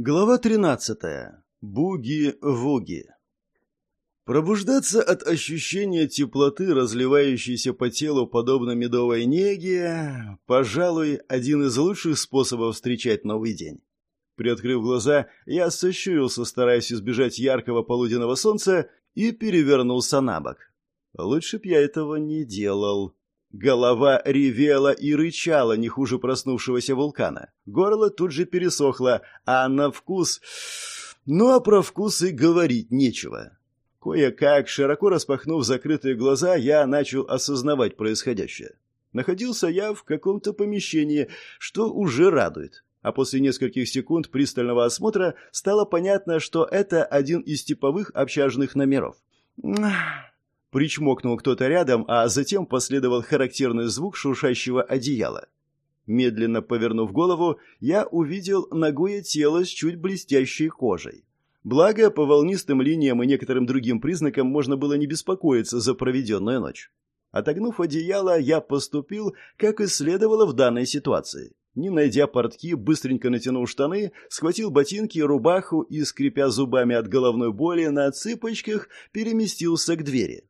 Глава 13. Буги-вуги. Пробуждаться от ощущения теплоты, разливающейся по телу подобно медовой неге, пожалуй, один из лучших способов встречать новый день. Приоткрыв глаза, я сощурился, стараясь избежать яркого полуденного солнца, и перевернулся на бок. Лучше б я этого не делал. Голова ревела и рычала не хуже проснувшегося вулкана. Горло тут же пересохло, а на вкус... Ну, а про вкус и говорить нечего. Кое-как, широко распахнув закрытые глаза, я начал осознавать происходящее. Находился я в каком-то помещении, что уже радует. А после нескольких секунд пристального осмотра стало понятно, что это один из типовых общажных номеров. Причмокнул кто-то рядом, а затем последовал характерный звук шуршащего одеяла. Медленно повернув голову, я увидел нагое тело с чуть блестящей кожей. Благо, по волнистым линиям и некоторым другим признакам можно было не беспокоиться за проведенную ночь. Отогнув одеяло, я поступил, как и следовало в данной ситуации. Не найдя портки, быстренько натянул штаны, схватил ботинки, рубаху и, скрипя зубами от головной боли, на цыпочках переместился к двери.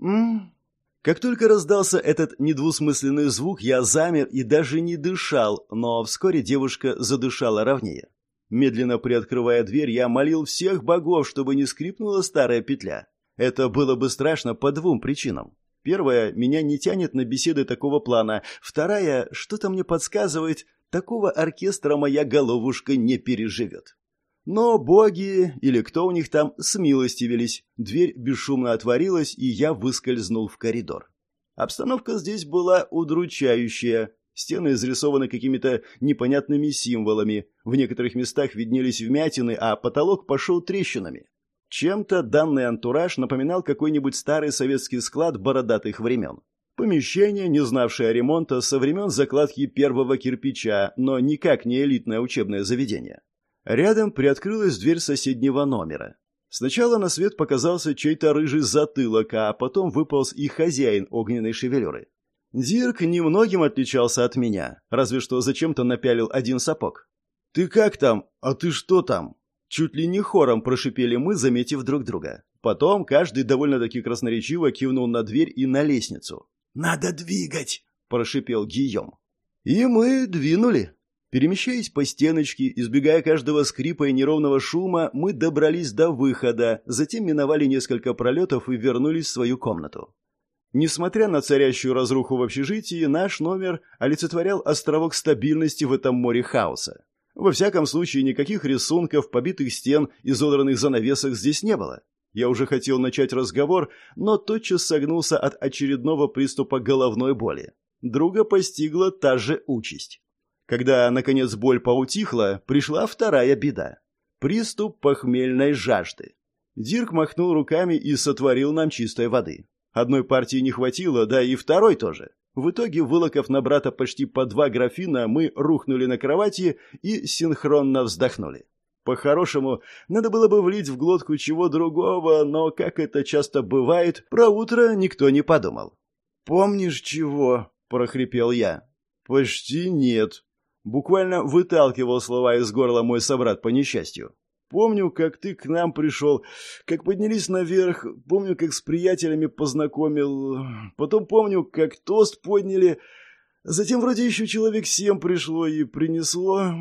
Как только раздался этот недвусмысленный звук, я замер и даже не дышал, но вскоре девушка задышала ровнее. Медленно приоткрывая дверь, я молил всех богов, чтобы не скрипнула старая петля. Это было бы страшно по двум причинам. Первая, меня не тянет на беседы такого плана. Вторая, что-то мне подсказывает, такого оркестра моя головушка не переживет. Но боги, или кто у них там, смилостивились. Дверь бесшумно отворилась, и я выскользнул в коридор. Обстановка здесь была удручающая. Стены изрисованы какими-то непонятными символами. В некоторых местах виднелись вмятины, а потолок пошел трещинами. Чем-то данный антураж напоминал какой-нибудь старый советский склад бородатых времен. Помещение, не знавшее ремонта со времен закладки первого кирпича, но никак не элитное учебное заведение. Рядом приоткрылась дверь соседнего номера. Сначала на свет показался чей-то рыжий затылок, а потом выполз и хозяин огненной шевелюры. Дирк немногим отличался от меня, разве что зачем-то напялил один сапог. «Ты как там? А ты что там?» Чуть ли не хором прошипели мы, заметив друг друга. Потом каждый довольно-таки красноречиво кивнул на дверь и на лестницу. «Надо двигать!» – прошипел Гийом. И мы двинули. Перемещаясь по стеночке, избегая каждого скрипа и неровного шума, мы добрались до выхода, затем миновали несколько пролетов и вернулись в свою комнату. Несмотря на царящую разруху в общежитии, наш номер олицетворял островок стабильности в этом море хаоса. Во всяком случае, никаких рисунков, побитых стен, изодранных занавесок здесь не было. Я уже хотел начать разговор, но тотчас согнулся от очередного приступа головной боли. Друга постигла та же участь. Когда, наконец, боль поутихла, пришла вторая беда. Приступ похмельной жажды. Дирк махнул руками и сотворил нам чистой воды. Одной партии не хватило, да и второй тоже. В итоге, вылокав на брата почти по 2 графина, мы рухнули на кровати и синхронно вздохнули. По-хорошему, надо было бы влить в глотку чего другого, но, как это часто бывает, про утро никто не подумал. «Помнишь чего?» – прохрипел я. «Почти нет». Буквально выталкивал слова из горла мой собрат по несчастью. «Помню, как ты к нам пришел, как поднялись наверх, помню, как с приятелями познакомил, потом помню, как тост подняли, затем вроде еще человек 7 пришло и принесло,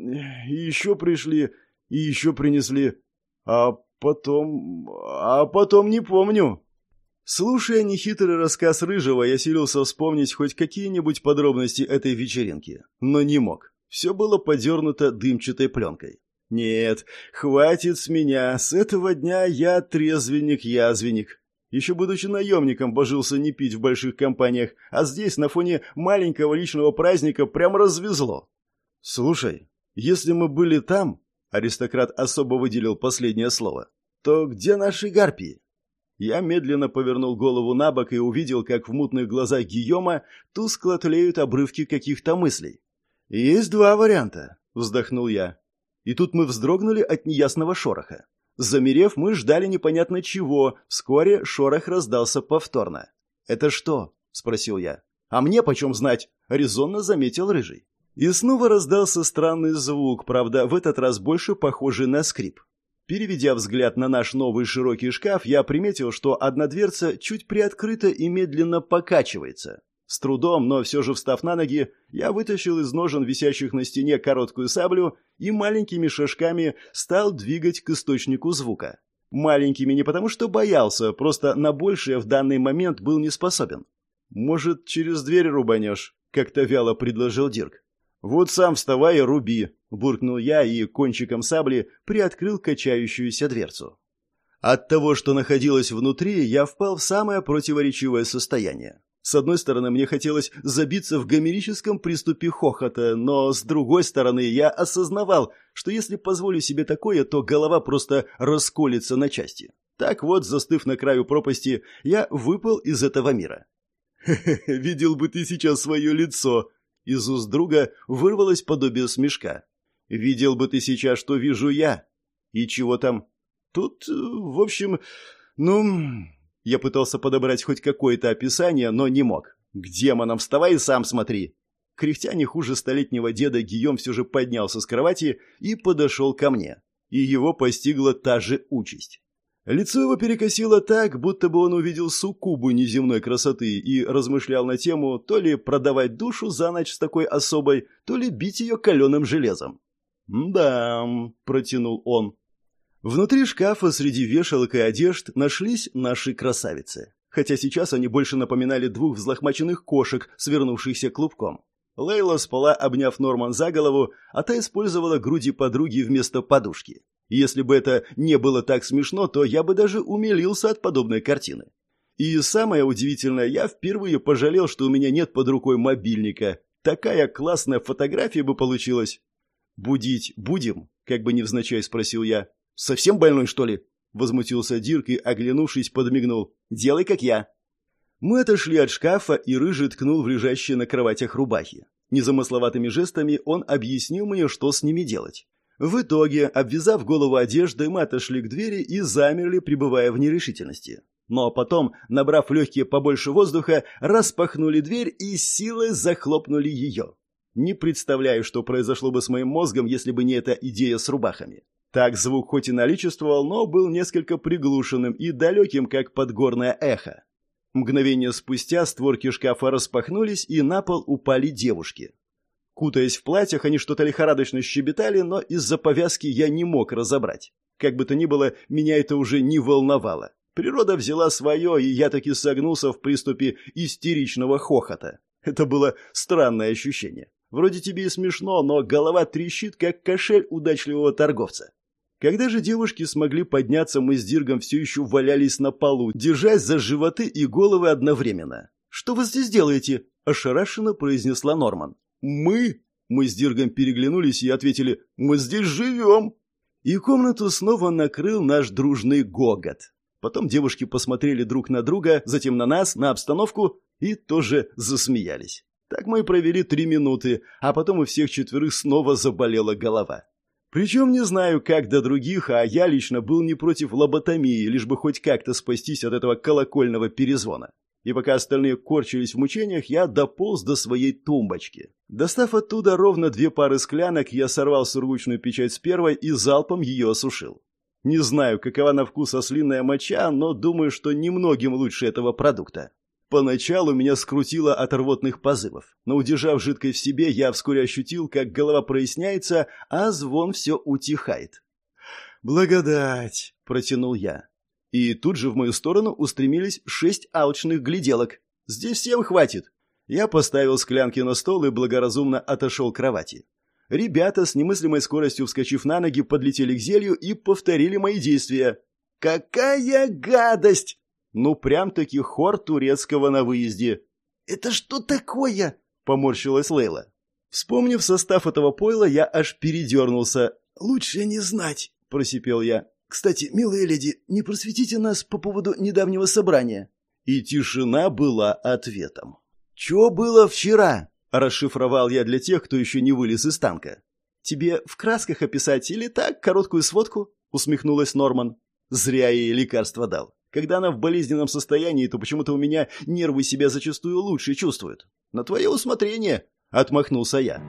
и еще пришли, и еще принесли, а потом не помню». Слушая нехитрый рассказ Рыжего, я силился вспомнить хоть какие-нибудь подробности этой вечеринки, но не мог. Все было подернуто дымчатой пленкой. Нет, хватит с меня, с этого дня я трезвенник-язвенник. Еще будучи наемником, божился не пить в больших компаниях, а здесь, на фоне маленького личного праздника, прям развезло. «Слушай, если мы были там, — аристократ особо выделил последнее слово, — то где наши гарпии?» Я медленно повернул голову на бок и увидел, как в мутных глазах Гийома тускло тлеют обрывки каких-то мыслей. «Есть 2 варианта», — вздохнул я. И тут мы вздрогнули от неясного шороха. Замерев, мы ждали непонятно чего. Вскоре шорох раздался повторно. «Это что?» — спросил я. «А мне почем знать?» — резонно заметил Рыжий. И снова раздался странный звук, правда, в этот раз больше похожий на скрип. Переведя взгляд на наш новый широкий шкаф, я приметил, что одна дверца чуть приоткрыта и медленно покачивается. С трудом, но все же встав на ноги, я вытащил из ножен, висящих на стене, короткую саблю и маленькими шажками стал двигать к источнику звука. Маленькими не потому, что боялся, просто на большее в данный момент был не способен. «Может, через дверь рубанешь?» — как-то вяло предложил Дирк. «Вот сам вставай и руби», — буркнул я и кончиком сабли приоткрыл качающуюся дверцу. От того, что находилось внутри, я впал в самое противоречивое состояние. С одной стороны, мне хотелось забиться в гомерическом приступе хохота, но с другой стороны, я осознавал, что если позволю себе такое, то голова просто расколется на части. Так вот, застыв на краю пропасти, я выпал из этого мира. «Хе-хе, видел бы ты сейчас свое лицо!» Из уст друга вырвалось подобие смешка. «Видел бы ты сейчас, что вижу я!» «И чего там?» «Тут, в общем, ну...» Я пытался подобрать хоть какое-то описание, но не мог. «К демонам вставай и сам смотри!» Кряхтя не хуже столетнего деда, Гийом все же поднялся с кровати и подошел ко мне. И его постигла та же участь. Лицо его перекосило так, будто бы он увидел суккубу неземной красоты и размышлял на тему то ли продавать душу за ночь с такой особой, то ли бить ее каленым железом. «Да», — протянул он. Внутри шкафа среди вешалок и одежд нашлись наши красавицы. Хотя сейчас они больше напоминали двух взлохмаченных кошек, свернувшихся клубком. Лейла спала, обняв Норман за голову, а та использовала груди подруги вместо подушки. И если бы это не было так смешно, то я бы даже умилился от подобной картины. И самое удивительное, я впервые пожалел, что у меня нет под рукой мобильника. Такая классная фотография бы получилась. «Будить будем?» – как бы невзначай спросил я. «Совсем больной, что ли?» – возмутился Дирк и, оглянувшись, подмигнул. «Делай, как я». Мы отошли от шкафа, и Рыжий ткнул в лежащие на кроватях рубахи. Незамысловатыми жестами он объяснил мне, что с ними делать. В итоге, обвязав голову одеждой, мы отошли к двери и замерли, пребывая в нерешительности. Но потом, набрав легкие побольше воздуха, распахнули дверь и силой захлопнули ее. Не представляю, что произошло бы с моим мозгом, если бы не эта идея с рубахами. Так звук хоть и наличествовал, но был несколько приглушенным и далеким, как подгорное эхо. Мгновение спустя створки шкафа распахнулись, и на пол упали девушки. Кутаясь в платьях, они что-то лихорадочно щебетали, но из-за повязки я не мог разобрать. Как бы то ни было, меня это уже не волновало. Природа взяла свое, и я таки согнулся в приступе истеричного хохота. Это было странное ощущение. Вроде тебе и смешно, но голова трещит, как кошель удачливого торговца. Когда же девушки смогли подняться, мы с Диргом все еще валялись на полу, держась за животы и головы одновременно. «Что вы здесь делаете?» – ошарашенно произнесла Норман. «Мы?» – мы с Диргом переглянулись и ответили: «Мы здесь живем!» И комнату снова накрыл наш дружный гогот. Потом девушки посмотрели друг на друга, затем на нас, на обстановку и тоже засмеялись. Так мы и провели 3 минуты, а потом у всех четверых снова заболела голова. Причем не знаю, как до других, а я лично был не против лоботомии, лишь бы хоть как-то спастись от этого колокольного перезвона. И пока остальные корчились в мучениях, я дополз до своей тумбочки. Достав оттуда ровно 2 пары склянок, я сорвал сургучную печать с первой и залпом ее осушил. Не знаю, какова на вкус ослиная моча, но думаю, что немногим лучше этого продукта. Поначалу меня скрутило от рвотных позывов, но, удержав жидкость в себе, я вскоре ощутил, как голова проясняется, а звон все утихает. «Благодать!» – протянул я. И тут же в мою сторону устремились 6 алчных гляделок. «Здесь всем хватит!» Я поставил склянки на стол и благоразумно отошел к кровати. Ребята, с немыслимой скоростью вскочив на ноги, подлетели к зелью и повторили мои действия. «Какая гадость!» Ну, прям-таки хор турецкого на выезде. «Это что такое?» – поморщилась Лейла. Вспомнив состав этого пойла, я аж передернулся. «Лучше не знать», – просипел я. «Кстати, милые леди, не просветите нас по поводу недавнего собрания?» И тишина была ответом. «Чё было вчера?» – расшифровал я для тех, кто еще не вылез из танка. «Тебе в красках описать или так, короткую сводку?» – усмехнулась Норман. Зря я ей лекарство дал. Когда она в болезненном состоянии, то почему-то у меня нервы себя зачастую лучше чувствуют. На твое усмотрение, отмахнулся я.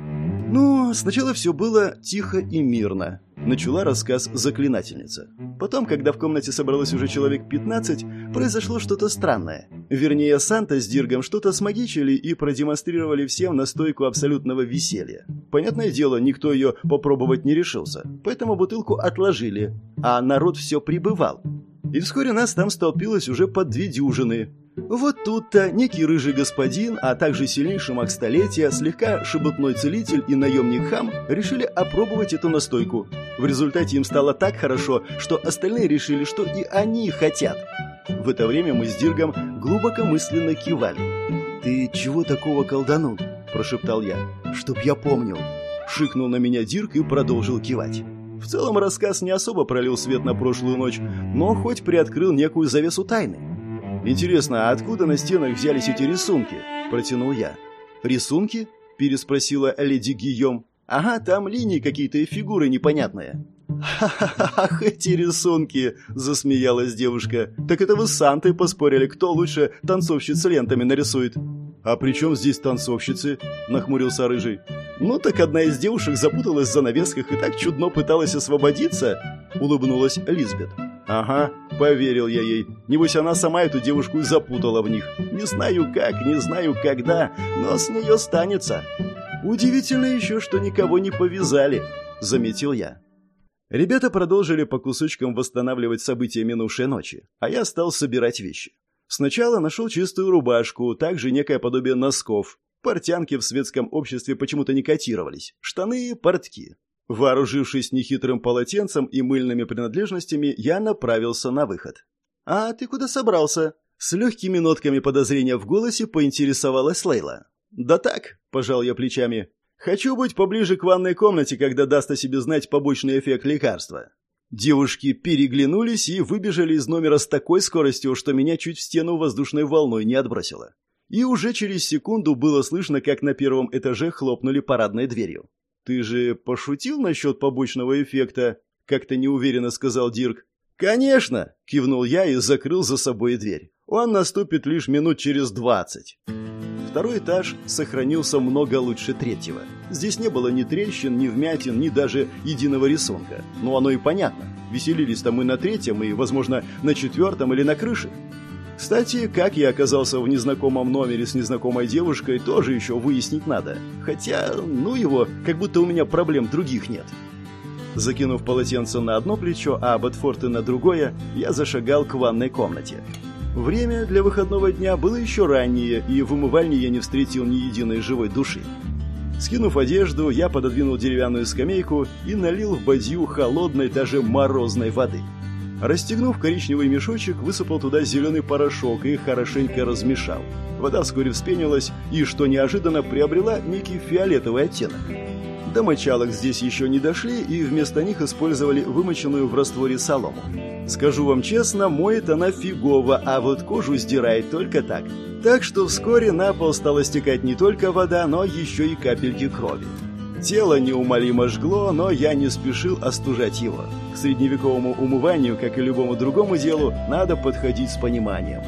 Ну, сначала все было тихо и мирно. Начала рассказ заклинательница. Потом, когда в комнате собралось уже человек 15, произошло что-то странное. Вернее, Санта с Диргом что-то смагичили и продемонстрировали всем настойку абсолютного веселья. Понятное дело, никто ее попробовать не решился, поэтому бутылку отложили, а народ все прибывал. И вскоре нас там столпилось уже под 2 дюжины. Вот тут-то некий рыжий господин, а также сильнейший маг столетия, слегка шебутной целитель и наемник-хам решили опробовать эту настойку. В результате им стало так хорошо, что остальные решили, что и они хотят. В это время мы с Диргом глубокомысленно кивали. «Ты чего такого колданул?» – прошептал я. «Чтоб я помнил». Шикнул на меня Дирг и продолжил кивать. В целом рассказ не особо пролил свет на прошлую ночь, но хоть приоткрыл некую завесу тайны. «Интересно, а откуда на стенах взялись эти рисунки?» – протянул я. «Рисунки?» – переспросила леди Гийом. «Ага, там линии какие-то и фигуры непонятные». «Ха-ха-ха, эти рисунки!» – засмеялась девушка. «Так это вы с Сантой поспорили, кто лучше танцовщиц с лентами нарисует?» «А при чем здесь танцовщицы?» – нахмурился Рыжий. «Ну так одна из девушек запуталась в занавесках и так чудно пыталась освободиться», – улыбнулась Лизбет. «Ага, поверил я ей. Небось, она сама эту девушку и запутала в них. Не знаю как, не знаю когда, но с нее станется». «Удивительно еще, что никого не повязали», — заметил я. Ребята продолжили по кусочкам восстанавливать события минувшей ночи, а я стал собирать вещи. Сначала нашел чистую рубашку, также некое подобие носков. Портянки в светском обществе почему-то не котировались. Штаны и портки. Вооружившись нехитрым полотенцем и мыльными принадлежностями, я направился на выход. «А ты куда собрался?» С легкими нотками подозрения в голосе поинтересовалась Лейла. «Да так», – пожал я плечами. «Хочу быть поближе к ванной комнате, когда даст о себе знать побочный эффект лекарства». Девушки переглянулись и выбежали из номера с такой скоростью, что меня чуть в стену воздушной волной не отбросило. И уже через секунду было слышно, как на первом этаже хлопнули парадной дверью. «Ты же пошутил насчет побочного эффекта?» – как-то неуверенно сказал Дирк. «Конечно!» – кивнул я и закрыл за собой дверь. «Он наступит лишь минут через 20». Второй этаж сохранился много лучше третьего. Здесь не было ни трещин, ни вмятин, ни даже единого рисунка. Но оно и понятно. Веселились-то мы на третьем и, возможно, на четвертом или на крыше. Кстати, как я оказался в незнакомом номере с незнакомой девушкой, тоже еще выяснить надо. Хотя, ну его, как будто у меня проблем других нет. Закинув полотенце на одно плечо, а ботфорты на другое, я зашагал к ванной комнате. Время для выходного дня было еще раннее, и в умывальне я не встретил ни единой живой души. Скинув одежду, я пододвинул деревянную скамейку и налил в бадью холодной, даже морозной воды. Расстегнув коричневый мешочек, высыпал туда зеленый порошок и хорошенько размешал. Вода вскоре вспенилась и, что неожиданно, приобрела некий фиолетовый оттенок. До мочалок здесь еще не дошли, и вместо них использовали вымоченную в растворе солому. Скажу вам честно, моет она фигово, а вот кожу сдирает только так. Так что вскоре на пол стала стекать не только вода, но еще и капельки крови. Тело неумолимо жгло, но я не спешил остужать его. К средневековому умыванию, как и любому другому делу, надо подходить с пониманием.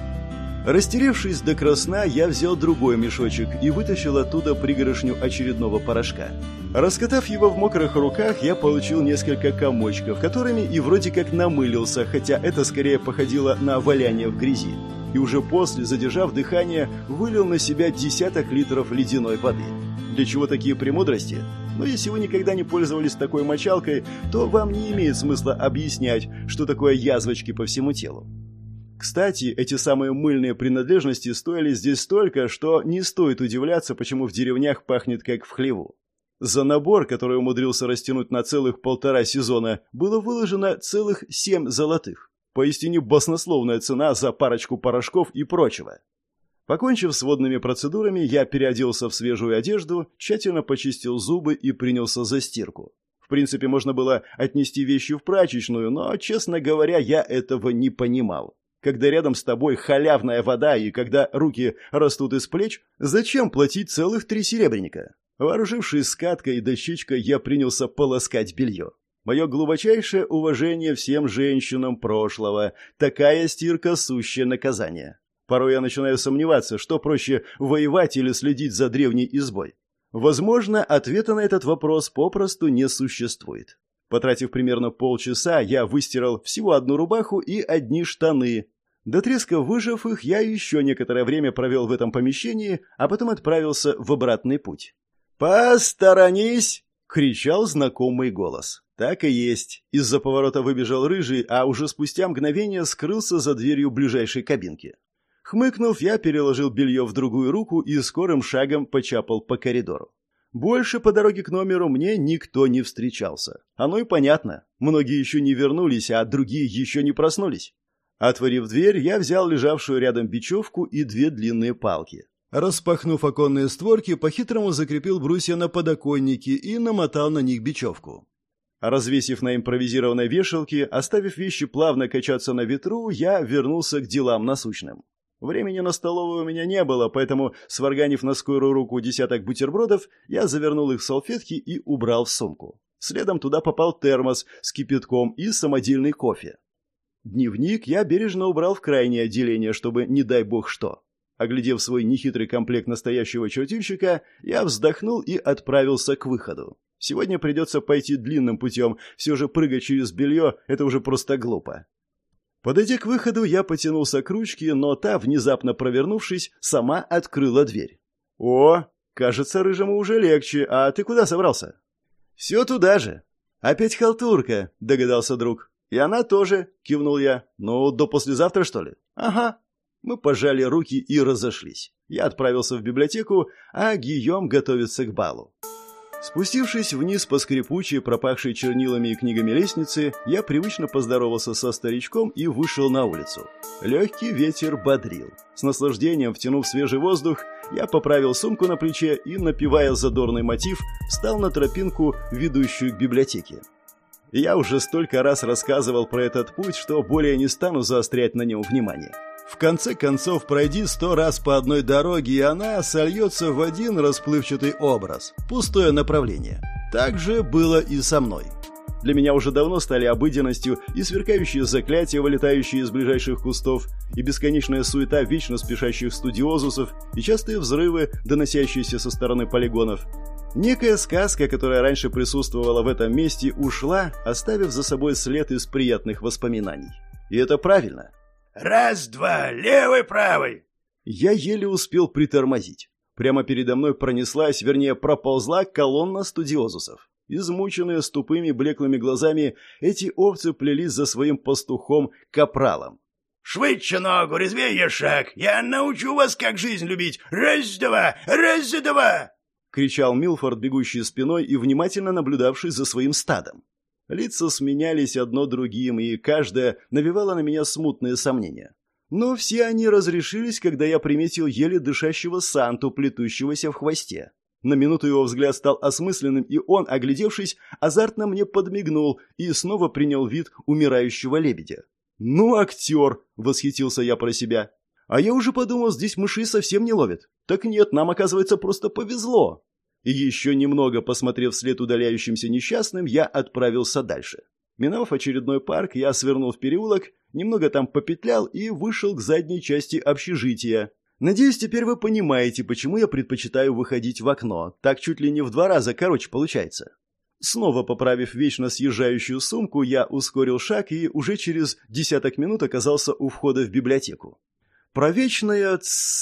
Растеревшись до красна, я взял другой мешочек и вытащил оттуда пригоршню очередного порошка. Раскатав его в мокрых руках, я получил несколько комочков, которыми и вроде как намылился, хотя это скорее походило на валяние в грязи. И уже после, задержав дыхание, вылил на себя 10 литров ледяной воды. Для чего такие премудрости? Но если вы никогда не пользовались такой мочалкой, то вам не имеет смысла объяснять, что такое язвочки по всему телу. Кстати, эти самые мыльные принадлежности стоили здесь столько, что не стоит удивляться, почему в деревнях пахнет как в хлеву. За набор, который умудрился растянуть на целых 1,5 сезона, было выложено целых 7 золотых. Поистине баснословная цена за парочку порошков и прочего. Покончив с водными процедурами, я переоделся в свежую одежду, тщательно почистил зубы и принялся за стирку. В принципе, можно было отнести вещи в прачечную, но, честно говоря, я этого не понимал. Когда рядом с тобой халявная вода и когда руки растут из плеч, зачем платить целых 3 серебряника? Вооружившись скаткой и дощечкой, я принялся полоскать белье. Мое глубочайшее уважение всем женщинам прошлого. Такая стирка – сущее наказание. Порой я начинаю сомневаться, что проще воевать или следить за древней избой. Возможно, ответа на этот вопрос попросту не существует. Потратив примерно полчаса, я выстирал всего одну рубаху и одни штаны. До треска выжав их, я еще некоторое время провел в этом помещении, а потом отправился в обратный путь. «Посторонись!» — кричал знакомый голос. Так и есть. Из-за поворота выбежал рыжий, а уже спустя мгновение скрылся за дверью ближайшей кабинки. Хмыкнув, я переложил белье в другую руку и скорым шагом почапал по коридору. Больше по дороге к номеру мне никто не встречался. Оно и понятно. Многие еще не вернулись, а другие еще не проснулись. Отворив дверь, я взял лежавшую рядом бечевку и 2 длинные палки. Распахнув оконные створки, по-хитрому закрепил брусья на подоконнике и намотал на них бечевку. Развесив на импровизированной вешалке, оставив вещи плавно качаться на ветру, я вернулся к делам насущным. Времени на столовую у меня не было, поэтому, сварганив на скорую руку десяток бутербродов, я завернул их в салфетки и убрал в сумку. Следом туда попал термос с кипятком и самодельный кофе. Дневник я бережно убрал в крайнее отделение, чтобы не дай бог что. Оглядев свой нехитрый комплект настоящего чертильщика, я вздохнул и отправился к выходу. Сегодня придется пойти длинным путем, все же прыгать через белье – это уже просто глупо. Подойдя к выходу, я потянулся к ручке, но та, внезапно провернувшись, сама открыла дверь. «О, кажется, рыжему уже легче, а ты куда собрался?» «Все туда же». «Опять халтурка», – догадался друг. «И она тоже», – кивнул я. «Ну, до послезавтра, что ли?» «Ага». Мы пожали руки и разошлись. Я отправился в библиотеку, а Гийом готовится к балу. Спустившись вниз по скрипучей, пропахшей чернилами и книгами лестнице, я привычно поздоровался со старичком и вышел на улицу. Легкий ветер бодрил. С наслаждением втянув свежий воздух, я поправил сумку на плече и, напевая задорный мотив, встал на тропинку, ведущую к библиотеке. Я уже столько раз рассказывал про этот путь, что более не стану заострять на нем внимание. В конце концов, пройди 100 раз по одной дороге, и она сольется в один расплывчатый образ, пустое направление. Так же было и со мной. Для меня уже давно стали обыденностью и сверкающие заклятия, вылетающие из ближайших кустов, и бесконечная суета вечно спешащих студиозусов, и частые взрывы, доносящиеся со стороны полигонов. Некая сказка, которая раньше присутствовала в этом месте, ушла, оставив за собой след из приятных воспоминаний. И это правильно. «Раз-два, левый-правый!» Я еле успел притормозить. Прямо передо мной пронеслась, вернее, проползла колонна студиозусов. Измученные с тупыми блеклыми глазами, эти овцы плелись за своим пастухом-капралом. «Швыдше ногу, резвее шаг! Я научу вас, как жизнь любить! Раз-два, раз-два!» — кричал Милфорд, бегущий спиной и внимательно наблюдавший за своим стадом. Лица сменялись одно другим, и каждое навевало на меня смутные сомнения. Но все они разрешились, когда я приметил еле дышащего Санту, плетущегося в хвосте. На минуту его взгляд стал осмысленным, и он, оглядевшись, азартно мне подмигнул и снова принял вид умирающего лебедя. «Ну, актер!» — восхитился я про себя. «А я уже подумал, здесь мышей совсем не ловят. Так нет, нам, оказывается, просто повезло». И еще немного посмотрев вслед удаляющимся несчастным, я отправился дальше. Миновав очередной парк, я свернул в переулок, немного там попетлял и вышел к задней части общежития. Надеюсь, теперь вы понимаете, почему я предпочитаю выходить в окно. Так чуть ли не в 2 раза короче получается. Снова поправив вечно съезжающую сумку, я ускорил шаг и уже через 10 минут оказался у входа в библиотеку. Про вечное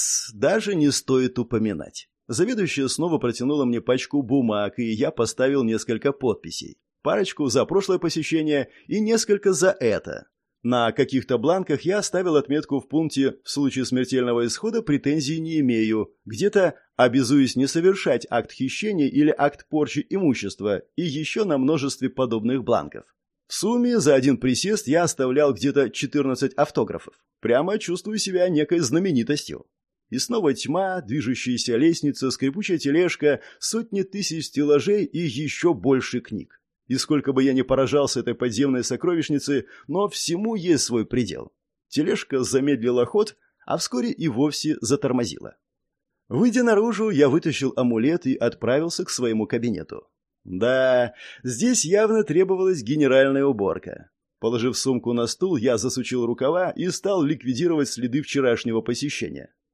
даже не стоит упоминать. Заведующая снова протянула мне пачку бумаг, и я поставил несколько подписей. Парочку за прошлое посещение и несколько за это. На каких-то бланках я оставил отметку в пункте «В случае смертельного исхода претензий не имею», где-то «Обязуюсь не совершать акт хищения или акт порчи имущества» и еще на множестве подобных бланков. В сумме за один присест я оставлял где-то 14 автографов. Прямо чувствую себя некой знаменитостью. И снова тьма, движущаяся лестница, скрипучая тележка, сотни тысяч стеллажей и еще больше книг. И сколько бы я ни поражался этой подземной сокровищнице, но всему есть свой предел. Тележка замедлила ход, а вскоре и вовсе затормозила. Выйдя наружу, я вытащил амулет и отправился к своему кабинету. Да, здесь явно требовалась генеральная уборка. Положив сумку на стул, я засучил рукава и стал ликвидировать следы вчерашнего посещения.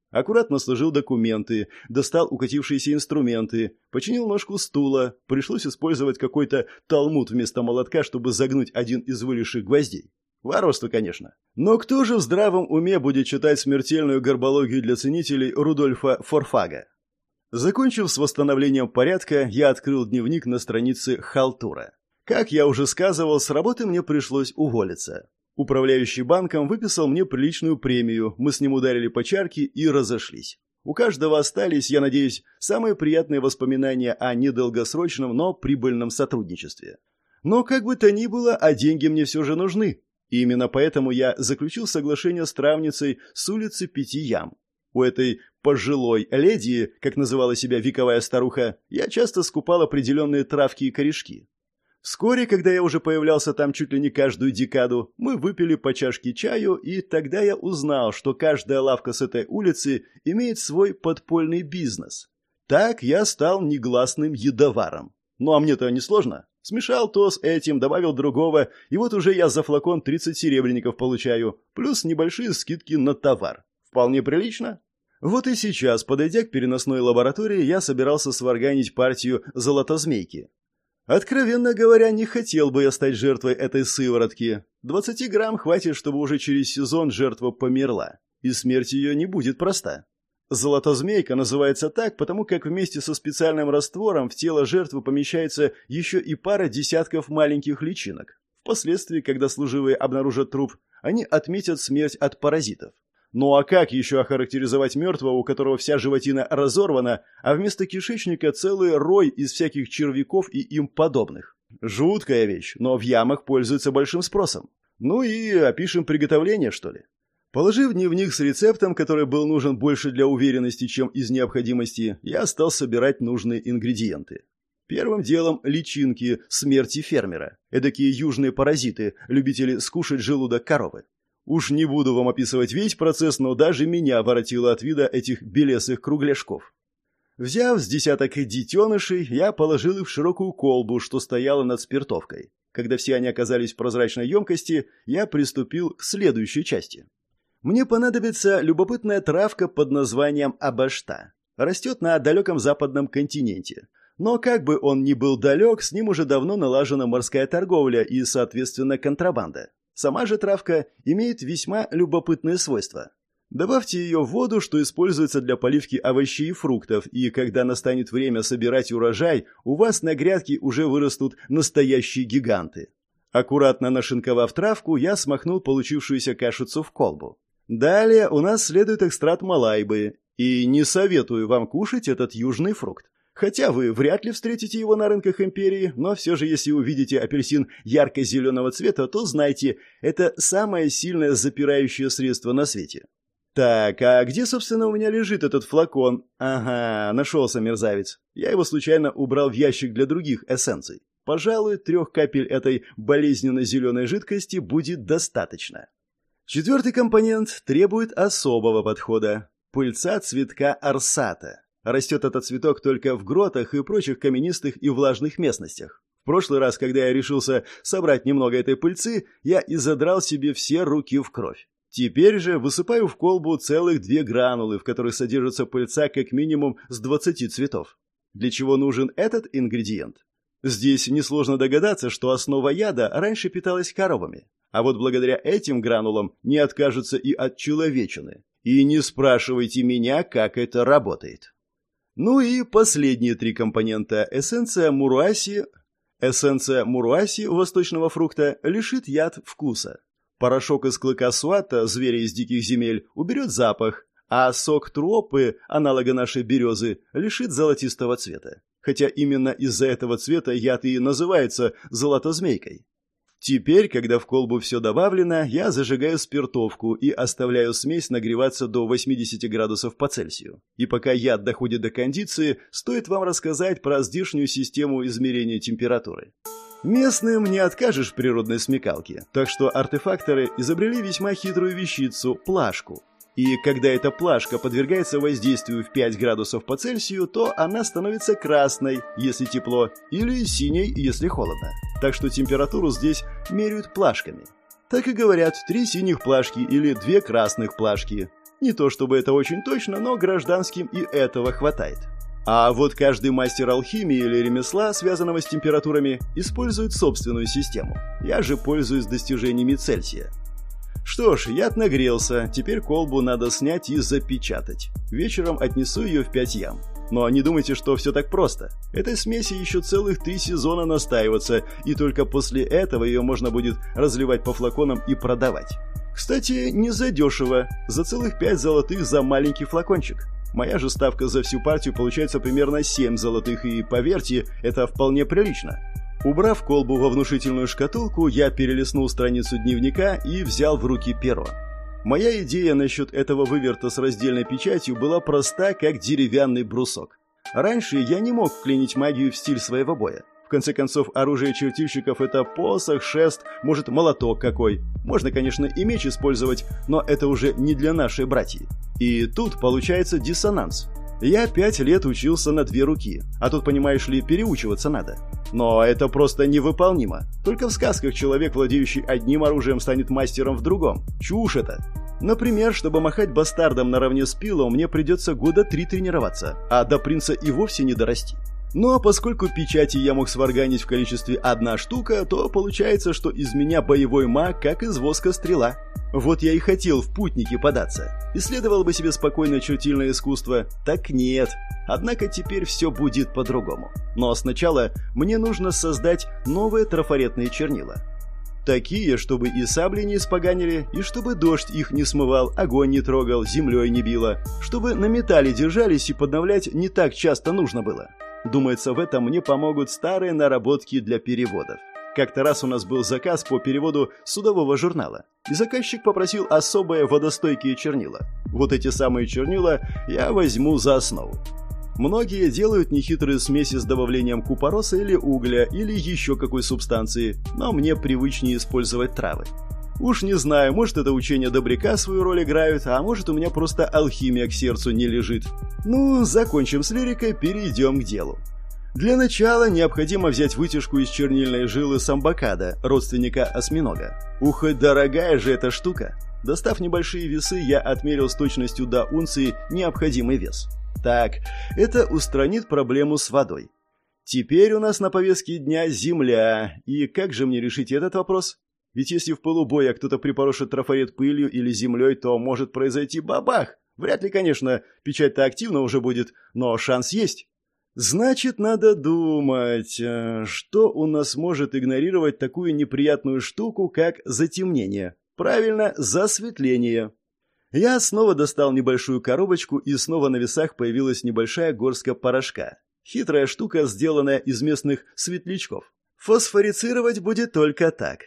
Аккуратно сложил документы, достал укатившиеся инструменты, починил ножку стула, пришлось использовать какой-то талмуд вместо молотка, чтобы загнуть один из вылезших гвоздей. Варварство, конечно. Но кто же в здравом уме будет читать смертельную горбологию для ценителей Рудольфа Форфага? Закончив с восстановлением порядка, я открыл дневник на странице халтура. Как я уже сказывал, с работы мне пришлось уволиться. Управляющий банком выписал мне приличную премию, мы с ним ударили по чарке и разошлись. У каждого остались, я надеюсь, самые приятные воспоминания о недолгосрочном, но прибыльном сотрудничестве. Но как бы то ни было, а деньги мне все же нужны. И именно поэтому я заключил соглашение с травницей с улицы 5 ям. У этой пожилой леди, как называла себя вековая старуха, я часто скупал определенные травки и корешки. Вскоре, когда я уже появлялся там чуть ли не каждую декаду, мы выпили по чашке чаю, и тогда я узнал, что каждая лавка с этой улицы имеет свой подпольный бизнес. Так я стал негласным едоваром. Ну а мне-то не сложно. Смешал то с этим, добавил другого, и вот уже я за флакон 30 серебряников получаю, плюс небольшие скидки на товар. Вполне прилично. Вот и сейчас, подойдя к переносной лаборатории, я собирался сварганить партию золотозмейки. Откровенно говоря, не хотел бы я стать жертвой этой сыворотки. 20 грамм хватит, чтобы уже через сезон жертва померла, и смерть ее не будет проста. Золотозмейка называется так, потому как вместе со специальным раствором в тело жертвы помещается еще и пара десятков маленьких личинок. Впоследствии, когда служивые обнаружат труп, они отметят смерть от паразитов. Ну а как еще охарактеризовать мертвого, у которого вся животина разорвана, а вместо кишечника целый рой из всяких червяков и им подобных? Жуткая вещь, но в ямах пользуется большим спросом. Ну и опишем приготовление, что ли? Положив дневник с рецептом, который был нужен больше для уверенности, чем из необходимости, я стал собирать нужные ингредиенты. Первым делом личинки смерти фермера. Эдакие южные паразиты, любители скушать желудок коровы. Уж не буду вам описывать весь процесс, но даже меня воротило от вида этих белесых кругляшков. Взяв с десяток детенышей, я положил их в широкую колбу, что стояла над спиртовкой. Когда все они оказались в прозрачной емкости, я приступил к следующей части. Мне понадобится любопытная травка под названием абашта. Растет на далеком западном континенте. Но как бы он ни был далек, с ним уже давно налажена морская торговля и, соответственно, контрабанда. Сама же травка имеет весьма любопытные свойства. Добавьте ее в воду, что используется для поливки овощей и фруктов, и когда настанет время собирать урожай, у вас на грядке уже вырастут настоящие гиганты. Аккуратно нашинковав травку, я смахнул получившуюся кашицу в колбу. Далее у нас следует экстракт малайбы, и не советую вам кушать этот южный фрукт. Хотя вы вряд ли встретите его на рынках империи, но все же если увидите апельсин ярко-зеленого цвета, то знайте, это самое сильное запирающее средство на свете. Так, а где, собственно, у меня лежит этот флакон? Ага, нашелся мерзавец. Я его случайно убрал в ящик для других эссенций. Пожалуй, 3 капель этой болезненно-зеленой жидкости будет достаточно. Четвертый компонент требует особого подхода. Пыльца цветка орсата. Растет этот цветок только в гротах и прочих каменистых и влажных местностях. В прошлый раз, когда я решился собрать немного этой пыльцы, я изодрал себе все руки в кровь. Теперь же высыпаю в колбу целых 2 гранулы, в которых содержится пыльца как минимум с 20 цветов. Для чего нужен этот ингредиент? Здесь несложно догадаться, что основа яда раньше питалась коровами. А вот благодаря этим гранулам не откажутся и от человечины. И не спрашивайте меня, как это работает. Ну и последние 3 компонента. Эссенция муруаси восточного фрукта лишит яд вкуса. Порошок из клыка суата, зверя из диких земель, уберет запах, а сок труопы, аналога нашей березы, лишит золотистого цвета. Хотя именно из-за этого цвета яд и называется золотозмейкой. Теперь, когда в колбу все добавлено, я зажигаю спиртовку и оставляю смесь нагреваться до 80 градусов по Цельсию. И пока яд доходит до кондиции, стоит вам рассказать про здешнюю систему измерения температуры. Местным не откажешь в природной смекалке, так что артефакторы изобрели весьма хитрую вещицу – плашку. И когда эта плашка подвергается воздействию в 5 градусов по Цельсию, то она становится красной, если тепло, или синей, если холодно. Так что температуру здесь меряют плашками. Так и говорят 3 синих плашки или 2 красных плашки. Не то чтобы это очень точно, но гражданским и этого хватает. А вот каждый мастер алхимии или ремесла, связанного с температурами, использует собственную систему. Я же пользуюсь достижениями Цельсия. Что ж, яд нагрелся, теперь колбу надо снять и запечатать. Вечером отнесу ее в 5 ям. Но не думайте, что все так просто. Этой смеси еще целых 3 сезона настаиваться, и только после этого ее можно будет разливать по флаконам и продавать. Кстати, не задешево, за целых 5 золотых за маленький флакончик. Моя же ставка за всю партию получается примерно 7 золотых, и, поверьте, это вполне прилично. Убрав колбу во внушительную шкатулку, я перелистнул страницу дневника и взял в руки перо. Моя идея насчет этого выверта с раздельной печатью была проста, как деревянный брусок. Раньше я не мог вклинить магию в стиль своего боя. В конце концов, оружие чертильщиков — это посох, шест, может, молоток какой. Можно, конечно, и меч использовать, но это уже не для нашей братьи. И тут получается диссонанс. Я 5 лет учился на 2 руки, а тут, понимаешь ли, переучиваться надо. Но это просто невыполнимо. Только в сказках человек, владеющий одним оружием, станет мастером в другом. Чушь это. Например, чтобы махать бастардом наравне с пилом, мне придется года 3 тренироваться, а до принца и вовсе не дорасти. Ну а поскольку печати я мог сварганить в количестве 1 штука, то получается, что из меня боевой маг, как из воска стрела. Вот я и хотел в путники податься. Исследовал бы себе спокойно чертильное искусство. Так нет. Однако теперь все будет по-другому. Но сначала мне нужно создать новые трафаретные чернила. Такие, чтобы и сабли не испоганили, и чтобы дождь их не смывал, огонь не трогал, землей не било, чтобы на металле держались и подновлять не так часто нужно было. Думается, в этом мне помогут старые наработки для переводов. Как-то раз у нас был заказ по переводу судового журнала, и заказчик попросил особые водостойкие чернила. Вот эти самые чернила я возьму за основу. Многие делают нехитрые смеси с добавлением купороса или угля, или еще какой субстанции, но мне привычнее использовать травы. Уж не знаю, может, это учения добряка свою роль играют, а может, у меня просто алхимия к сердцу не лежит. Ну, закончим с лирикой, перейдем к делу. Для начала необходимо взять вытяжку из чернильной жилы самбакада, родственника осьминога. Ух, и дорогая же эта штука. Достав небольшие весы, я отмерил с точностью до унции необходимый вес. Так, это устранит проблему с водой. Теперь у нас на повестке дня земля. И как же мне решить этот вопрос? Ведь если в пылу боя кто-то припорошит трафарет пылью или землей, то может произойти бабах. Вряд ли, конечно, печать-то активно уже будет, но шанс есть. Значит, надо думать, что у нас может игнорировать такую неприятную штуку, как затемнение. Правильно, засветление. Я снова достал небольшую коробочку, и снова на весах появилась небольшая горстка порошка. Хитрая штука, сделанная из местных светлячков. Фосфорицировать будет только так.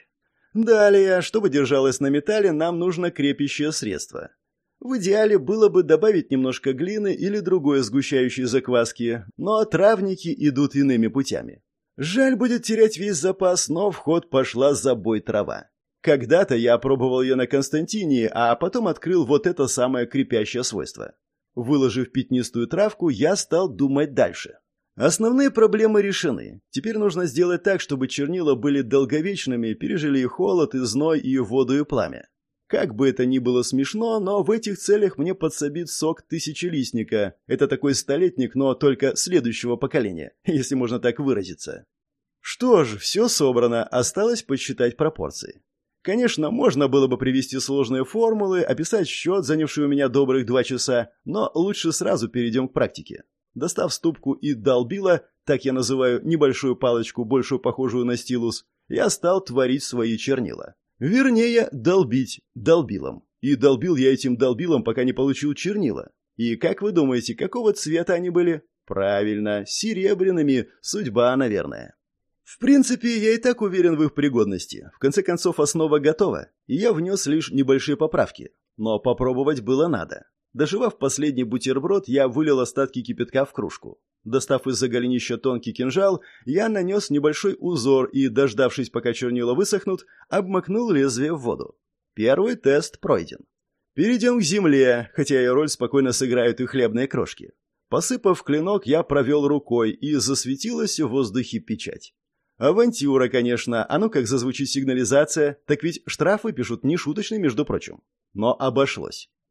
Далее, чтобы держалось на металле, нам нужно крепящее средство. В идеале было бы добавить немножко глины или другой сгущающей закваски, но травники идут иными путями. Жаль будет терять весь запас, но в ход пошла забой трава. Когда-то я пробовал ее на Константине, а потом открыл вот это самое крепящее свойство. Выложив пятнистую травку, я стал думать дальше. Основные проблемы решены. Теперь нужно сделать так, чтобы чернила были долговечными, пережили и холод, и зной, и воду, и пламя. Как бы это ни было смешно, но в этих целях мне подсобит сок тысячелистника. Это такой столетник, но только следующего поколения, если можно так выразиться. Что ж, все собрано, осталось подсчитать пропорции. Конечно, можно было бы привести сложные формулы, описать счет, занявший у меня добрых 2 часа, но лучше сразу перейдем к практике. Достав ступку и долбила, так я называю небольшую палочку, большую похожую на стилус, я стал творить свои чернила. Вернее, долбить долбилом. И долбил я этим долбилом, пока не получил чернила. И как вы думаете, какого цвета они были? Правильно, серебряными, судьба, наверное. В принципе, я и так уверен в их пригодности. В конце концов, основа готова, и я внес лишь небольшие поправки. Но попробовать было надо. Доживав последний бутерброд, я вылил остатки кипятка в кружку. Достав из-за голенища тонкий кинжал, я нанес небольшой узор и, дождавшись, пока чернила высохнут, обмакнул лезвие в воду. Первый тест пройден. Перейдем к земле, хотя ее роль спокойно сыграют и хлебные крошки. Посыпав клинок, я провел рукой, и засветилась в воздухе печать. Авантюра, конечно, а ну как зазвучит сигнализация, так ведь штраф выпишут нешуточный, между прочим. Но обошлось.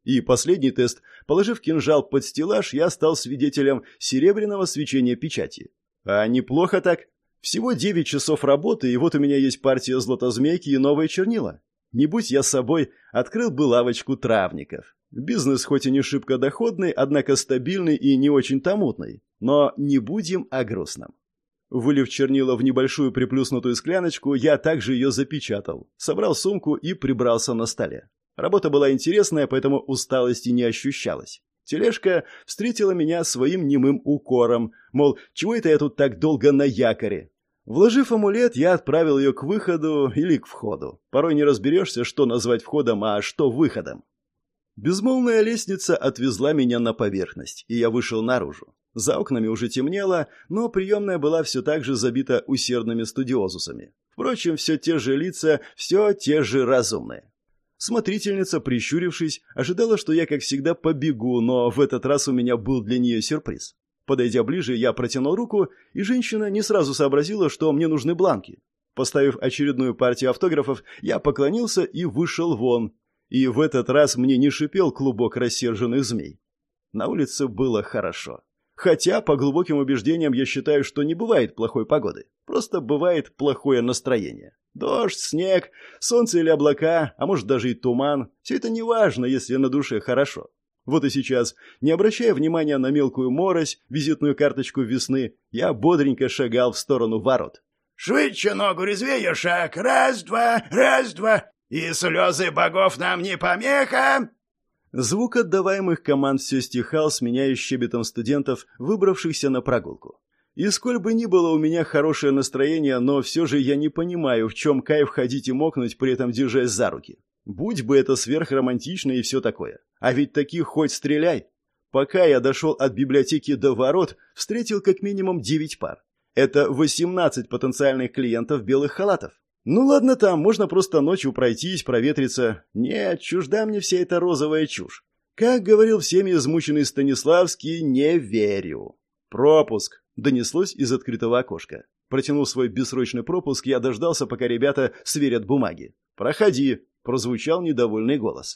И последний тест. Положив кинжал под стеллаж, я стал свидетелем серебряного свечения печати. А неплохо так. Всего 9 часов работы, и вот у меня есть партия златозмейки и новые чернила. Не будь я собой, открыл бы лавочку травников. Бизнес хоть и не шибко доходный, однако стабильный и не очень-то мутный. Но не будем о грустном. Вылив чернила в небольшую приплюснутую скляночку, я также ее запечатал, собрал сумку и прибрался на столе. Работа была интересная, поэтому усталости не ощущалось. Тележка встретила меня своим немым укором, мол, чего это я тут так долго на якоре? Вложив амулет, я отправил ее к выходу или к входу. Порой не разберешься, что назвать входом, а что выходом. Безмолвная лестница отвезла меня на поверхность, и я вышел наружу. За окнами уже темнело, но приемная была все так же забита усердными студиозусами. Впрочем, все те же лица, все те же разумные. Смотрительница, прищурившись, ожидала, что я, как всегда, побегу, но в этот раз у меня был для нее сюрприз. Подойдя ближе, я протянул руку, и женщина не сразу сообразила, что мне нужны бланки. Поставив очередную партию автографов, я поклонился и вышел вон. И в этот раз мне не шипел клубок рассерженных змей. На улице было хорошо. Хотя, по глубоким убеждениям, я считаю, что не бывает плохой погоды. Просто бывает плохое настроение. Дождь, снег, солнце или облака, а может даже и туман. Все это не важно, если на душе хорошо. Вот и сейчас, не обращая внимания на мелкую морось, визитную карточку весны, я бодренько шагал в сторону ворот. «Швыдче ногу, резвее шаг! Раз-два, раз-два! И слезы богов нам не помеха!» Звук отдаваемых команд все стихал, сменяясь щебетом студентов, выбравшихся на прогулку. И сколь бы ни было у меня хорошее настроение, но все же я не понимаю, в чем кайф ходить и мокнуть, при этом держась за руки. Будь бы это сверхромантично и все такое. А ведь таких хоть стреляй. Пока я дошел от библиотеки до ворот, встретил как минимум 9 пар. Это 18 потенциальных клиентов белых халатов. Ну ладно там, можно просто ночью пройтись, проветриться. Нет, чужда мне вся эта розовая чушь. Как говорил всеми измученный Станиславский, не верю. «Пропуск!» — донеслось из открытого окошка. Протянув свой бессрочный пропуск, я дождался, пока ребята сверят бумаги. «Проходи!» — прозвучал недовольный голос.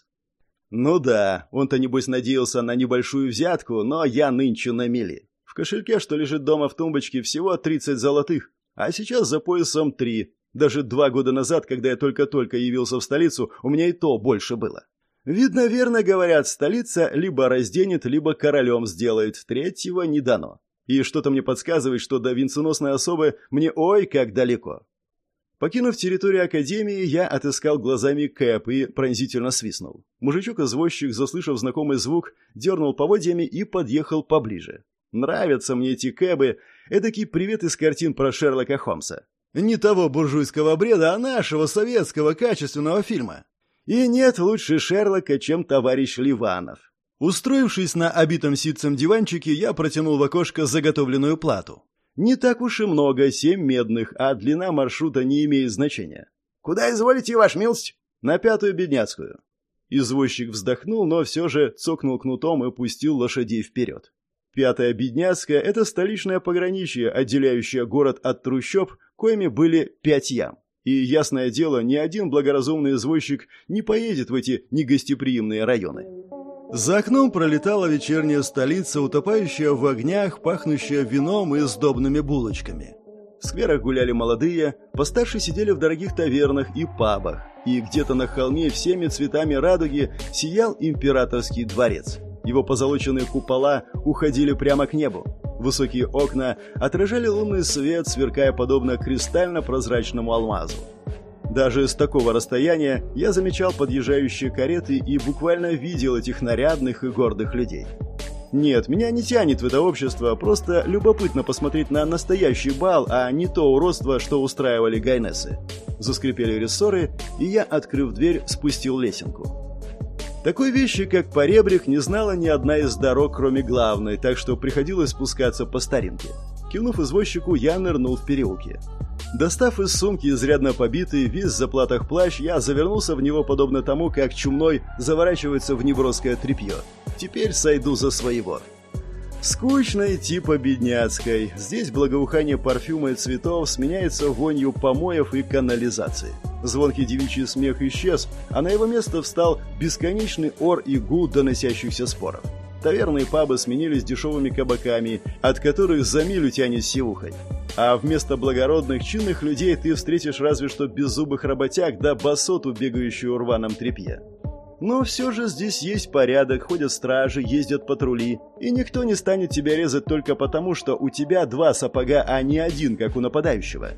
Ну да, он-то небось надеялся на небольшую взятку, но я нынче на мели. В кошельке, что лежит дома в тумбочке, всего 30 золотых, а сейчас за поясом 3. Даже 2 года назад, когда я только-только явился в столицу, у меня и то больше было. Видно, верно говорят, столица либо разденет, либо королем сделает, третьего не дано. И что-то мне подсказывает, что до венценосной особы мне ой как далеко. Покинув территорию академии, я отыскал глазами Кэп и пронзительно свистнул. Мужичок-извозчик, заслышав знакомый звук, дернул поводьями и подъехал поближе. Нравятся мне эти Кэбы, эдакий привет из картин про Шерлока Холмса. Не того буржуйского бреда, а нашего советского качественного фильма. И нет лучше Шерлока, чем товарищ Ливанов. Устроившись на обитом ситцем диванчике, я протянул в окошко заготовленную плату. Не так уж и много, 7 медных, а длина маршрута не имеет значения. «Куда изволите, ваша милость?» «На 5-ю Бедняцкую». Извозчик вздохнул, но все же цокнул кнутом и пустил лошадей вперед. 5-я Бедняцкая – это столичное пограничье, отделяющее город от трущоб, коими были 5 ям. И, ясное дело, ни один благоразумный извозчик не поедет в эти негостеприимные районы. За окном пролетала вечерняя столица, утопающая в огнях, пахнущая вином и сдобными булочками. В скверах гуляли молодые, постарше сидели в дорогих тавернах и пабах, и где-то на холме всеми цветами радуги сиял императорский дворец. Его позолоченные купола уходили прямо к небу. Высокие окна отражали лунный свет, сверкая подобно кристально-прозрачному алмазу. Даже с такого расстояния я замечал подъезжающие кареты и буквально видел этих нарядных и гордых людей. Нет, меня не тянет в это общество, просто любопытно посмотреть на настоящий бал, а не то уродство, что устраивали гайнессы. Заскрипели рессоры, и я, открыв дверь, спустил лесенку. Такой вещи, как поребрик, не знала ни одна из дорог, кроме главной, так что приходилось спускаться по старинке. Кивнув извозчику, я нырнул в переулки. Достав из сумки изрядно побитый, весь в заплатах плащ, я завернулся в него подобно тому, как чумной заворачивается в неброское тряпье. Теперь сойду за своего. Скучной типа бедняцкой. Здесь благоухание парфюма и цветов сменяется вонью помоев и канализации. Звонкий девичий смех исчез, а на его место встал бесконечный ор и гул доносящихся споров. Таверны и пабы сменились дешевыми кабаками, от которых за милю тянет сивухой. А вместо благородных, чинных людей ты встретишь разве что беззубых работяг да басоту, бегающую в рваном тряпье. Но все же здесь есть порядок, ходят стражи, ездят патрули, и никто не станет тебя резать только потому, что у тебя 2 сапога, а не один, как у нападающего.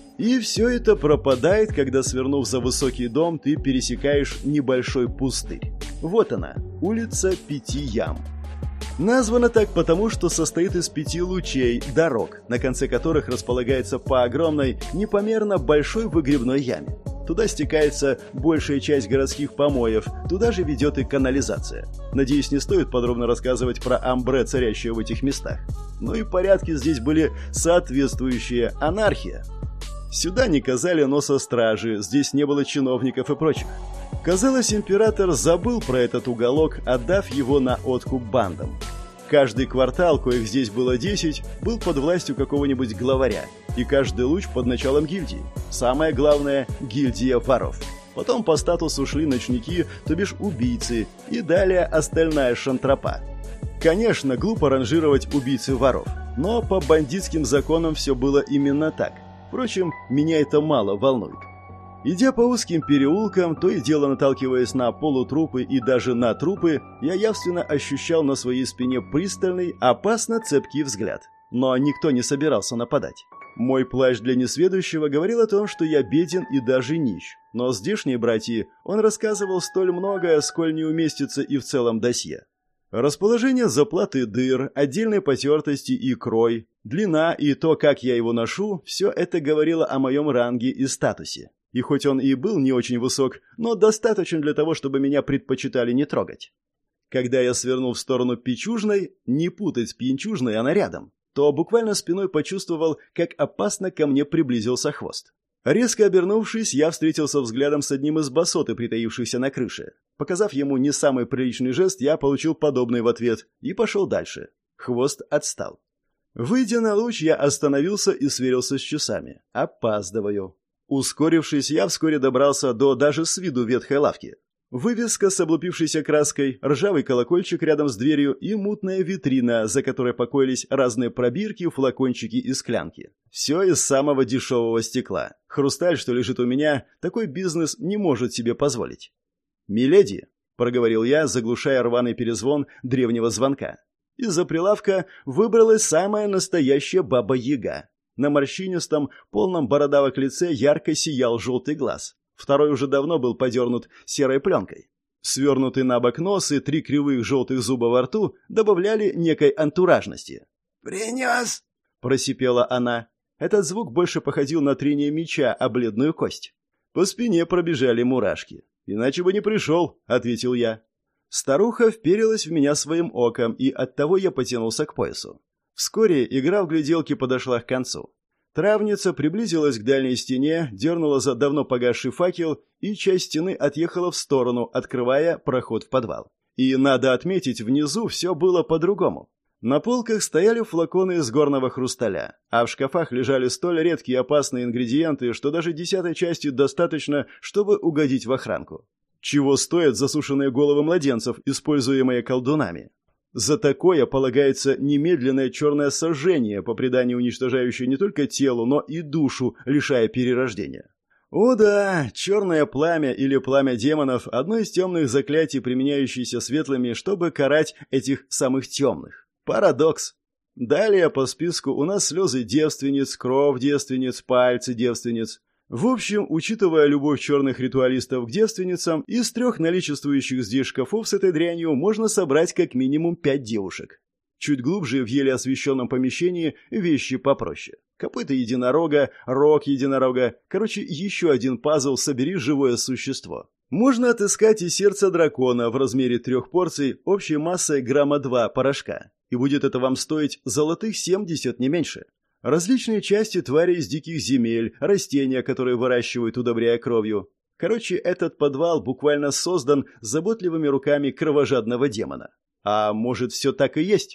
И все это пропадает, когда, свернув за высокий дом, ты пересекаешь небольшой пустырь. Вот она, улица 5 ям. Названа так потому, что состоит из 5 лучей, дорог, на конце которых располагается по огромной, непомерно большой выгребной яме. Туда стекается большая часть городских помоев, туда же ведет и канализация. Надеюсь, не стоит подробно рассказывать про амбре, царящее в этих местах. Ну и порядки здесь были соответствующие, анархия. Сюда не казали носа стражи, здесь не было чиновников и прочих. Казалось, император забыл про этот уголок, отдав его на откуп бандам. Каждый квартал, коих здесь было 10, был под властью какого-нибудь главаря, и каждый луч под началом гильдии. Самое главное – гильдия воров. Потом по статусу шли ночники, то бишь убийцы, и далее остальная шантропа. Конечно, глупо ранжировать убийцы воров, но по бандитским законам все было именно так. Впрочем, меня это мало волнует. Идя по узким переулкам, то и дело наталкиваясь на полутрупы и даже на трупы, я явственно ощущал на своей спине пристальный, опасно цепкий взгляд. Но никто не собирался нападать. Мой плащ для несведущего говорил о том, что я беден и даже нищ. Но здешние братья он рассказывал столь многое, сколь не уместится и в целом досье. Расположение заплаты дыр, отдельной потертости и крой, длина и то, как я его ношу, все это говорило о моем ранге и статусе. И хоть он и был не очень высок, но достаточен для того, чтобы меня предпочитали не трогать. Когда я свернул в сторону Пичужной, не путать с Пьянчужной, она рядом, то буквально спиной почувствовал, как опасно ко мне приблизился хвост. Резко обернувшись, я встретился взглядом с одним из басоты, притаившихся на крыше. Показав ему не самый приличный жест, я получил подобный в ответ и пошел дальше. Хвост отстал. Выйдя на луч, я остановился и сверился с часами. Опаздываю. Ускорившись, я вскоре добрался до даже с виду ветхой лавки. Вывеска с облупившейся краской, ржавый колокольчик рядом с дверью и мутная витрина, за которой покоились разные пробирки, флакончики и склянки. Все из самого дешевого стекла. Хрусталь, что лежит у меня, такой бизнес не может себе позволить. «Миледи», — проговорил я, заглушая рваный перезвон древнего звонка. Из-за прилавка выбралась самая настоящая баба-яга. На морщинистом, полном бородавок лице ярко сиял желтый глаз. Второй уже давно был подернут серой пленкой. Свернутый на бок нос и 3 кривых желтых зуба во рту добавляли некой антуражности. «Принес!» — просипела она. Этот звук больше походил на трение меча о бледную кость. По спине пробежали мурашки. «Иначе бы не пришел», — ответил я. Старуха вперилась в меня своим оком, и оттого я потянулся к поясу. Вскоре игра в гляделки подошла к концу. Травница приблизилась к дальней стене, дернула за давно погасший факел, и часть стены отъехала в сторону, открывая проход в подвал. И, надо отметить, внизу все было по-другому. На полках стояли флаконы из горного хрусталя, а в шкафах лежали столь редкие и опасные ингредиенты, что даже 10-й части достаточно, чтобы угодить в охранку. Чего стоят засушенные головы младенцев, используемые колдунами? За такое полагается немедленное черное сожжение, по преданию уничтожающее не только тело, но и душу, лишая перерождения. О да, черное пламя или пламя демонов – одно из темных заклятий, применяющихся светлыми, чтобы карать этих самых темных. Парадокс. Далее по списку у нас слезы девственниц, кровь девственниц, пальцы девственниц. В общем, учитывая любовь черных ритуалистов к девственницам, из 3 наличествующих здесь шкафов с этой дрянью можно собрать как минимум 5 девушек. Чуть глубже, в еле освещенном помещении, вещи попроще. Копыта единорога, рог единорога. Короче, еще один пазл «Собери живое существо». Можно отыскать и сердце дракона в размере 3 порций общей массой грамма 2 порошка. И будет это вам стоить золотых 70, не меньше. Различные части тварей из диких земель, растения, которые выращивают, удобряя кровью. Короче, этот подвал буквально создан заботливыми руками кровожадного демона. А может, все так и есть?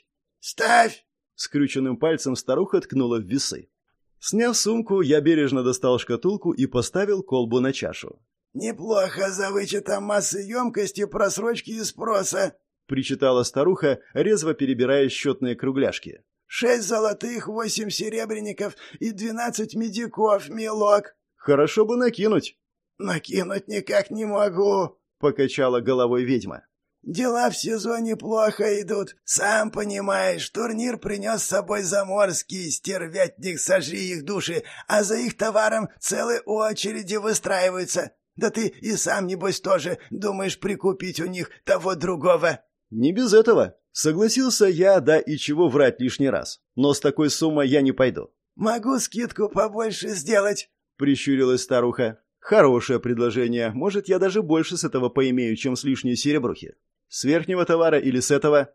«Ставь!» Скрюченным пальцем старуха ткнула в весы. Сняв сумку, я бережно достал шкатулку и поставил колбу на чашу. «Неплохо за вычетом массы емкости, просрочки и спроса», — причитала старуха, резво перебирая счетные кругляшки. 6 золотых, 8 серебряников и 12 медиков, милок». «Хорошо бы накинуть». «Накинуть никак не могу», — покачала головой ведьма. «Дела в сезоне плохо идут. Сам понимаешь, турнир принес с собой заморский, стервятник, сожри их души, а за их товаром целые очереди выстраиваются. Да ты и сам, небось, тоже думаешь прикупить у них того другого». «Не без этого. Согласился я, да и чего врать лишний раз. Но с такой суммой я не пойду». «Могу скидку побольше сделать», — прищурилась старуха. «Хорошее предложение. Может, я даже больше с этого поимею, чем с лишней серебрухи. С верхнего товара или с этого?»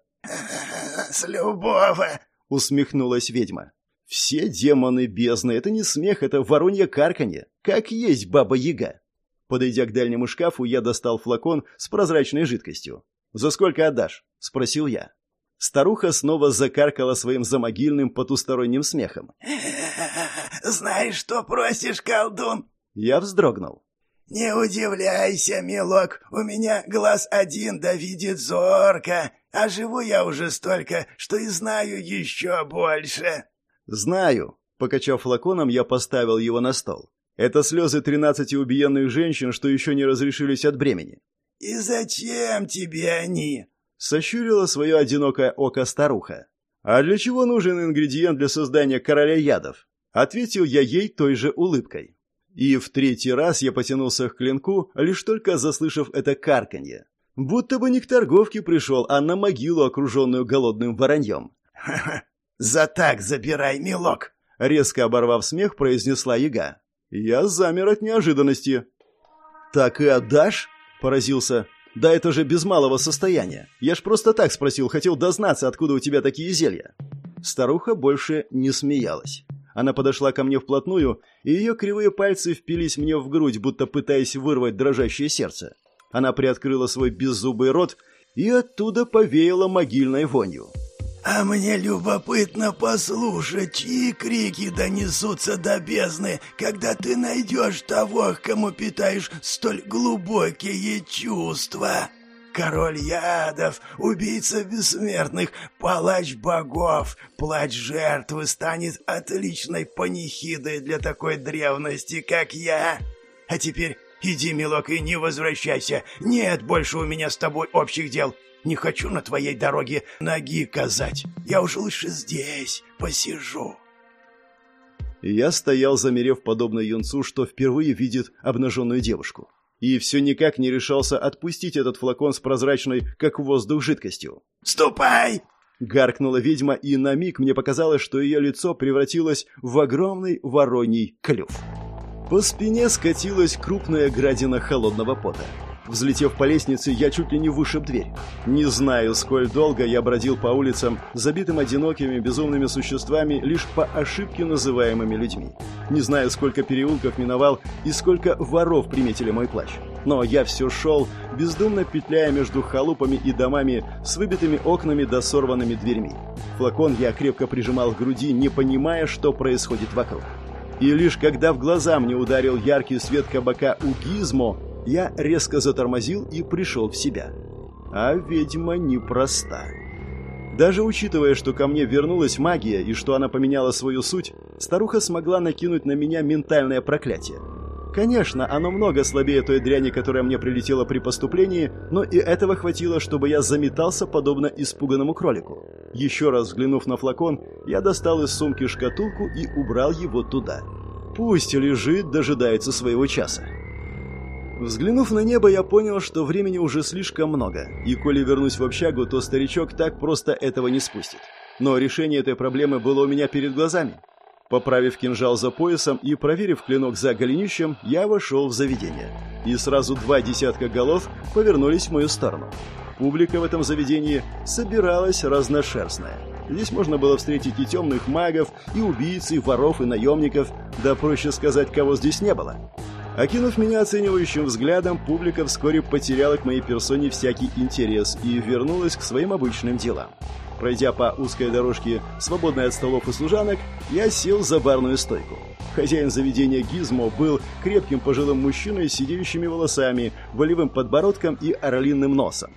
«С любого», — усмехнулась ведьма. «Все демоны бездны. Это не смех, это воронье карканье. Как есть баба-яга». Подойдя к дальнему шкафу, я достал флакон с прозрачной жидкостью. «За сколько отдашь?» — спросил я. Старуха снова закаркала своим замогильным потусторонним смехом. «Знаешь, что просишь, колдун?» Я вздрогнул. «Не удивляйся, милок, у меня глаз один да видит зорко, а живу я уже столько, что и знаю еще больше». «Знаю», — покачав флаконом, я поставил его на стол. «Это слезы 13 убиенных женщин, что еще не разрешились от бремени». «И зачем тебе они?» — сощурила свое одинокое око старуха. «А для чего нужен ингредиент для создания короля ядов?» — ответил я ей той же улыбкой. И в третий раз я потянулся к клинку, лишь только заслышав это карканье. Будто бы не к торговке пришел, а на могилу, окруженную голодным вороньем. «Ха-ха! За так забирай, милок!» — резко оборвав смех, произнесла яга. Я замер от неожиданности. «Так и отдашь?» — поразился. «Да это же без малого состояния. Я ж просто так спросил, хотел дознаться, откуда у тебя такие зелья». Старуха больше не смеялась. Она подошла ко мне вплотную, и ее кривые пальцы впились мне в грудь, будто пытаясь вырвать дрожащее сердце. Она приоткрыла свой беззубый рот, и оттуда повеяло могильной вонью. «А мне любопытно послушать, чьи крики донесутся до бездны, когда ты найдешь того, к кому питаешь столь глубокие чувства. Король ядов, убийца бессмертных, палач богов, плач жертвы станет отличной панихидой для такой древности, как я. А теперь иди, милок, и не возвращайся, нет больше у меня с тобой общих дел». Не хочу на твоей дороге ноги казать. Я уж лучше здесь посижу». Я стоял, замерев подобно юнцу, что впервые видит обнаженную девушку. И все никак не решался отпустить этот флакон с прозрачной, как воздух, жидкостью. «Ступай!» — гаркнула ведьма, и на миг мне показалось, что ее лицо превратилось в огромный вороний клюв. По спине скатилась крупная градина холодного пота. Взлетев по лестнице, я чуть ли не вышиб дверь. Не знаю, сколь долго я бродил по улицам, забитым одинокими безумными существами, лишь по ошибке называемыми людьми. Не знаю, сколько переулков миновал и сколько воров приметили мой плащ. Но я все шел, бездумно петляя между халупами и домами с выбитыми окнами да сорванными дверьми. Флакон я крепко прижимал к груди, не понимая, что происходит вокруг. И лишь когда в глаза мне ударил яркий свет кабака у Гизмо, я резко затормозил и пришел в себя. А ведьма непроста. Даже учитывая, что ко мне вернулась магия и что она поменяла свою суть, старуха смогла накинуть на меня ментальное проклятие. Конечно, оно много слабее той дряни, которая мне прилетела при поступлении, но и этого хватило, чтобы я заметался подобно испуганному кролику. Еще раз взглянув на флакон, я достал из сумки шкатулку и убрал его туда. Пусть лежит, дожидается своего часа. Взглянув на небо, я понял, что времени уже слишком много, и коли вернусь в общагу, то старичок так просто этого не спустит. Но решение этой проблемы было у меня перед глазами. Поправив кинжал за поясом и проверив клинок за голенищем, я вошел в заведение. И сразу 2 десятка голов повернулись в мою сторону. Публика в этом заведении собиралась разношерстная. Здесь можно было встретить и темных магов, и убийц, и воров, и наемников, да проще сказать, кого здесь не было. Окинув меня оценивающим взглядом, публика вскоре потеряла к моей персоне всякий интерес и вернулась к своим обычным делам. Пройдя по узкой дорожке, свободной от столов и служанок, я сел за барную стойку. Хозяин заведения Гизмо был крепким пожилым мужчиной с сидеющими волосами, волевым подбородком и орлиным носом.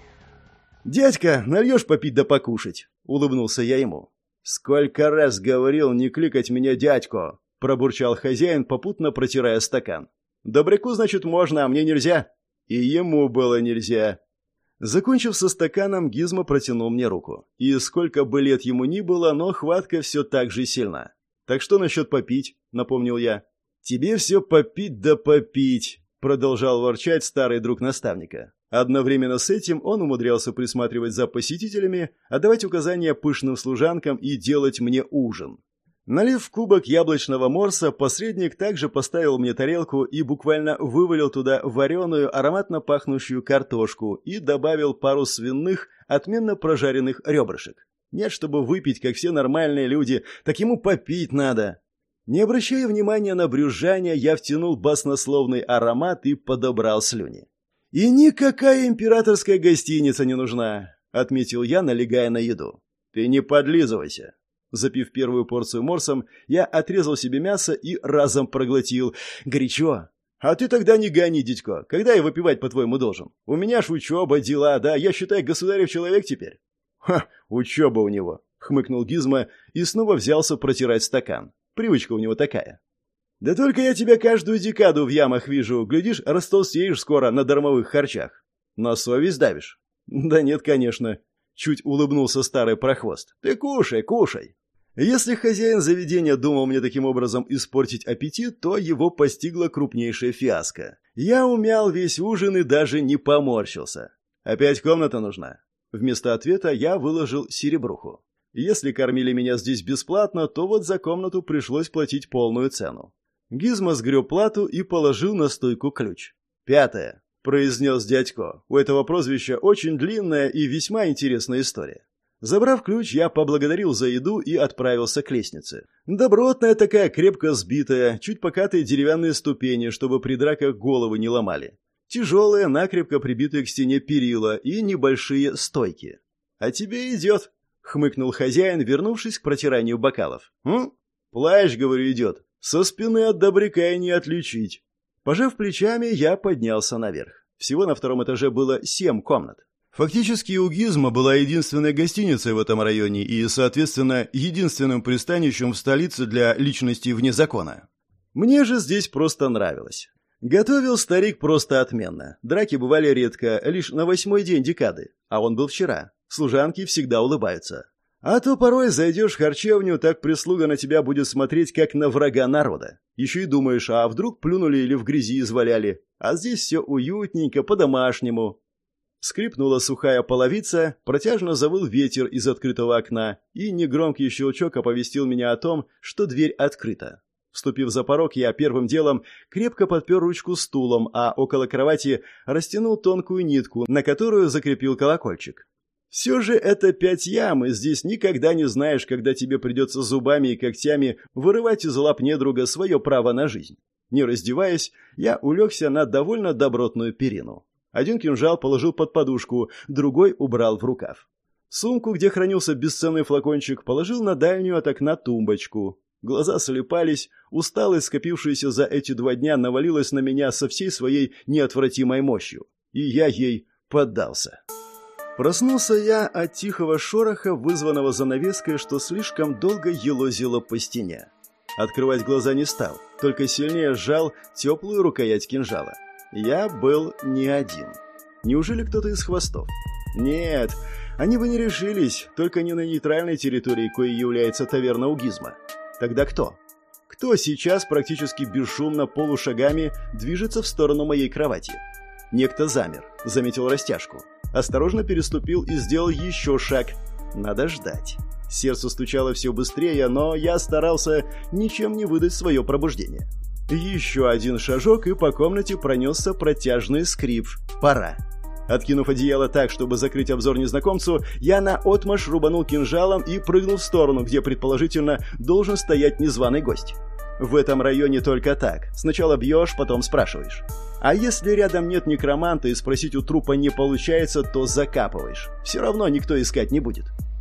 «Дядька, нальешь попить да покушать?» — улыбнулся я ему. «Сколько раз говорил не кликать меня дядько!» — пробурчал хозяин, попутно протирая стакан. «Добряку, значит, можно, а мне нельзя?» И ему было нельзя. Закончив со стаканом, Гизмо протянул мне руку. И сколько бы лет ему ни было, но хватка все так же сильна. «Так что насчет попить?» — напомнил я. «Тебе все попить да попить», — продолжал ворчать старый друг наставника. Одновременно с этим он умудрялся присматривать за посетителями, отдавать указания пышным служанкам и делать мне ужин. Налив в кубок яблочного морса, посредник также поставил мне тарелку и буквально вывалил туда вареную, ароматно пахнущую картошку и добавил пару свиных, отменно прожаренных ребрышек. Нет, чтобы выпить, как все нормальные люди, так ему попить надо. Не обращая внимания на брюзжание, я втянул баснословный аромат и подобрал слюни. «И никакая императорская гостиница не нужна», — отметил я, налегая на еду. «Ты не подлизывайся». Запив первую порцию морсом, я отрезал себе мясо и разом проглотил. «Горячо». «А ты тогда не гони, дядько. Когда я выпивать, по-твоему, должен? У меня ж учеба, дела, да, я, считай, государев человек теперь». «Ха, учеба у него», — хмыкнул Гизмо и снова взялся протирать стакан. Привычка у него такая. «Да только я тебя каждую декаду в ямах вижу. Глядишь, растолстеешь скоро на дармовых харчах. На совесть давишь?» «Да нет, конечно», — чуть улыбнулся старый прохвост. «Ты кушай, кушай». Если хозяин заведения думал мне таким образом испортить аппетит, то его постигла крупнейшая фиаско. Я умял весь ужин и даже не поморщился. «Опять комната нужна?» Вместо ответа я выложил серебруху. Если кормили меня здесь бесплатно, то вот за комнату пришлось платить полную цену. Гизмо сгреб плату и положил на стойку ключ. «5», — произнес дядько. У этого прозвища очень длинная и весьма интересная история. Забрав ключ, я поблагодарил за еду и отправился к лестнице. Добротная такая, крепко сбитая, чуть покатые деревянные ступени, чтобы при драках головы не ломали. Тяжелые, накрепко прибитые к стене перила и небольшие стойки. «А тебе идет», — хмыкнул хозяин, вернувшись к протиранию бокалов. «Плащ, говорю, идет. Со спины от добряка и не отличить». Пожав плечами, я поднялся наверх. Всего на втором этаже было 7 комнат. Фактически у Гизмо была единственная гостиница в этом районе и, соответственно, единственным пристанищем в столице для личностей вне закона. Мне же здесь просто нравилось. Готовил старик просто отменно. Драки бывали редко, лишь на 8-й день декады, а он был вчера. Служанки всегда улыбаются. А то порой зайдешь в харчевню, так прислуга на тебя будет смотреть, как на врага народа. Еще и думаешь, а вдруг плюнули или в грязи изваляли. А здесь все уютненько, по-домашнему. Скрипнула сухая половица, протяжно завыл ветер из открытого окна, и негромкий щелчок оповестил меня о том, что дверь открыта. Вступив за порог, я первым делом крепко подпер ручку стулом, а около кровати растянул тонкую нитку, на которую закрепил колокольчик. Все же это 5 ям, и здесь никогда не знаешь, когда тебе придется зубами и когтями вырывать из лап недруга свое право на жизнь. Не раздеваясь, я улегся на довольно добротную перину. Один кинжал положил под подушку, другой убрал в рукав. Сумку, где хранился бесценный флакончик, положил на дальнюю от окна тумбочку. Глаза слепались, усталость, скопившаяся за эти 2 дня, навалилась на меня со всей своей неотвратимой мощью. И я ей поддался. Проснулся я от тихого шороха, вызванного занавеской, что слишком долго елозило по стене. Открывать глаза не стал, только сильнее сжал теплую рукоять кинжала. Я был не один. Неужели кто-то из хвостов? Нет, они бы не решились, только не на нейтральной территории, коей является таверна у Гизмо. Тогда кто? Кто сейчас практически бесшумно полушагами движется в сторону моей кровати? Некто замер, заметил растяжку. Осторожно переступил и сделал еще шаг. Надо ждать. Сердце стучало все быстрее, но я старался ничем не выдать свое пробуждение. Еще один шажок, и по комнате пронесся протяжный скрип. Пора. Откинув одеяло так, чтобы закрыть обзор незнакомцу, я наотмашь рубанул кинжалом и прыгнул в сторону, где, предположительно, должен стоять незваный гость. В этом районе только так. Сначала бьешь, потом спрашиваешь. А если рядом нет некроманта и спросить у трупа не получается, то закапываешь. Все равно никто искать не будет.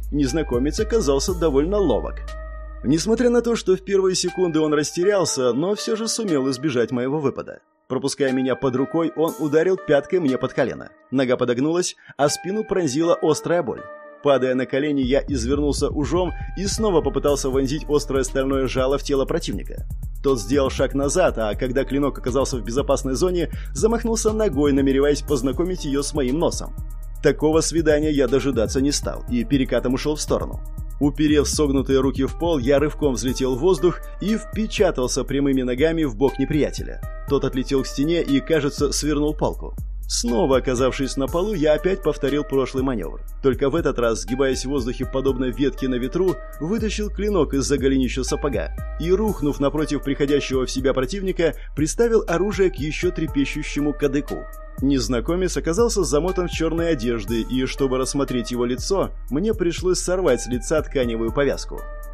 Незнакомец оказался довольно ловок. Несмотря на то, что в первые секунды он растерялся, но все же сумел избежать моего выпада. Пропуская меня под рукой, он ударил пяткой мне под колено. Нога подогнулась, а спину пронзила острая боль. Падая на колени, я извернулся ужом и снова попытался вонзить острое стальное жало в тело противника. Тот сделал шаг назад, а когда клинок оказался в безопасной зоне, замахнулся ногой, намереваясь познакомить ее с моим носом. Такого свидания я дожидаться не стал и перекатом ушел в сторону. Уперев согнутые руки в пол, я рывком взлетел в воздух и впечатался прямыми ногами в бок неприятеля. Тот отлетел к стене и, кажется, свернул палку. Снова оказавшись на полу, я опять повторил прошлый маневр. Только в этот раз, сгибаясь в воздухе подобно ветке на ветру, вытащил клинок из-за голенища сапога и, рухнув напротив приходящего в себя противника, приставил оружие к еще трепещущему кадыку. Незнакомец оказался замотан в черные одежды, и, чтобы рассмотреть его лицо, мне пришлось сорвать с лица тканевую повязку.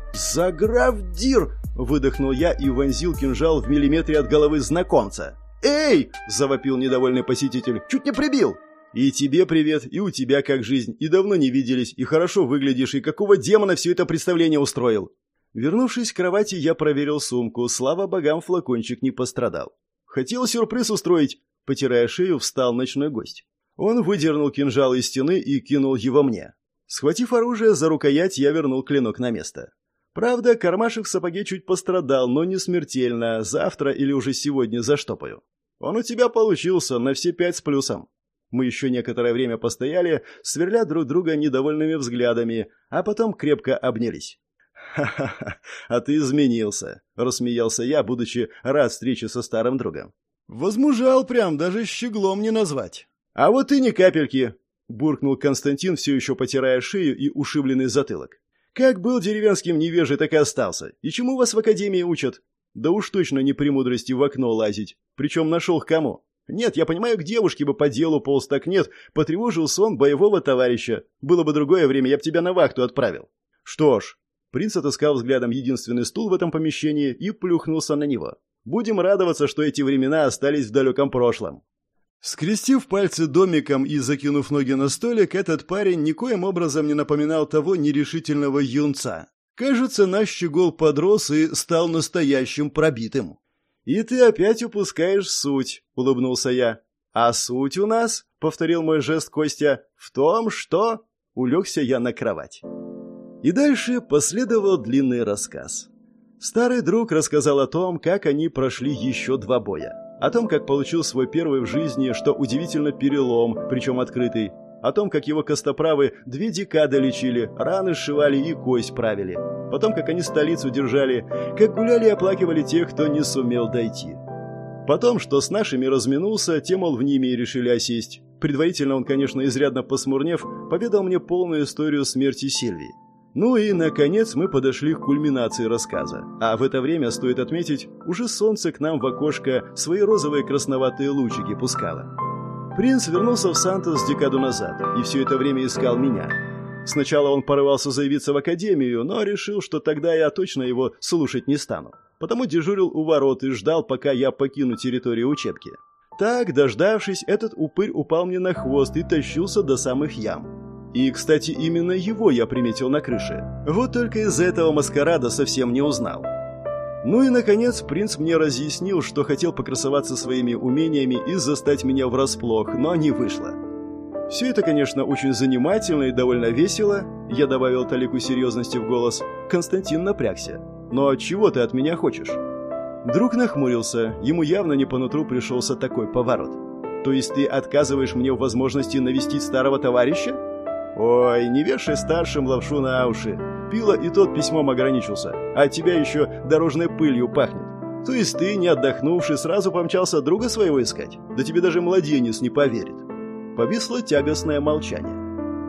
«Загравдир!» – выдохнул я и вонзил кинжал в миллиметре от головы знакомца. «Эй!» – завопил недовольный посетитель. «Чуть не прибил!» «И тебе привет, и у тебя как жизнь, и давно не виделись, и хорошо выглядишь, и какого демона все это представление устроил?» Вернувшись к кровати, я проверил сумку. Слава богам, флакончик не пострадал. «Хотел сюрприз устроить!» Потирая шею, встал ночной гость. Он выдернул кинжал из стены и кинул его мне. Схватив оружие за рукоять, я вернул клинок на место. Правда, кармашек в сапоге чуть пострадал, но не смертельно. Завтра или уже сегодня заштопаю. Он у тебя получился на все 5 с плюсом. Мы еще некоторое время постояли, сверля друг друга недовольными взглядами, а потом крепко обнялись. «Ха-ха-ха, а ты изменился», — рассмеялся я, будучи рад встрече со старым другом. «Возмужал прям, даже щеглом не назвать». «А вот и ни капельки», — буркнул Константин, все еще потирая шею и ушибленный затылок. «Как был деревенским невежей, так и остался. И чему вас в академии учат?» «Да уж точно не премудрости в окно лазить. Причем нашел к кому. Нет, я понимаю, к девушке бы по делу полз, так нет. Потревожил сон боевого товарища. Было бы другое время, я бы тебя на вахту отправил». «Что ж». Принц отыскал взглядом единственный стул в этом помещении и плюхнулся на него. «Будем радоваться, что эти времена остались в далеком прошлом». Скрестив пальцы домиком и закинув ноги на столик, этот парень никоим образом не напоминал того нерешительного юнца. Кажется, наш щегол подрос и стал настоящим пробитым. «И ты опять упускаешь суть», — улыбнулся я. «А суть у нас», — повторил мой жест Костя, — «в том, что...» Улегся я на кровать. И дальше последовал длинный рассказ. Старый друг рассказал о том, как они прошли еще 2 боя. О том, как получил свой первый в жизни, что удивительно, перелом, причем открытый. О том, как его костоправы 2 декады лечили, раны сшивали и кость правили. Потом, как они столицу держали, как гуляли и оплакивали тех, кто не сумел дойти. Потом, что с нашими разминулся, те, мол, в ними и решили осесть. Предварительно он, конечно, изрядно посмурнев, поведал мне полную историю смерти Сильвии. Ну и, наконец, мы подошли к кульминации рассказа. А в это время, стоит отметить, уже солнце к нам в окошко свои розовые красноватые лучики пускало. Принц вернулся в Сантос декаду назад и все это время искал меня. Сначала он порывался заявиться в академию, но решил, что тогда я точно его слушать не стану. Потому дежурил у ворот и ждал, пока я покину территорию учебки. Так, дождавшись, этот упырь упал мне на хвост и тащился до самых ям. И, кстати, именно его я приметил на крыше. Вот только из-за этого маскарада совсем не узнал. Ну и, наконец, принц мне разъяснил, что хотел покрасоваться своими умениями и застать меня врасплох, но не вышло. Все это, конечно, очень занимательно и довольно весело, я добавил талику серьезности в голос. Константин напрягся. «Но чего ты от меня хочешь?» Друг нахмурился, ему явно не по нутру пришелся такой поворот. «То есть ты отказываешь мне в возможности навестить старого товарища?» «Ой, не вешай старшим лапшу на уши. Пила и тот письмом ограничился, а от тебя еще дорожной пылью пахнет. То есть ты, не отдохнувший, сразу помчался друга своего искать? Да тебе даже младенец не поверит». Повисло тягостное молчание.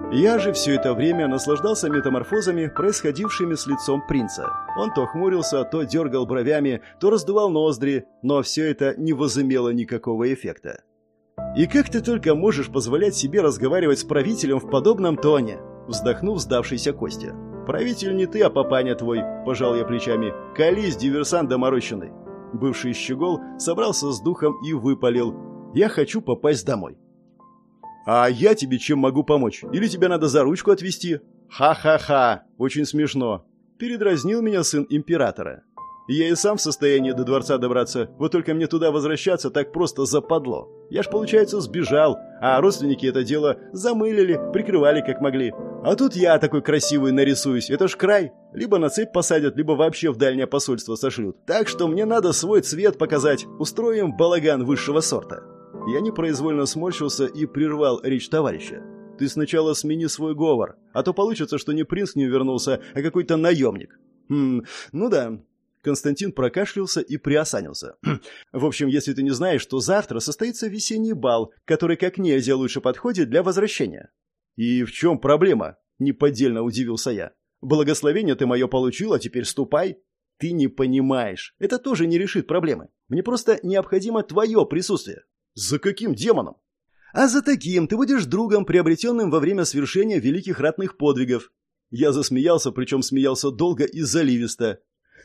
Я же все это время наслаждался метаморфозами, происходившими с лицом принца. Он то хмурился, то дергал бровями, то раздувал ноздри, но все это не возымело никакого эффекта. «И как ты только можешь позволять себе разговаривать с правителем в подобном тоне?» Вздохнув, сдавшийся Костя. «Правитель не ты, а папаня твой», – пожал я плечами. «Колись, диверсант доморощенный». Бывший щегол собрался с духом и выпалил. «Я хочу попасть домой». «А я тебе чем могу помочь? Или тебя надо за ручку отвезти?» «Ха-ха-ха! Очень смешно!» – передразнил меня сын императора. «Я и сам в состоянии до дворца добраться, вот только мне туда возвращаться так просто западло. Я ж, получается, сбежал, а родственники это дело замылили, прикрывали как могли. А тут я такой красивый нарисуюсь, это ж край. Либо на цепь посадят, либо вообще в дальнее посольство сошлют. Так что мне надо свой цвет показать, устроим балаган высшего сорта». Я непроизвольно сморщился и прервал речь товарища. «Ты сначала смени свой говор, а то получится, что не принц не вернулся, а какой-то наемник». Ну да». Константин прокашлялся и приосанился. «В общем, если ты не знаешь, то завтра состоится весенний бал, который как нельзя лучше подходит для возвращения». «И в чем проблема?» – неподдельно удивился я. «Благословение ты мое получил, а теперь ступай». «Ты не понимаешь. Это тоже не решит проблемы. Мне просто необходимо твое присутствие». «За каким демоном?» «А за таким ты будешь другом, приобретенным во время свершения великих ратных подвигов». Я засмеялся, причем смеялся долго и заливисто.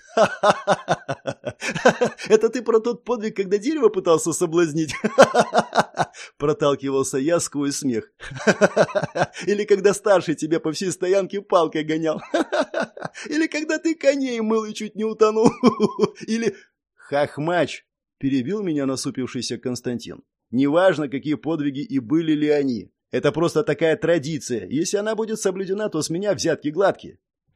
«Ха-ха-ха! Это ты про тот подвиг, когда дерево пытался соблазнить?» Проталкивался я сквозь смех. «Или когда старший тебя по всей стоянке палкой гонял? Или когда ты коней мыл и чуть не утонул? Или...» «Хохмач!» — перебил меня насупившийся Константин. «Неважно, какие подвиги и были ли они. Это просто такая традиция. Если она будет соблюдена, то с меня взятки гладкие».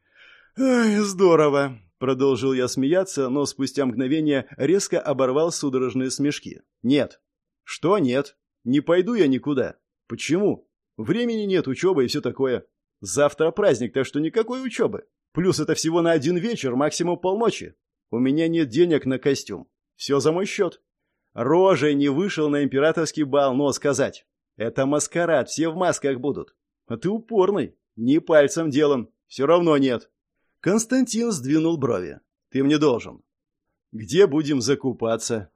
«Ай, здорово!» — продолжил я смеяться, но спустя мгновение резко оборвал судорожные смешки. «Нет». «Что нет? Не пойду я никуда». «Почему?» «Времени нет, учеба и все такое. Завтра праздник, так что никакой учебы. Плюс это всего на один вечер, максимум полночи. У меня нет денег на костюм. Все за мой счет. Рожей не вышел на императорский бал, но сказать. Это маскарад, все в масках будут. А ты упорный. Не пальцем делан. Все равно нет». Константин сдвинул брови. «Ты мне должен». «Где будем закупаться?»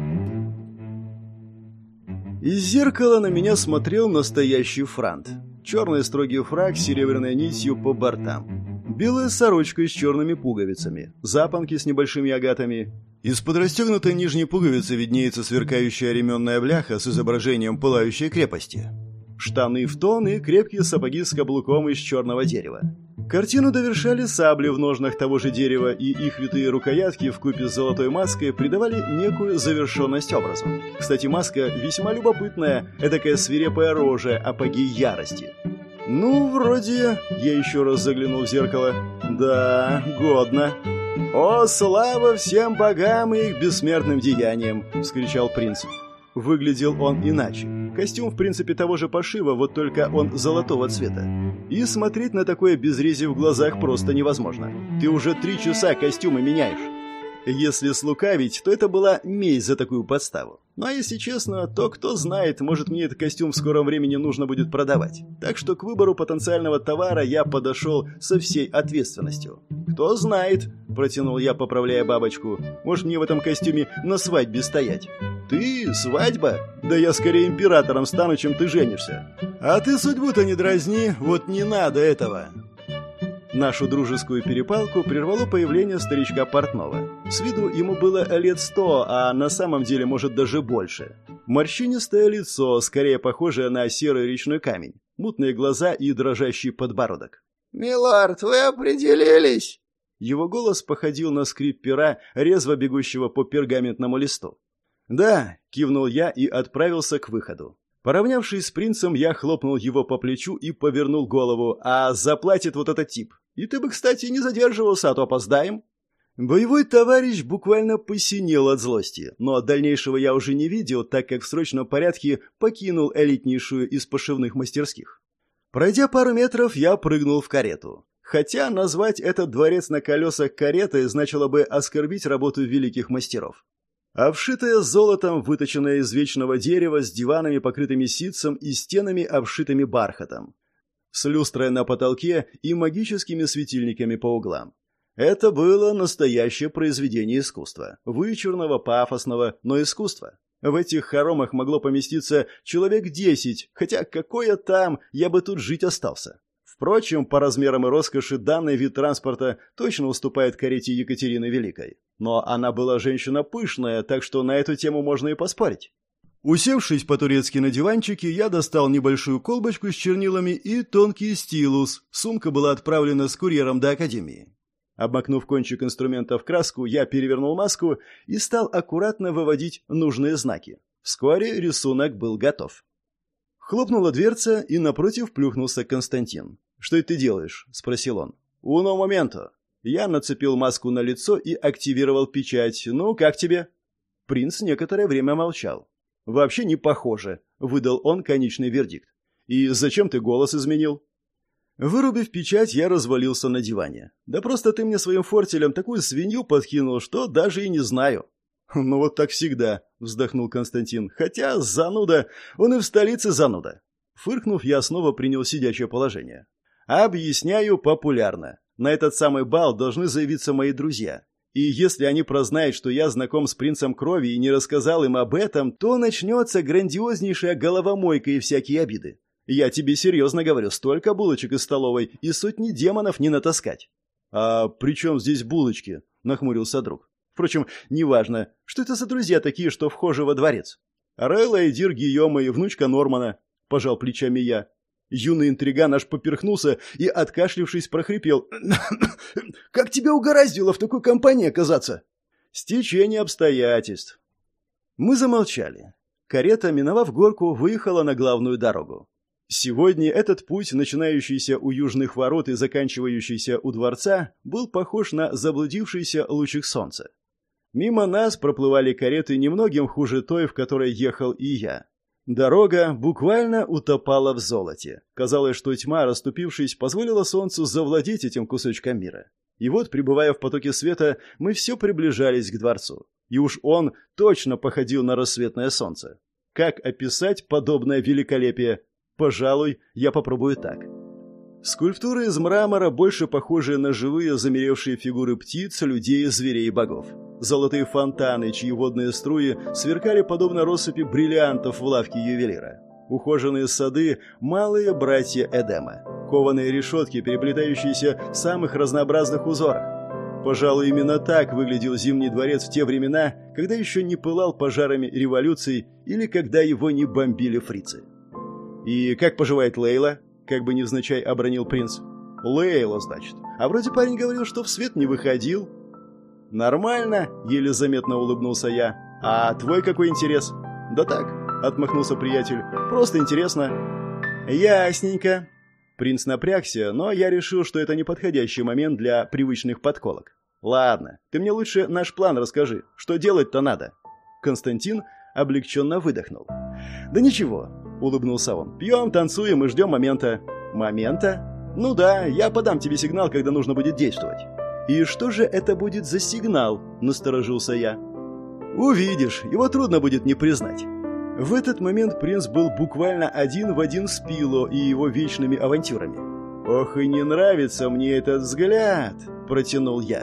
Из зеркала на меня смотрел настоящий франт. Черный строгий фрак с серебряной нитью по бортам. Белая сорочка с черными пуговицами. Запонки с небольшими агатами. Из-под расстегнутой нижней пуговицы виднеется сверкающая ременная бляха с изображением пылающей крепости. Штаны в тон и крепкие сапоги с каблуком из черного дерева. Картину довершали сабли в ножнах того же дерева, и их витые рукоятки вкупе с золотой маской придавали некую завершенность образу. Кстати, маска весьма любопытная, эдакая свирепая рожа, апогей ярости. «Ну, вроде...» — я еще раз заглянул в зеркало. «Да, годно». «О, слава всем богам и их бессмертным деяниям!» — вскричал принц. Выглядел он иначе. Костюм, в принципе, того же пошива, вот только он золотого цвета. И смотреть на такое без рези в глазах просто невозможно. Ты уже 3 часа костюмы меняешь. Если слукавить, то это была месть за такую подставу. Ну а если честно, то кто знает, может мне этот костюм в скором времени нужно будет продавать. Так что к выбору потенциального товара я подошел со всей ответственностью. «Кто знает», — протянул я, поправляя бабочку, «может мне в этом костюме на свадьбе стоять». «Ты? Свадьба? Да я скорее императором стану, чем ты женишься». «А ты судьбу-то не дразни, вот не надо этого». Нашу дружескую перепалку прервало появление старичка Портнова. С виду ему было лет 100, а на самом деле, может, даже больше. Морщинистое лицо, скорее похожее на серый речной камень, мутные глаза и дрожащий подбородок. «Милорд, вы определились?» Его голос походил на скрип пера, резво бегущего по пергаментному листу. «Да», — кивнул я и отправился к выходу. Поравнявшись с принцем, я хлопнул его по плечу и повернул голову. «А заплатит вот этот тип. И ты бы, кстати, не задерживался, а то опоздаем». Боевой товарищ буквально посинел от злости, но дальнейшего я уже не видел, так как в срочном порядке покинул элитнейшую из пошивных мастерских. Пройдя пару метров, я прыгнул в карету. Хотя назвать этот дворец на колесах каретой значило бы оскорбить работу великих мастеров. Обшитая золотом, выточенная из вечного дерева, с диванами, покрытыми ситцем, и стенами, обшитыми бархатом. С люстрой на потолке и магическими светильниками по углам. Это было настоящее произведение искусства. Вычурного, пафосного, но искусства. В этих хоромах могло поместиться человек 10, хотя какое там, я бы тут жить остался. Впрочем, по размерам и роскоши данный вид транспорта точно уступает карете Екатерины Великой. Но она была женщина пышная, так что на эту тему можно и поспорить. Усевшись по-турецки на диванчике, я достал небольшую колбочку с чернилами и тонкий стилус. Сумка была отправлена с курьером до академии. Обмакнув кончик инструмента в краску, я перевернул маску и стал аккуратно выводить нужные знаки. Вскоре рисунок был готов. Хлопнула дверца, и напротив плюхнулся Константин. «Что это ты делаешь?» – спросил он. «Уно моменто». Я нацепил маску на лицо и активировал печать. «Ну, как тебе?» Принц некоторое время молчал. «Вообще не похоже», — выдал он конечный вердикт. «И зачем ты голос изменил?» Вырубив печать, я развалился на диване. «Да просто ты мне своим фортелем такую свинью подкинул, что даже и не знаю». «Ну вот так всегда», — вздохнул Константин. «Хотя зануда, он и в столице зануда». Фыркнув, я снова принял сидячее положение. «Объясняю популярно. На этот самый бал должны заявиться мои друзья. И если они прознают, что я знаком с принцем крови и не рассказал им об этом, то начнется грандиознейшая головомойка и всякие обиды. Я тебе серьезно говорю, столько булочек из столовой и сотни демонов не натаскать». «А при чем здесь булочки?» – нахмурился друг. «Впрочем, неважно, что это за друзья такие, что вхожи во дворец?» «Релла, Эдир, Гийома и внучка Нормана», – пожал плечами я. Юный интриган аж поперхнулся и, откашлившись, прохрипел. «Как тебя угораздило в такой компании оказаться?» «Стечение обстоятельств». Мы замолчали. Карета, миновав горку, выехала на главную дорогу. Сегодня этот путь, начинающийся у южных ворот и заканчивающийся у дворца, был похож на заблудившийся лучик солнца. Мимо нас проплывали кареты немногим хуже той, в которой ехал и я. Дорога буквально утопала в золоте. Казалось, что тьма, расступившись, позволила солнцу завладеть этим кусочком мира. И вот, пребывая в потоке света, мы все приближались к дворцу. И уж он точно походил на рассветное солнце. Как описать подобное великолепие? Пожалуй, я попробую так. Скульптуры из мрамора, больше похожие на живые замеревшие фигуры птиц, людей, зверей и богов. Золотые фонтаны, чьи водные струи сверкали подобно россыпи бриллиантов в лавке ювелира. Ухоженные сады – малые братья Эдема. Кованые решетки, переплетающиеся в самых разнообразных узорах. Пожалуй, именно так выглядел Зимний дворец в те времена, когда еще не пылал пожарами революций или когда его не бомбили фрицы. «И как поживает Лейла?» – как бы невзначай обронил принц. «Лейла, значит. А вроде парень говорил, что в свет не выходил». «Нормально», — еле заметно улыбнулся я. «А твой какой интерес?» «Да так», — отмахнулся приятель. «Просто интересно». «Ясненько». Принц напрягся, но я решил, что это неподходящий момент для привычных подколок. «Ладно, ты мне лучше наш план расскажи. Что делать-то надо?» Константин облегченно выдохнул. «Да ничего», — улыбнулся он. «Пьем, танцуем и ждем момента». «Момента? Ну да, я подам тебе сигнал, когда нужно будет действовать». «И что же это будет за сигнал?» – насторожился я. «Увидишь, его трудно будет не признать». В этот момент принц был буквально один в один с Пило и его вечными авантюрами. «Ох, и не нравится мне этот взгляд!» – протянул я.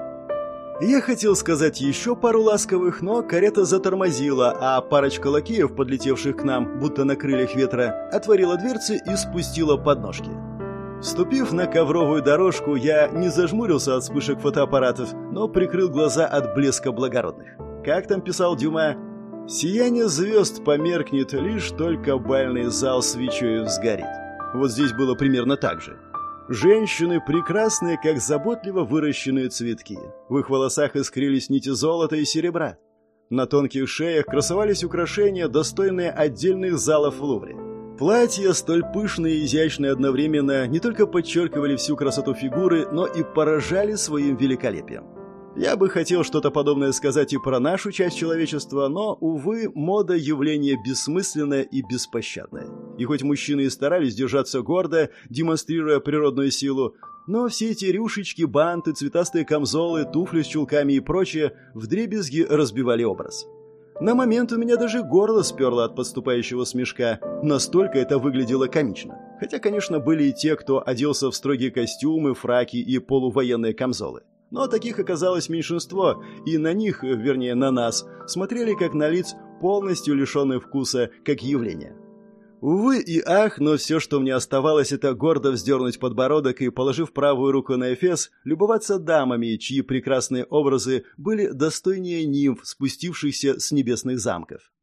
Я хотел сказать еще пару ласковых, но карета затормозила, а парочка лакеев, подлетевших к нам, будто на крыльях ветра, отворила дверцы и спустила подножки. Ступив на ковровую дорожку, я не зажмурился от вспышек фотоаппаратов, но прикрыл глаза от блеска благородных. Как там писал Дюма? «Сияние звезд померкнет, лишь только бальный зал свечою взгорит». Вот здесь было примерно так же. Женщины прекрасные, как заботливо выращенные цветки. В их волосах искрились нити золота и серебра. На тонких шеях красовались украшения, достойные отдельных залов в Лувре. Платья, столь пышные и изящные одновременно, не только подчеркивали всю красоту фигуры, но и поражали своим великолепием. Я бы хотел что-то подобное сказать и про нашу часть человечества, но, увы, мода – явление бессмысленное и беспощадное. И хоть мужчины и старались держаться гордо, демонстрируя природную силу, но все эти рюшечки, банты, цветастые камзолы, туфли с чулками и прочее вдребезги разбивали образ. На момент у меня даже горло сперло от подступающего смешка, настолько это выглядело комично. Хотя, конечно, были и те, кто оделся в строгие костюмы, фраки и полувоенные камзолы. Но таких оказалось меньшинство, и на них, вернее на нас, смотрели как на лиц, полностью лишенных вкуса, как явление. Увы и ах, но все, что мне оставалось, это гордо вздернуть подбородок и, положив правую руку на эфес, любоваться дамами, чьи прекрасные образы были достойнее нимф, спустившихся с небесных замков.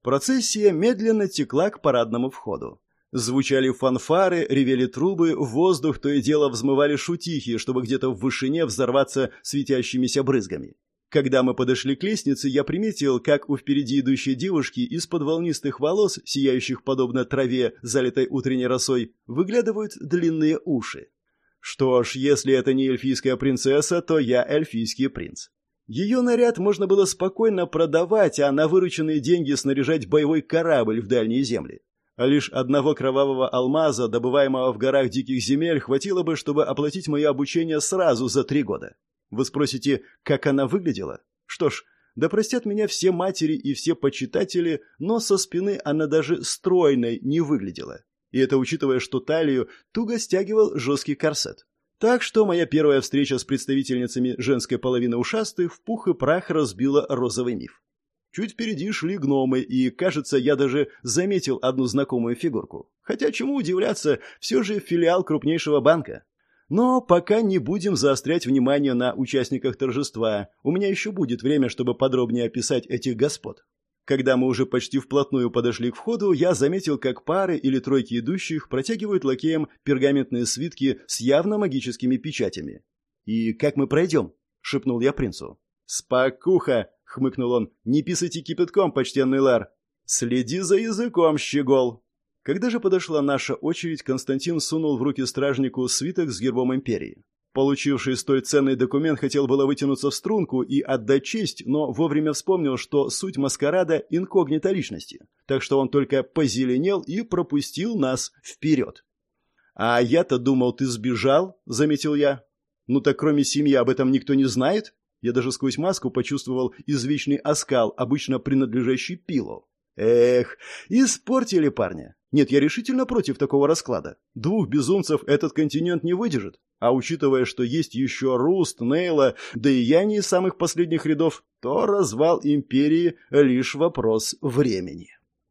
Процессия медленно текла к парадному входу. Звучали фанфары, ревели трубы, в воздух то и дело взмывали шутихи, чтобы где-то в вышине взорваться светящимися брызгами. Когда мы подошли к лестнице, я приметил, как у впереди идущей девушки из-под волнистых волос, сияющих подобно траве, залитой утренней росой, выглядывают длинные уши. Что ж, если это не эльфийская принцесса, то я эльфийский принц. Ее наряд можно было спокойно продавать, а на вырученные деньги снаряжать боевой корабль в дальние земли. А лишь одного кровавого алмаза, добываемого в горах диких земель, хватило бы, чтобы оплатить мое обучение сразу за 3 года. Вы спросите, как она выглядела? Что ж, да простят меня все матери и все почитатели, но со спины она даже стройной не выглядела. И это учитывая, что талию туго стягивал жесткий корсет. Так что моя первая встреча с представительницами женской половины ушастых в пух и прах разбила розовый миф. Чуть впереди шли гномы, и, кажется, я даже заметил одну знакомую фигурку. Хотя чему удивляться, все же филиал крупнейшего банка. Но пока не будем заострять внимание на участниках торжества. У меня еще будет время, чтобы подробнее описать этих господ. Когда мы уже почти вплотную подошли к входу, я заметил, как пары или тройки идущих протягивают лакеям пергаментные свитки с явно магическими печатями. «И как мы пройдем?» — шепнул я принцу. «Спокуха!» — хмыкнул он. «Не писайте кипятком, почтенный Лар. Следи за языком, щегол!» Когда же подошла наша очередь, Константин сунул в руки стражнику свиток с гербом империи. Получивший столь ценный документ хотел было вытянуться в струнку и отдать честь, но вовремя вспомнил, что суть маскарада – инкогнито личности, так что он только позеленел и пропустил нас вперед. «А я-то думал, ты сбежал», – заметил я. «Ну так кроме семьи об этом никто не знает?» Я даже сквозь маску почувствовал извечный оскал, обычно принадлежащий Пилу. Эх, испортили парня. Нет, я решительно против такого расклада. 2 безумцев этот континент не выдержит. А учитывая, что есть еще Руст, Нейла, да и я не из самых последних рядов, то развал империи лишь вопрос времени.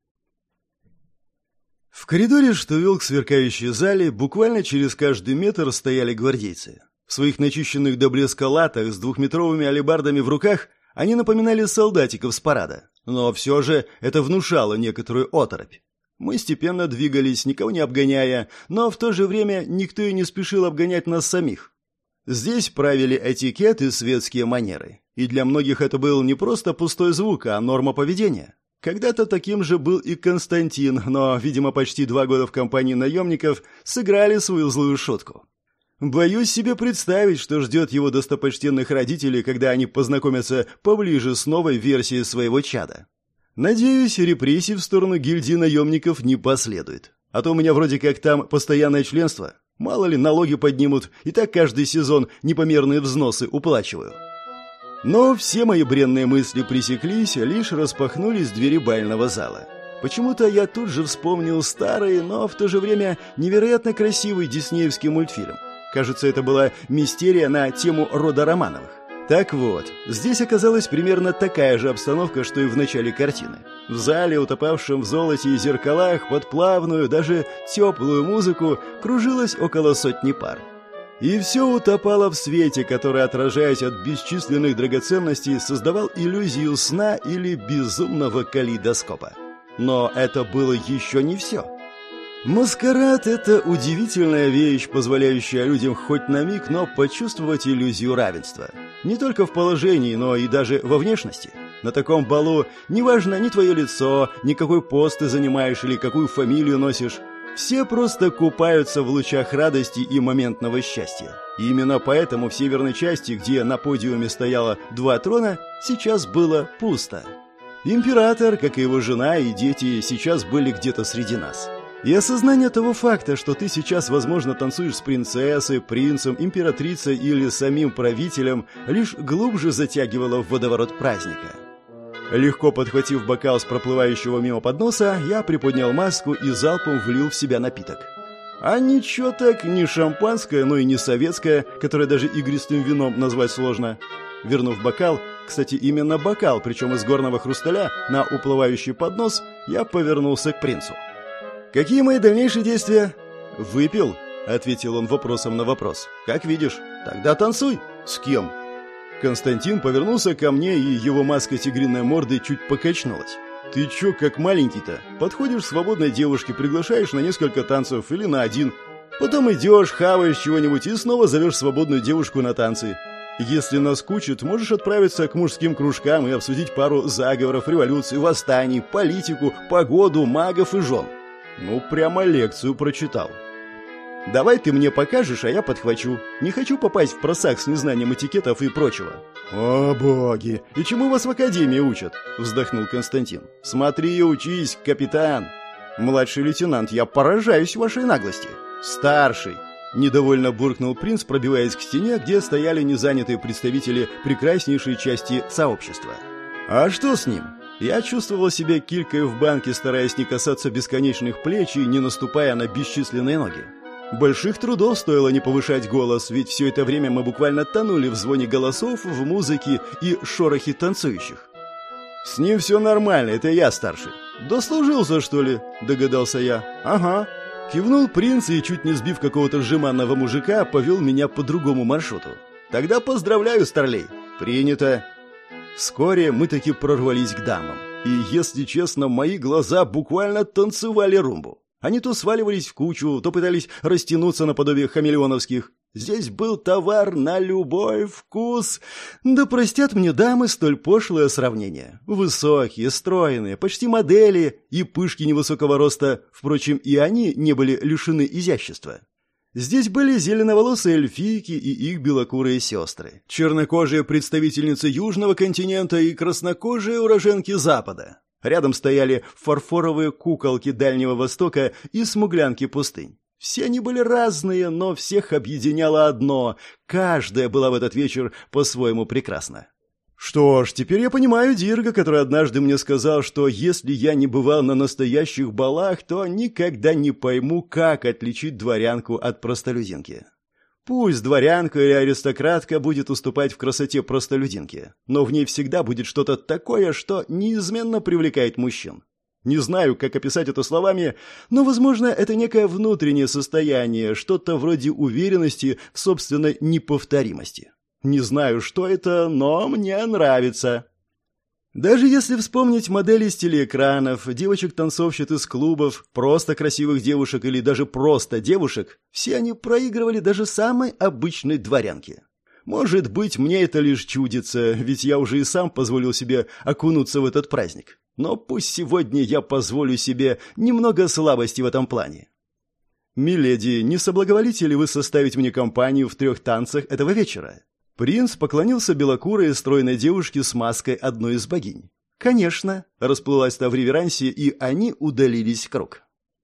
В коридоре, что вел к сверкающей зале, буквально через каждый метр стояли гвардейцы. В своих начищенных до блеска латах с 2-метровыми алебардами в руках они напоминали солдатиков с парада. Но все же это внушало некоторую оторопь. Мы степенно двигались, никого не обгоняя, но в то же время никто и не спешил обгонять нас самих. Здесь правили этикет и светские манеры. И для многих это был не просто пустой звук, а норма поведения. Когда-то таким же был и Константин, но, видимо, почти 2 года в компании наемников сыграли свою злую шутку. Боюсь себе представить, что ждет его достопочтенных родителей, когда они познакомятся поближе с новой версией своего чада. Надеюсь, репрессий в сторону гильдии наемников не последует. А то у меня вроде как там постоянное членство. Мало ли, налоги поднимут, и так каждый сезон непомерные взносы уплачиваю. Но все мои бренные мысли пресеклись, лишь распахнулись двери бального зала. Почему-то я тут же вспомнил старый, но в то же время невероятно красивый диснеевский мультфильм. Кажется, это была мистерия на тему рода Романовых. Так вот, здесь оказалась примерно такая же обстановка, что и в начале картины. В зале, утопавшем в золоте и зеркалах, под плавную, даже теплую музыку, кружилось около 100 пар. И все утопало в свете, который, отражаясь от бесчисленных драгоценностей, создавал иллюзию сна или безумного калейдоскопа. Но это было еще не все. Маскарад – это удивительная вещь, позволяющая людям хоть на миг, но почувствовать иллюзию равенства. Не только в положении, но и даже во внешности. На таком балу неважно ни твое лицо, ни какой пост ты занимаешь или какую фамилию носишь. Все просто купаются в лучах радости и моментного счастья. И именно поэтому в северной части, где на подиуме стояло 2 трона, сейчас было пусто. Император, как и его жена и дети, сейчас были где-то среди нас. И осознание того факта, что ты сейчас, возможно, танцуешь с принцессой, принцем, императрицей или самим правителем, лишь глубже затягивало в водоворот праздника. Легко подхватив бокал с проплывающего мимо подноса, я приподнял маску и залпом влил в себя напиток. А ничего так, не шампанское, но и не советское, которое даже игристым вином назвать сложно. Вернув бокал, кстати, именно бокал, причем из горного хрусталя, на уплывающий поднос, я повернулся к принцу. «Какие мои дальнейшие действия?» «Выпил», — ответил он вопросом на вопрос. «Как видишь. Тогда танцуй». «С кем?» Константин повернулся ко мне, и его маска тигриной морды чуть покачнулась. Ты чё, как маленький-то? Подходишь к свободной девушке, приглашаешь на несколько танцев или на один. Потом идешь, хаваешь чего-нибудь и снова зовешь свободную девушку на танцы. Если наскучит, можешь отправиться к мужским кружкам и обсудить пару заговоров, революций, восстаний, политику, погоду, магов и жен. Ну, прямо лекцию прочитал. Давай ты мне покажешь, а я подхвачу. Не хочу попасть в просак с незнанием этикетов и прочего. О, боги! И чему вас в академии учат? Вздохнул Константин. Смотри и учись, капитан. Младший лейтенант, я поражаюсь вашей наглости. Старший. Недовольно буркнул принц, пробиваясь к стене, где стояли незанятые представители прекраснейшей части сообщества. А что с ним? Я чувствовал себя килькой в банке, стараясь не касаться бесконечных плеч и не наступая на бесчисленные ноги. Больших трудов стоило не повышать голос, ведь все это время мы буквально тонули в звоне голосов, в музыке и шорохе танцующих. «С ним все нормально, это я старший». «Дослужился, что ли?» – догадался я. «Ага». Кивнул принц и, чуть не сбив какого-то жеманного мужика, повел меня по другому маршруту. «Тогда поздравляю, старлей». «Принято». Вскоре мы таки прорвались к дамам. И, если честно, мои глаза буквально танцевали румбу. Они то сваливались в кучу, то пытались растянуться наподобие хамелеоновских. Здесь был товар на любой вкус. Да простят мне дамы столь пошлое сравнение. Высокие, стройные, почти модели и пышки невысокого роста. Впрочем, и они не были лишены изящества. Здесь были зеленоволосые эльфийки и их белокурые сестры, чернокожие представительницы Южного континента и краснокожие уроженки Запада. Рядом стояли фарфоровые куколки Дальнего Востока и смуглянки пустынь. Все они были разные, но всех объединяло одно. Каждая была в этот вечер по-своему прекрасна. Что ж, теперь я понимаю Дирга, который однажды мне сказал, что если я не бывал на настоящих балах, то никогда не пойму, как отличить дворянку от простолюдинки. Пусть дворянка или аристократка будет уступать в красоте простолюдинке, но в ней всегда будет что-то такое, что неизменно привлекает мужчин. Не знаю, как описать это словами, но, возможно, это некое внутреннее состояние, что-то вроде уверенности в собственной неповторимости. Не знаю, что это, но мне нравится. Даже если вспомнить модели с телеэкранов, девочек-танцовщиц из клубов, просто красивых девушек или даже просто девушек, все они проигрывали даже самой обычной дворянке. Может быть, мне это лишь чудится, ведь я уже и сам позволил себе окунуться в этот праздник. Но пусть сегодня я позволю себе немного слабости в этом плане. «Миледи, не соблаговолите ли вы составить мне компанию в 3 танцах этого вечера?» Принц поклонился белокурой и стройной девушке с маской одной из богинь. «Конечно», — расплылась та в реверансе, и они удалились в круг.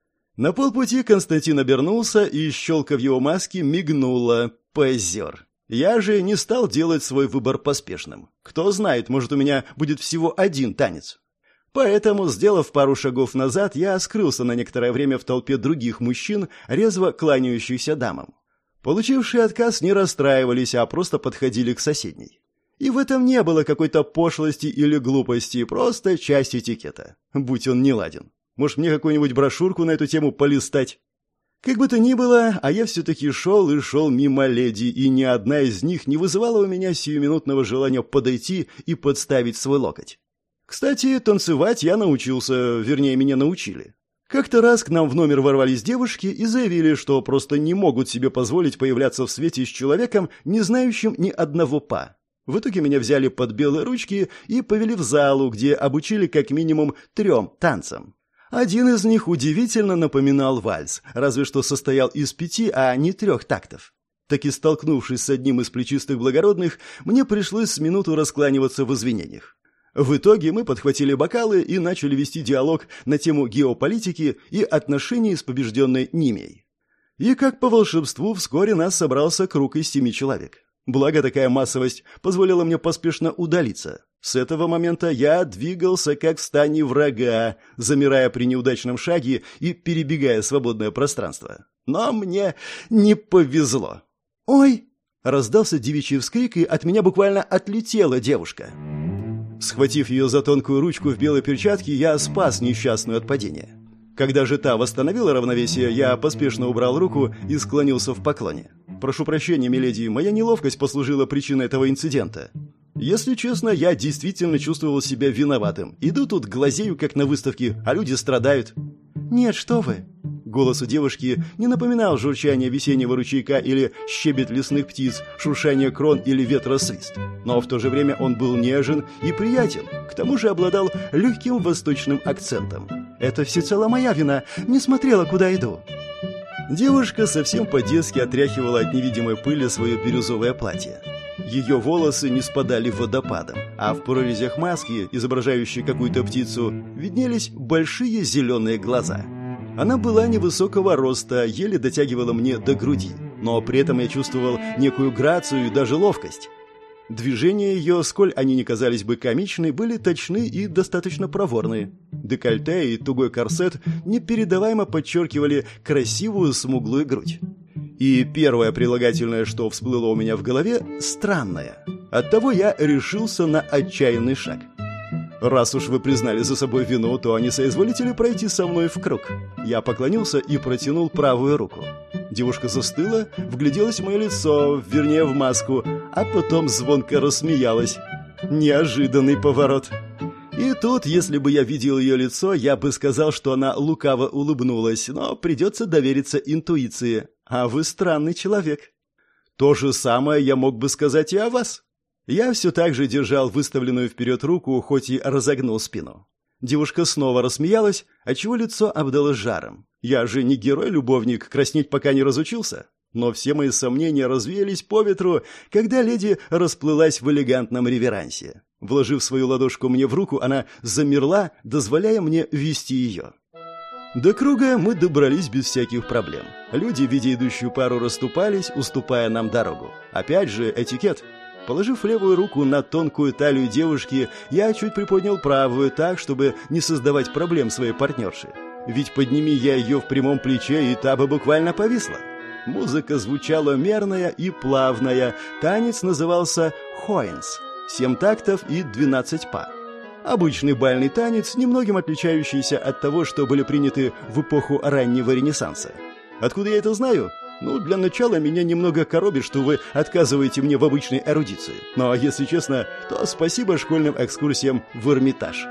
На полпути Константин обернулся, и щелка в его маске мигнула. Позер. Я же не стал делать свой выбор поспешным. Кто знает, может, у меня будет всего 1 танец. Поэтому, сделав пару шагов назад, я скрылся на некоторое время в толпе других мужчин, резво кланяющихся дамам. Получившие отказ не расстраивались, а просто подходили к соседней. И в этом не было какой-то пошлости или глупости, просто часть этикета. Будь он неладен. Может, мне какую-нибудь брошюрку на эту тему полистать? Как бы то ни было, а я все-таки шел и шел мимо леди, и ни одна из них не вызывала у меня сиюминутного желания подойти и подставить свой локоть. Кстати, танцевать я научился, вернее, меня научили. Как-то раз к нам в номер ворвались девушки и заявили, что просто не могут себе позволить появляться в свете с человеком, не знающим ни одного па. В итоге меня взяли под белые ручки и повели в залу, где обучили как минимум 3 танцам. Один из них удивительно напоминал вальс, разве что состоял из 5, а не 3 тактов. Таки столкнувшись с одним из плечистых благородных, мне пришлось с минуту раскланиваться в извинениях. В итоге мы подхватили бокалы и начали вести диалог на тему геополитики и отношений с побежденной Нимей. И как по волшебству вскоре нас собрался круг из 7 человек. Благо такая массовость позволила мне поспешно удалиться. С этого момента я двигался как в стане врага, замирая при неудачном шаге и перебегая свободное пространство. Но мне не повезло. «Ой!» — раздался девичий вскрик, и от меня буквально отлетела девушка. Схватив ее за тонкую ручку в белой перчатке, я спас несчастную от падения. Когда же та восстановила равновесие, я поспешно убрал руку и склонился в поклоне. «Прошу прощения, миледи, моя неловкость послужила причиной этого инцидента». Если честно, я действительно чувствовал себя виноватым. Иду тут, глазею, как на выставке, а люди страдают. «Нет, что вы!» Голос у девушки не напоминал журчание весеннего ручейка или щебет лесных птиц, шуршание крон или ветросвист. Но в то же время он был нежен и приятен, к тому же обладал легким восточным акцентом. «Это всецело моя вина, не смотрела, куда иду». Девушка совсем по-детски отряхивала от невидимой пыли свое бирюзовое платье. Ее волосы не спадали водопадом, а в прорезях маски, изображающей какую-то птицу, виднелись большие зеленые глаза. Она была невысокого роста, еле дотягивала мне до груди, но при этом я чувствовал некую грацию и даже ловкость. Движения ее, сколь они ни казались бы комичны, были точны и достаточно проворны. Декольте и тугой корсет непередаваемо подчеркивали красивую смуглую грудь. И первое прилагательное, что всплыло у меня в голове – странное. Оттого я решился на отчаянный шаг. «Раз уж вы признали за собой вину, то не соизволите ли пройти со мной в круг?» Я поклонился и протянул правую руку. Девушка застыла, вгляделась в мое лицо, вернее в маску, а потом звонко рассмеялась. Неожиданный поворот. И тут, если бы я видел ее лицо, я бы сказал, что она лукаво улыбнулась, но придется довериться интуиции. А вы странный человек. То же самое я мог бы сказать и о вас. Я все так же держал выставленную вперед руку, хоть и разогнул спину. Девушка снова рассмеялась, отчего лицо обдало жаром. Я же не герой-любовник, краснеть пока не разучился. Но все мои сомнения развеялись по ветру, когда леди расплылась в элегантном реверансе. Вложив свою ладошку мне в руку, она замерла, дозволяя мне вести ее. До круга мы добрались без всяких проблем. Люди, видя идущую пару, расступались, уступая нам дорогу. Опять же, этикет. Положив левую руку на тонкую талию девушки, я чуть приподнял правую так, чтобы не создавать проблем своей партнерше. Ведь подними я ее в прямом плече, и та бы буквально повисла. Музыка звучала мерная и плавная. Танец назывался «Хоинс» – 7 тактов и 12 па. Обычный бальный танец, немногим отличающийся от того, что были приняты в эпоху раннего Ренессанса. Откуда я это знаю? Для начала меня немного коробит, что вы отказываете мне в обычной эрудиции. Но, если честно, то спасибо школьным экскурсиям в Эрмитаж.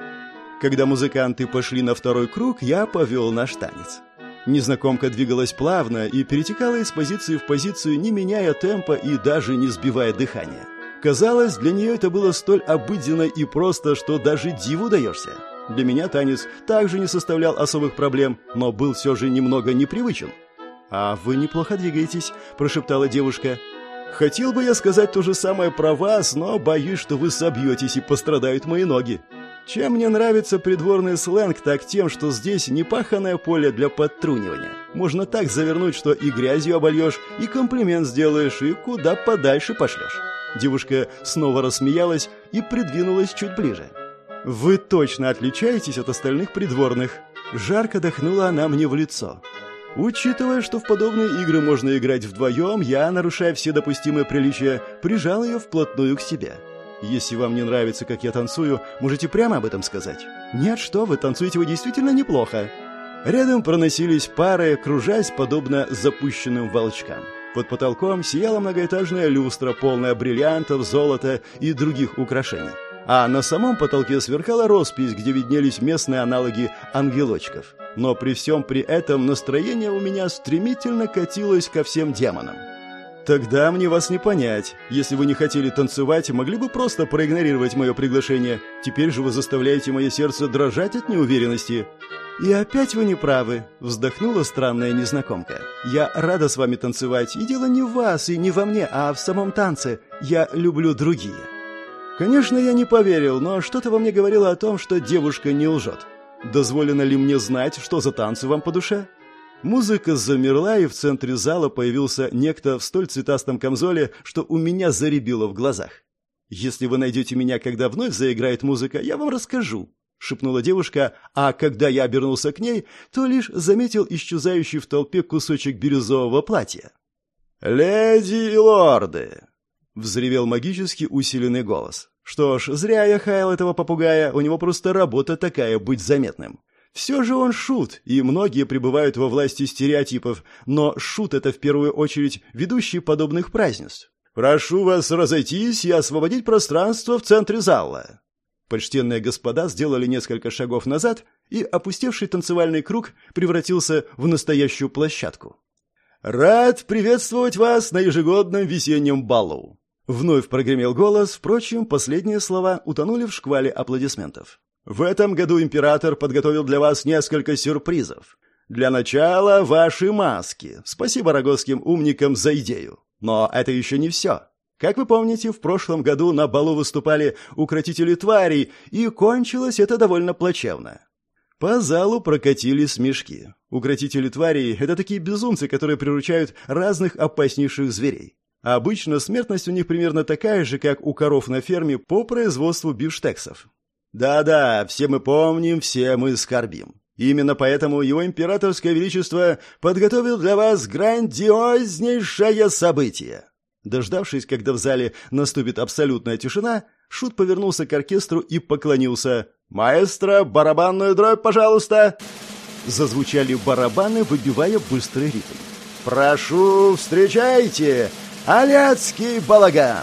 Когда музыканты пошли на второй круг, я повел наш танец. Незнакомка двигалась плавно и перетекала из позиции в позицию, не меняя темпа и даже не сбивая дыхания. Казалось, для нее это было столь обыденно и просто, что даже диву даешься. Для меня танец также не составлял особых проблем, но был все же немного непривычен. «А вы неплохо двигаетесь», – прошептала девушка. «Хотел бы я сказать то же самое про вас, но боюсь, что вы собьетесь и пострадают мои ноги. Чем мне нравится придворный сленг, так тем, что здесь непаханное поле для подтрунивания. Можно так завернуть, что и грязью обольешь, и комплимент сделаешь, и куда подальше пошлешь». Девушка снова рассмеялась и придвинулась чуть ближе. «Вы точно отличаетесь от остальных придворных». Жарко дохнула она мне в лицо. Учитывая, что в подобные игры можно играть вдвоем, я, нарушая все допустимые приличия, прижал ее вплотную к себе. «Если вам не нравится, как я танцую, можете прямо об этом сказать». «Нет, что вы, танцуете вы действительно неплохо». Рядом проносились пары, кружась подобно запущенным волчкам. Под потолком сияла многоэтажная люстра, полная бриллиантов, золота и других украшений. А на самом потолке сверкала роспись, где виднелись местные аналоги ангелочков. Но при всем при этом настроение у меня стремительно катилось ко всем демонам. «Тогда мне вас не понять. Если вы не хотели танцевать, могли бы просто проигнорировать мое приглашение. Теперь же вы заставляете мое сердце дрожать от неуверенности». «И опять вы не правы», — вздохнула странная незнакомка. «Я рада с вами танцевать, и дело не в вас и не во мне, а в самом танце. Я люблю другие». Конечно, я не поверил, но что-то во мне говорило о том, что девушка не лжет. Дозволено ли мне знать, что за танцы вам по душе? Музыка замерла, и в центре зала появился некто в столь цветастом камзоле, что у меня заребило в глазах. «Если вы найдете меня, когда вновь заиграет музыка, я вам расскажу», — шепнула девушка, а когда я обернулся к ней, то лишь заметил исчезающий в толпе кусочек бирюзового платья. «Леди и лорды!» — взревел магически усиленный голос. Что ж, зря я хаял этого попугая, у него просто работа такая — быть заметным. Все же он шут, и многие пребывают во власти стереотипов, но шут — это в первую очередь ведущий подобных празднеств. «Прошу вас разойтись и освободить пространство в центре зала». Почтенные господа сделали несколько шагов назад, и опустевший танцевальный круг превратился в настоящую площадку. «Рад приветствовать вас на ежегодном весеннем балу!» Вновь прогремел голос, впрочем, последние слова утонули в шквале аплодисментов. «В этом году император подготовил для вас несколько сюрпризов. Для начала ваши маски. Спасибо рогозским умникам за идею. Но это еще не все. Как вы помните, в прошлом году на балу выступали укротители тварей, и кончилось это довольно плачевно. По залу прокатились смешки. Укротители тварей – это такие безумцы, которые приручают разных опаснейших зверей. А обычно смертность у них примерно такая же, как у коров на ферме по производству бифштексов. Да-да, все мы помним, все мы скорбим. Именно поэтому его императорское величество подготовил для вас грандиознейшее событие. Дождавшись, когда в зале наступит абсолютная тишина, Шут повернулся к оркестру и поклонился. «Маэстро, барабанную дробь, пожалуйста!» Зазвучали барабаны, выбивая быстрый ритм. «Прошу, встречайте! Аляцкий балаган!»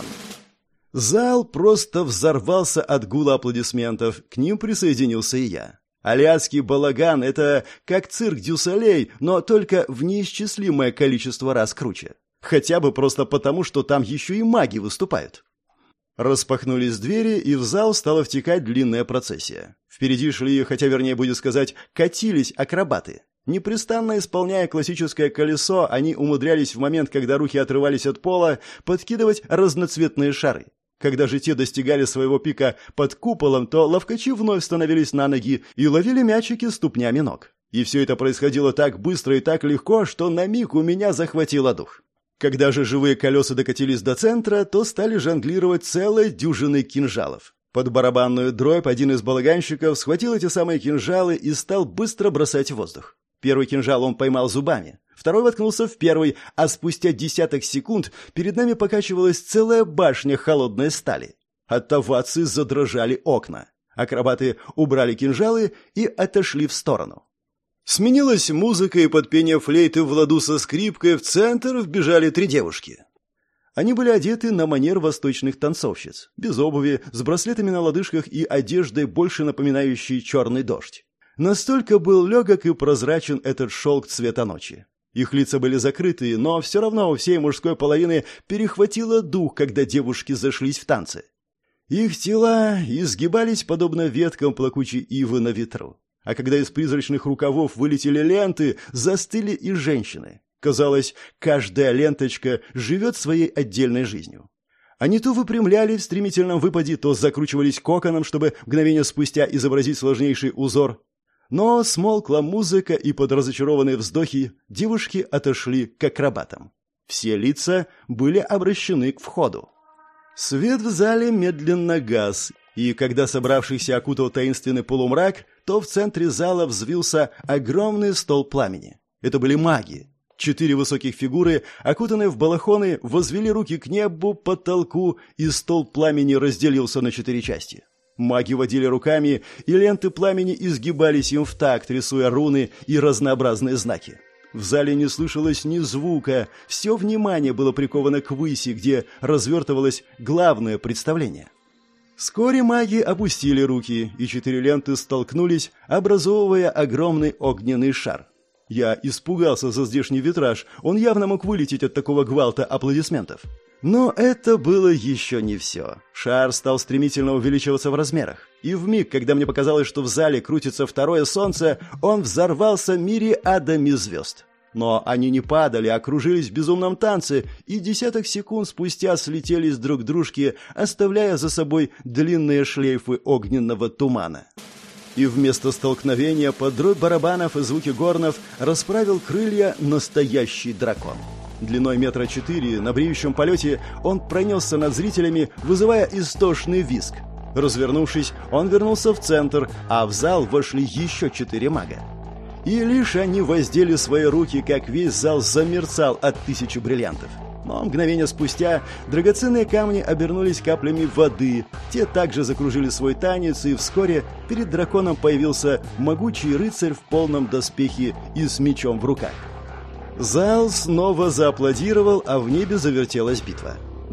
Зал просто взорвался от гула аплодисментов. К ним присоединился и я. Аляцкий балаган — это как цирк Дю-Солей, но только в неисчислимое количество раз круче. Хотя бы просто потому, что там еще и маги выступают. Распахнулись двери, и в зал стала втекать длинная процессия. Впереди шли, хотя вернее будет сказать, катились акробаты. Непрестанно исполняя классическое колесо, они умудрялись в момент, когда руки отрывались от пола, подкидывать разноцветные шары. Когда же те достигали своего пика под куполом, то ловкачи вновь становились на ноги и ловили мячики ступнями ног. И все это происходило так быстро и так легко, что на миг у меня захватило дух. Когда же живые колеса докатились до центра, то стали жонглировать целой дюжиной кинжалов. Под барабанную дробь один из балаганщиков схватил эти самые кинжалы и стал быстро бросать в воздух. Первый кинжал он поймал зубами, второй воткнулся в первый, а спустя десяток секунд перед нами покачивалась целая башня холодной стали. От оваций задрожали окна. Акробаты убрали кинжалы и отошли в сторону. Сменилась музыка, и под пение флейты в ладу со скрипкой в центр вбежали 3 девушки. Они были одеты на манер восточных танцовщиц, без обуви, с браслетами на лодыжках и одеждой, больше напоминающей черный дождь. Настолько был легок и прозрачен этот шелк цвета ночи. Их лица были закрыты, но все равно у всей мужской половины перехватило дух, когда девушки зашлись в танцы. Их тела изгибались подобно веткам плакучей ивы на ветру. А когда из призрачных рукавов вылетели ленты, застыли и женщины. Казалось, каждая ленточка живет своей отдельной жизнью. Они то выпрямлялись в стремительном выпаде, то закручивались коконом, чтобы мгновение спустя изобразить сложнейший узор. Но смолкла музыка, и под разочарованные вздохи девушки отошли к акробатам. Все лица были обращены к входу. Свет в зале медленно гас, и когда собравшихся окутал таинственный полумрак, то в центре зала взвился огромный стол пламени. Это были маги. 4 высоких фигуры, окутанные в балахоны, возвели руки к небу, потолку, и стол пламени разделился на 4 части. Маги водили руками, и ленты пламени изгибались им в такт, рисуя руны и разнообразные знаки. В зале не слышалось ни звука, все внимание было приковано к выси, где развертывалось главное представление. Вскоре маги опустили руки, и 4 ленты столкнулись, образовывая огромный огненный шар. Я испугался за здешний витраж, он явно мог вылететь от такого гвалта аплодисментов. Но это было еще не все. Шар стал стремительно увеличиваться в размерах. И вмиг, когда мне показалось, что в зале крутится второе солнце, он взорвался мириадами звезд. Но они не падали, а кружились в безумном танце, и десяток секунд спустя слетелись друг к дружке, оставляя за собой длинные шлейфы огненного тумана. И вместо столкновения под дробь барабанов и звуки горнов расправил крылья настоящий дракон. Длиной 4 метра на бреющем полете он пронесся над зрителями, вызывая истошный визг. Развернувшись, он вернулся в центр, а в зал вошли еще 4 мага. И лишь они воздели свои руки, как весь зал замерцал от 1000 бриллиантов. Но мгновение спустя драгоценные камни обернулись каплями воды. Те также закружили свой танец, и вскоре перед драконом появился могучий рыцарь в полном доспехе и с мечом в руках. Зал снова зааплодировал, а в небе завертелась битва.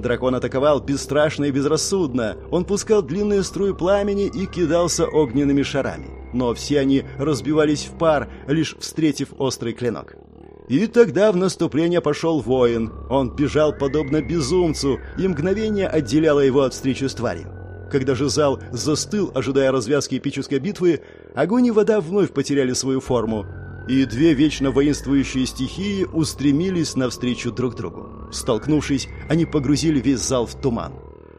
Дракон атаковал бесстрашно и безрассудно. Он пускал длинные струи пламени и кидался огненными шарами. Но все они разбивались в пар, лишь встретив острый клинок. И тогда в наступление пошел воин. Он бежал подобно безумцу, и мгновение отделяло его от встречи с тварью. Когда же зал застыл, ожидая развязки эпической битвы, огонь и вода вновь потеряли свою форму, и две вечно воинствующие стихии устремились навстречу друг другу. Столкнувшись, они погрузили весь зал в туман.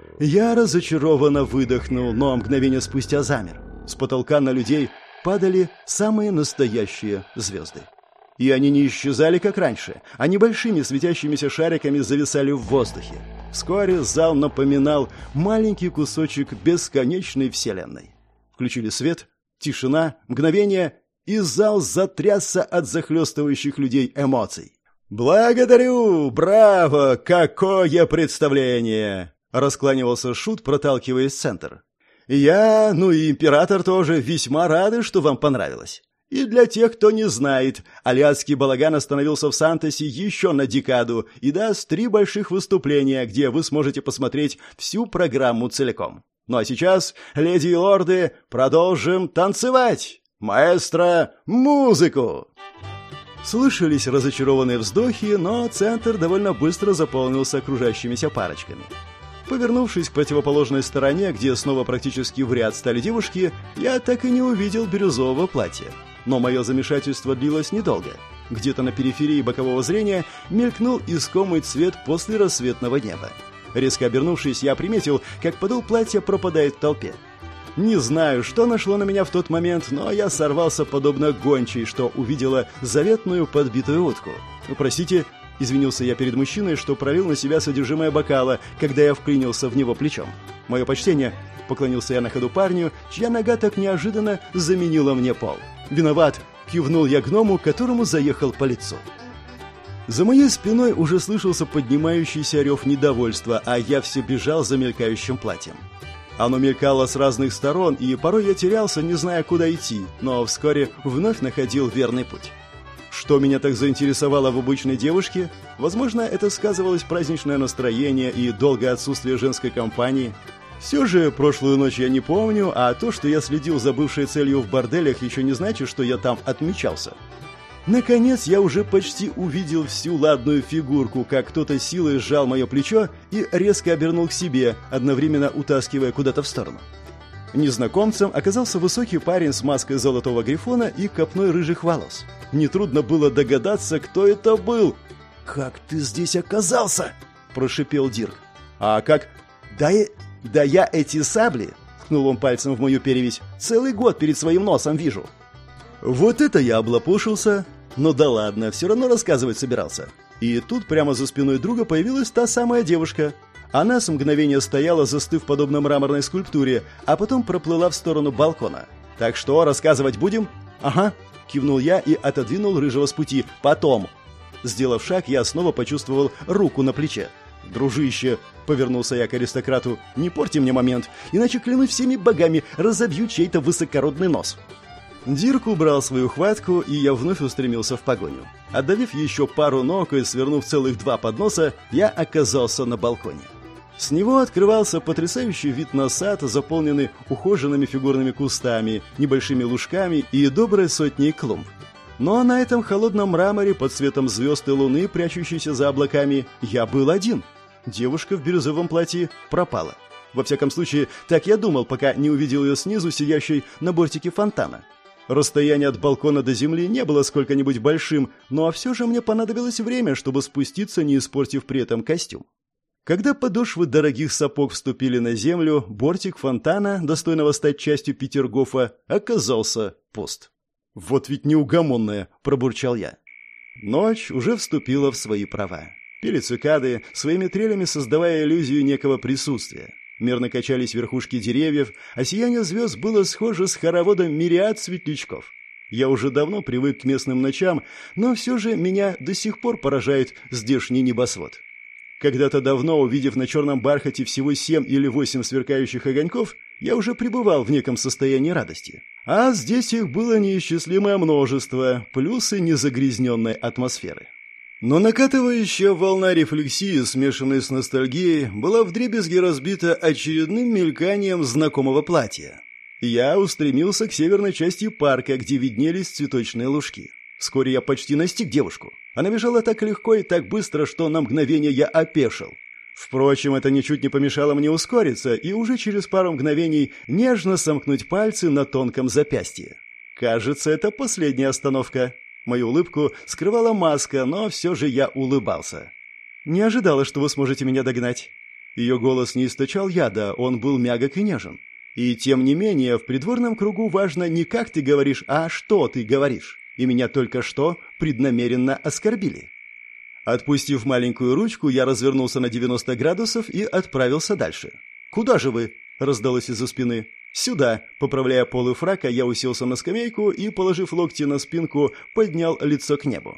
Я разочарованно выдохнул, но мгновение спустя замер. С потолка на людей падали самые настоящие звезды. И они не исчезали, как раньше, а небольшими светящимися шариками зависали в воздухе. Вскоре зал напоминал маленький кусочек бесконечной вселенной. Включили свет, тишина, мгновение, и зал затрясся от захлестывающих людей эмоций. «Благодарю! Браво! Какое представление!» — раскланивался Шут, проталкиваясь в центр. «Я, и император тоже, весьма рады, что вам понравилось. И для тех, кто не знает, Алиадский балаган остановился в Сантосе еще на декаду и даст 3 больших выступления, где вы сможете посмотреть всю программу целиком. Ну а сейчас, леди и лорды, продолжим танцевать! Маэстро, музыку!» Слышались разочарованные вздохи, но центр довольно быстро заполнился окружающимися парочками. Повернувшись к противоположной стороне, где снова практически в ряд стали девушки, я так и не увидел бирюзового платья. Но мое замешательство длилось недолго. Где-то на периферии бокового зрения мелькнул искомый цвет после рассветного неба. Резко обернувшись, я приметил, как подол платья пропадает в толпе. Не знаю, что нашло на меня в тот момент, но я сорвался подобно гончей, что увидела заветную подбитую утку. «Простите», — извинился я перед мужчиной, что пролил на себя содержимое бокала, когда я вклинился в него плечом. «Мое почтение», — поклонился я на ходу парню, чья нога так неожиданно заменила мне пол. «Виноват», — кивнул я гному, которому заехал по лицу. За моей спиной уже слышался поднимающийся рев недовольства, а я все бежал за мелькающим платьем. Оно мелькало с разных сторон, и порой я терялся, не зная, куда идти, но вскоре вновь находил верный путь. Что меня так заинтересовало в обычной девушке? Возможно, это сказывалось праздничное настроение и долгое отсутствие женской компании. Все же прошлую ночь я не помню, а то, что я следил за бывшей целью в борделях, еще не значит, что я там отмечался. Наконец, я уже почти увидел всю ладную фигурку, как кто-то силой сжал мое плечо и резко обернул к себе, одновременно утаскивая куда-то в сторону. Незнакомцем оказался высокий парень с маской золотого грифона и копной рыжих волос. Нетрудно было догадаться, кто это был. «Как ты здесь оказался?» – прошипел Дирк. «А как? Да я эти сабли!» – ткнул он пальцем в мою перевязь. «Целый год перед своим носом вижу». Вот это я облапошился. Но да ладно, все равно рассказывать собирался. И тут прямо за спиной друга появилась та самая девушка. Она с мгновения стояла, застыв подобно мраморной скульптуре, а потом проплыла в сторону балкона. «Так что, рассказывать будем?» «Ага», — кивнул я и отодвинул рыжего с пути. «Потом». Сделав шаг, я снова почувствовал руку на плече. «Дружище», — повернулся я к аристократу, — «не порти мне момент, иначе, клянусь всеми богами, разобью чей-то высокородный нос». Дирк убрал свою хватку, и я вновь устремился в погоню. Отдавив еще пару ног и свернув целых 2 подноса, я оказался на балконе. С него открывался потрясающий вид на сад, заполненный ухоженными фигурными кустами, небольшими лужками и доброй сотней клумб. Но на этом холодном мраморе под светом звезд и луны, прячущейся за облаками, я был один. Девушка в бирюзовом платье пропала. Во всяком случае, так я думал, пока не увидел ее снизу, сидящей на бортике фонтана. Расстояние от балкона до земли не было сколько-нибудь большим, но все же мне понадобилось время, чтобы спуститься, не испортив при этом костюм. Когда подошвы дорогих сапог вступили на землю, бортик фонтана, достойного стать частью Петергофа, оказался пуст. «Вот ведь неугомонная!» – пробурчал я. Ночь уже вступила в свои права. Пели цикады, своими трелями создавая иллюзию некого присутствия. Мерно качались верхушки деревьев, а сияние звезд было схоже с хороводом мириад светлячков. Я уже давно привык к местным ночам, но все же меня до сих пор поражает здешний небосвод. Когда-то давно, увидев на черном бархате всего 7 или 8 сверкающих огоньков, я уже пребывал в неком состоянии радости. А здесь их было неисчислимое множество, плюсы незагрязненной атмосферы. Но накатывающая волна рефлексии, смешанной с ностальгией, была вдребезги разбита очередным мельканием знакомого платья. Я устремился к северной части парка, где виднелись цветочные лужки. Вскоре я почти настиг девушку. Она бежала так легко и так быстро, что на мгновение я опешил. Впрочем, это ничуть не помешало мне ускориться и уже через пару мгновений нежно сомкнуть пальцы на тонком запястье. Кажется, это последняя остановка. Мою улыбку скрывала маска, но все же я улыбался. «Не ожидала, что вы сможете меня догнать». Ее голос не источал яда, он был мягок и нежен. И тем не менее, в придворном кругу важно не как ты говоришь, а что ты говоришь. И меня только что преднамеренно оскорбили. Отпустив маленькую ручку, я развернулся на 90 градусов и отправился дальше. «Куда же вы?» — раздалось из-за спины. «Сюда!» — поправляя полы фрака, я уселся на скамейку и, положив локти на спинку, поднял лицо к небу.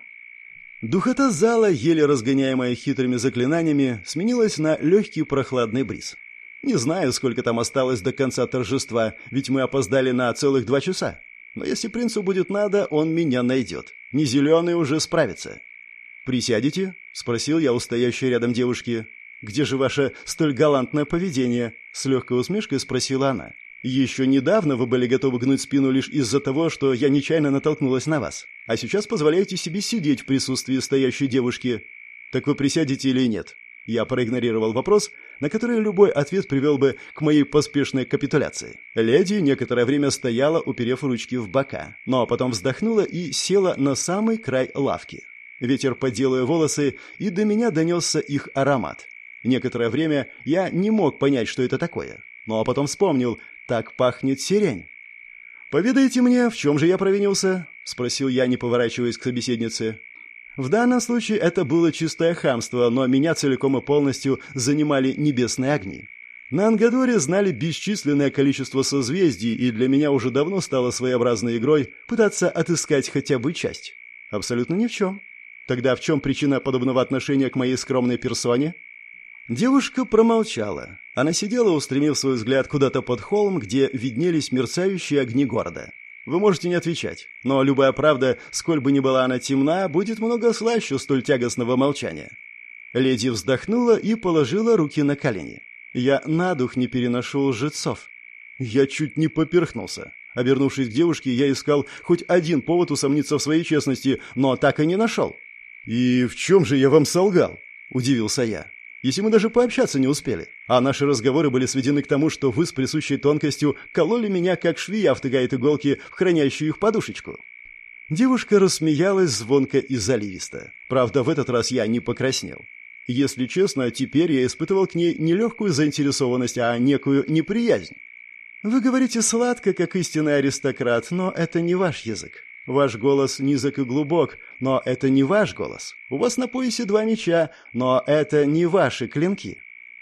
Духота зала, еле разгоняемая хитрыми заклинаниями, сменилась на легкий прохладный бриз. Не знаю, сколько там осталось до конца торжества, ведь мы опоздали на целых 2 часа. Но если принцу будет надо, он меня найдет. Не зеленый уже справится. «Присядете?» — спросил я у стоящей рядом девушки. «Где же ваше столь галантное поведение?» — с легкой усмешкой спросила она. «Еще недавно вы были готовы гнуть спину лишь из-за того, что я нечаянно натолкнулась на вас. А сейчас позволяете себе сидеть в присутствии стоящей девушки. Так вы присядете или нет?» Я проигнорировал вопрос, на который любой ответ привел бы к моей поспешной капитуляции. Леди некоторое время стояла, уперев ручки в бока, но потом вздохнула и села на самый край лавки. Ветер подел ее волосы, и до меня донесся их аромат. Некоторое время я не мог понять, что это такое, но потом вспомнил, так пахнет сирень. «Поведайте мне, в чем же я провинился?» — спросил я, не поворачиваясь к собеседнице. В данном случае это было чистое хамство, но меня целиком и полностью занимали небесные огни. На Ангадоре знали бесчисленное количество созвездий, и для меня уже давно стало своеобразной игрой пытаться отыскать хотя бы часть. Абсолютно ни в чем. Тогда в чем причина подобного отношения к моей скромной персоне? Девушка промолчала. Она сидела, устремив свой взгляд куда-то под холм, где виднелись мерцающие огни города. Вы можете не отвечать, но любая правда, сколь бы ни была она темна, будет много слаще столь тягостного молчания. Леди вздохнула и положила руки на колени. Я на дух не переношу лжецов. Я чуть не поперхнулся. Обернувшись к девушке, я искал хоть один повод усомниться в своей честности, но так и не нашел. «И в чем же я вам солгал?» – удивился я. «Если мы даже пообщаться не успели, а наши разговоры были сведены к тому, что вы с присущей тонкостью кололи меня, как швея втыкает иголки в хранящую их подушечку». Девушка рассмеялась звонко и заливисто. Правда, в этот раз я не покраснел. Если честно, теперь я испытывал к ней не легкую заинтересованность, а некую неприязнь. «Вы говорите сладко, как истинный аристократ, но это не ваш язык. Ваш голос низок и глубок, но это не ваш голос. У вас на поясе 2 меча, но это не ваши клинки».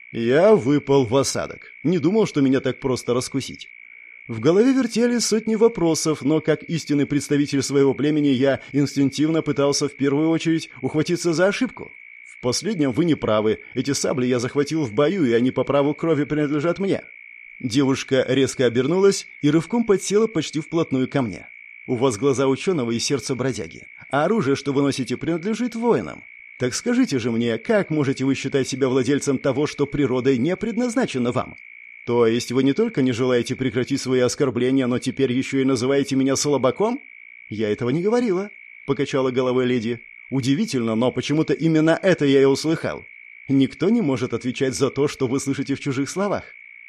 Я выпал в осадок. Не думал, что меня так просто раскусить. В голове вертелись сотни вопросов, но как истинный представитель своего племени я инстинктивно пытался в первую очередь ухватиться за ошибку. В последнем вы не правы. Эти сабли я захватил в бою, и они по праву крови принадлежат мне. Девушка резко обернулась и рывком подсела почти вплотную ко мне. У вас глаза ученого и сердце бродяги, а оружие, что вы носите, принадлежит воинам. Так скажите же мне, как можете вы считать себя владельцем того, что природой не предназначено вам? То есть вы не только не желаете прекратить свои оскорбления, но теперь еще и называете меня слабаком? Я этого не говорила, покачала головой леди. Удивительно, но почему-то именно это я и услыхал. Никто не может отвечать за то, что вы слышите в чужих словах.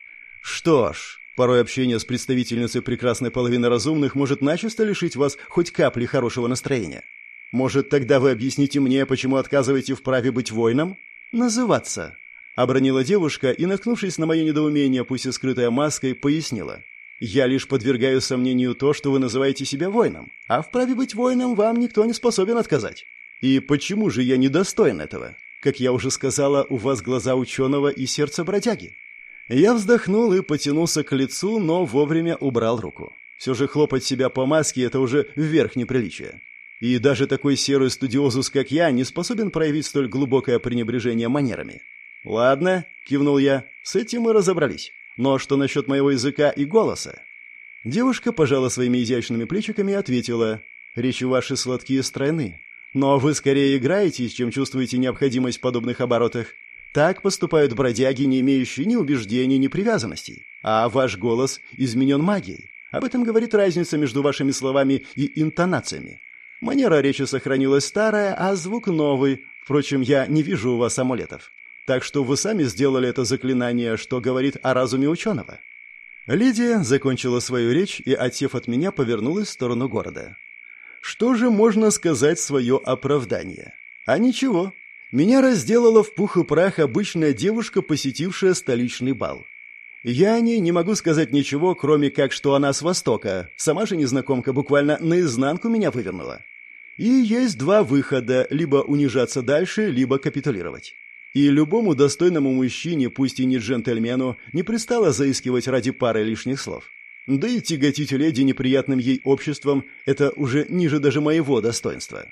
Что ж, порой общение с представительницей прекрасной половины разумных может начисто лишить вас хоть капли хорошего настроения. Может, тогда вы объясните мне, почему отказываете в праве быть воином? Называться. Обронила девушка и, наткнувшись на мое недоумение, пусть и скрытое маской, пояснила. Я лишь подвергаю сомнению то, что вы называете себя воином, а в праве быть воином вам никто не способен отказать. И почему же я недостоин этого? Как я уже сказала, у вас глаза ученого и сердце бродяги. Я вздохнул и потянулся к лицу, но вовремя убрал руку. Все же хлопать себя по маске – это уже верх неприличия. И даже такой серый студиозус, как я, не способен проявить столь глубокое пренебрежение манерами. «Ладно», – кивнул я, – «с этим мы разобрались. Но что насчет моего языка и голоса?» Девушка пожала своими изящными плечиками и ответила. «Речи ваши сладкие и стройны, Но вы скорее играетесь, чем чувствуете необходимость в подобных оборотах. Так поступают бродяги, не имеющие ни убеждений, ни привязанностей. А ваш голос изменен магией. Об этом говорит разница между вашими словами и интонациями. Манера речи сохранилась старая, а звук новый. Впрочем, я не вижу у вас амулетов. Так что вы сами сделали это заклинание, что говорит о разуме ученого». Лидия закончила свою речь и, отсев от меня, повернулась в сторону города. Что же можно сказать в свое оправдание? А ничего. Меня разделала в пух и прах обычная девушка, посетившая столичный бал. Я о ней не могу сказать ничего, кроме как, что она с Востока. Сама же незнакомка буквально наизнанку меня вывернула. И есть два выхода: либо унижаться дальше, либо капитулировать. И любому достойному мужчине, пусть и не джентльмену, не пристало заискивать ради пары лишних слов. Да и тяготить леди неприятным ей обществом – это уже ниже даже моего достоинства.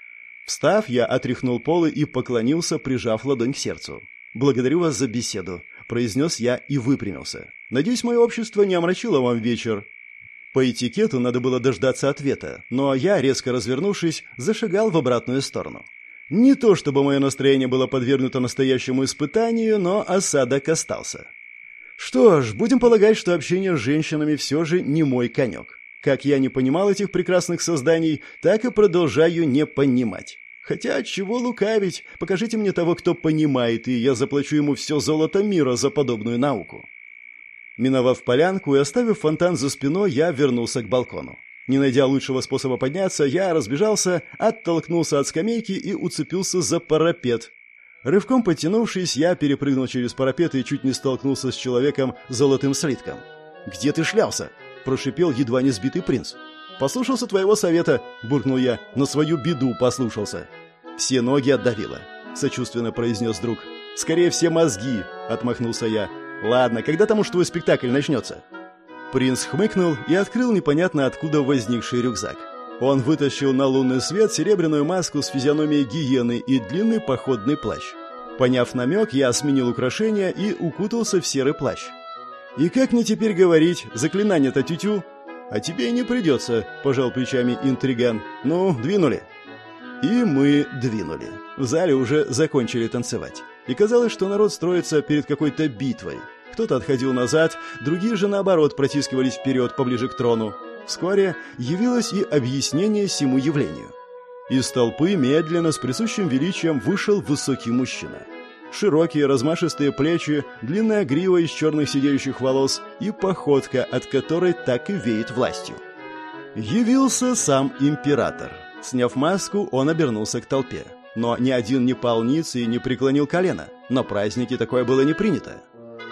Встав, я отряхнул полы и поклонился, прижав ладонь к сердцу. «Благодарю вас за беседу», – произнес я и выпрямился. «Надеюсь, мое общество не омрачило вам вечер». По этикету надо было дождаться ответа, но я, резко развернувшись, зашагал в обратную сторону. Не то чтобы мое настроение было подвергнуто настоящему испытанию, но осадок остался. Что ж, будем полагать, что общение с женщинами все же не мой конек. Как я не понимал этих прекрасных созданий, так и продолжаю не понимать. Хотя, чего лукавить, покажите мне того, кто понимает, и я заплачу ему все золото мира за подобную науку. Миновав полянку и оставив фонтан за спиной, я вернулся к балкону. Не найдя лучшего способа подняться, я разбежался, оттолкнулся от скамейки и уцепился за парапет. Рывком подтянувшись, я перепрыгнул через парапет и чуть не столкнулся с человеком с золотым слитком. «Где ты шлялся?» – прошипел едва не сбитый принц. «Послушался твоего совета», – буркнул я, – «на свою беду послушался». «Все ноги отдавило», – сочувственно произнес друг. «Скорее все мозги», – отмахнулся я. «Ладно, когда там уж твой спектакль начнется?» Принц хмыкнул и открыл непонятно откуда возникший рюкзак. Он вытащил на лунный свет серебряную маску с физиономией гиены и длинный походный плащ. Поняв намек, я сменил украшения и укутался в серый плащ. «И как мне теперь говорить? Заклинание-то тю-тю?» «А тебе и не придется», – пожал плечами интриган. «Ну, двинули». И мы двинули. В зале уже закончили танцевать. И казалось, что народ строится перед какой-то битвой. Кто-то отходил назад, другие же, наоборот, протискивались вперед, поближе к трону. Вскоре явилось и объяснение сему явлению. Из толпы медленно, с присущим величием, вышел высокий мужчина. Широкие, размашистые плечи, длинная грива из черных сидеющих волос и походка, от которой так и веет властью. Явился сам император. Сняв маску, он обернулся к толпе. Но ни один не пал ниц и не преклонил колено. На празднике такое было не принято.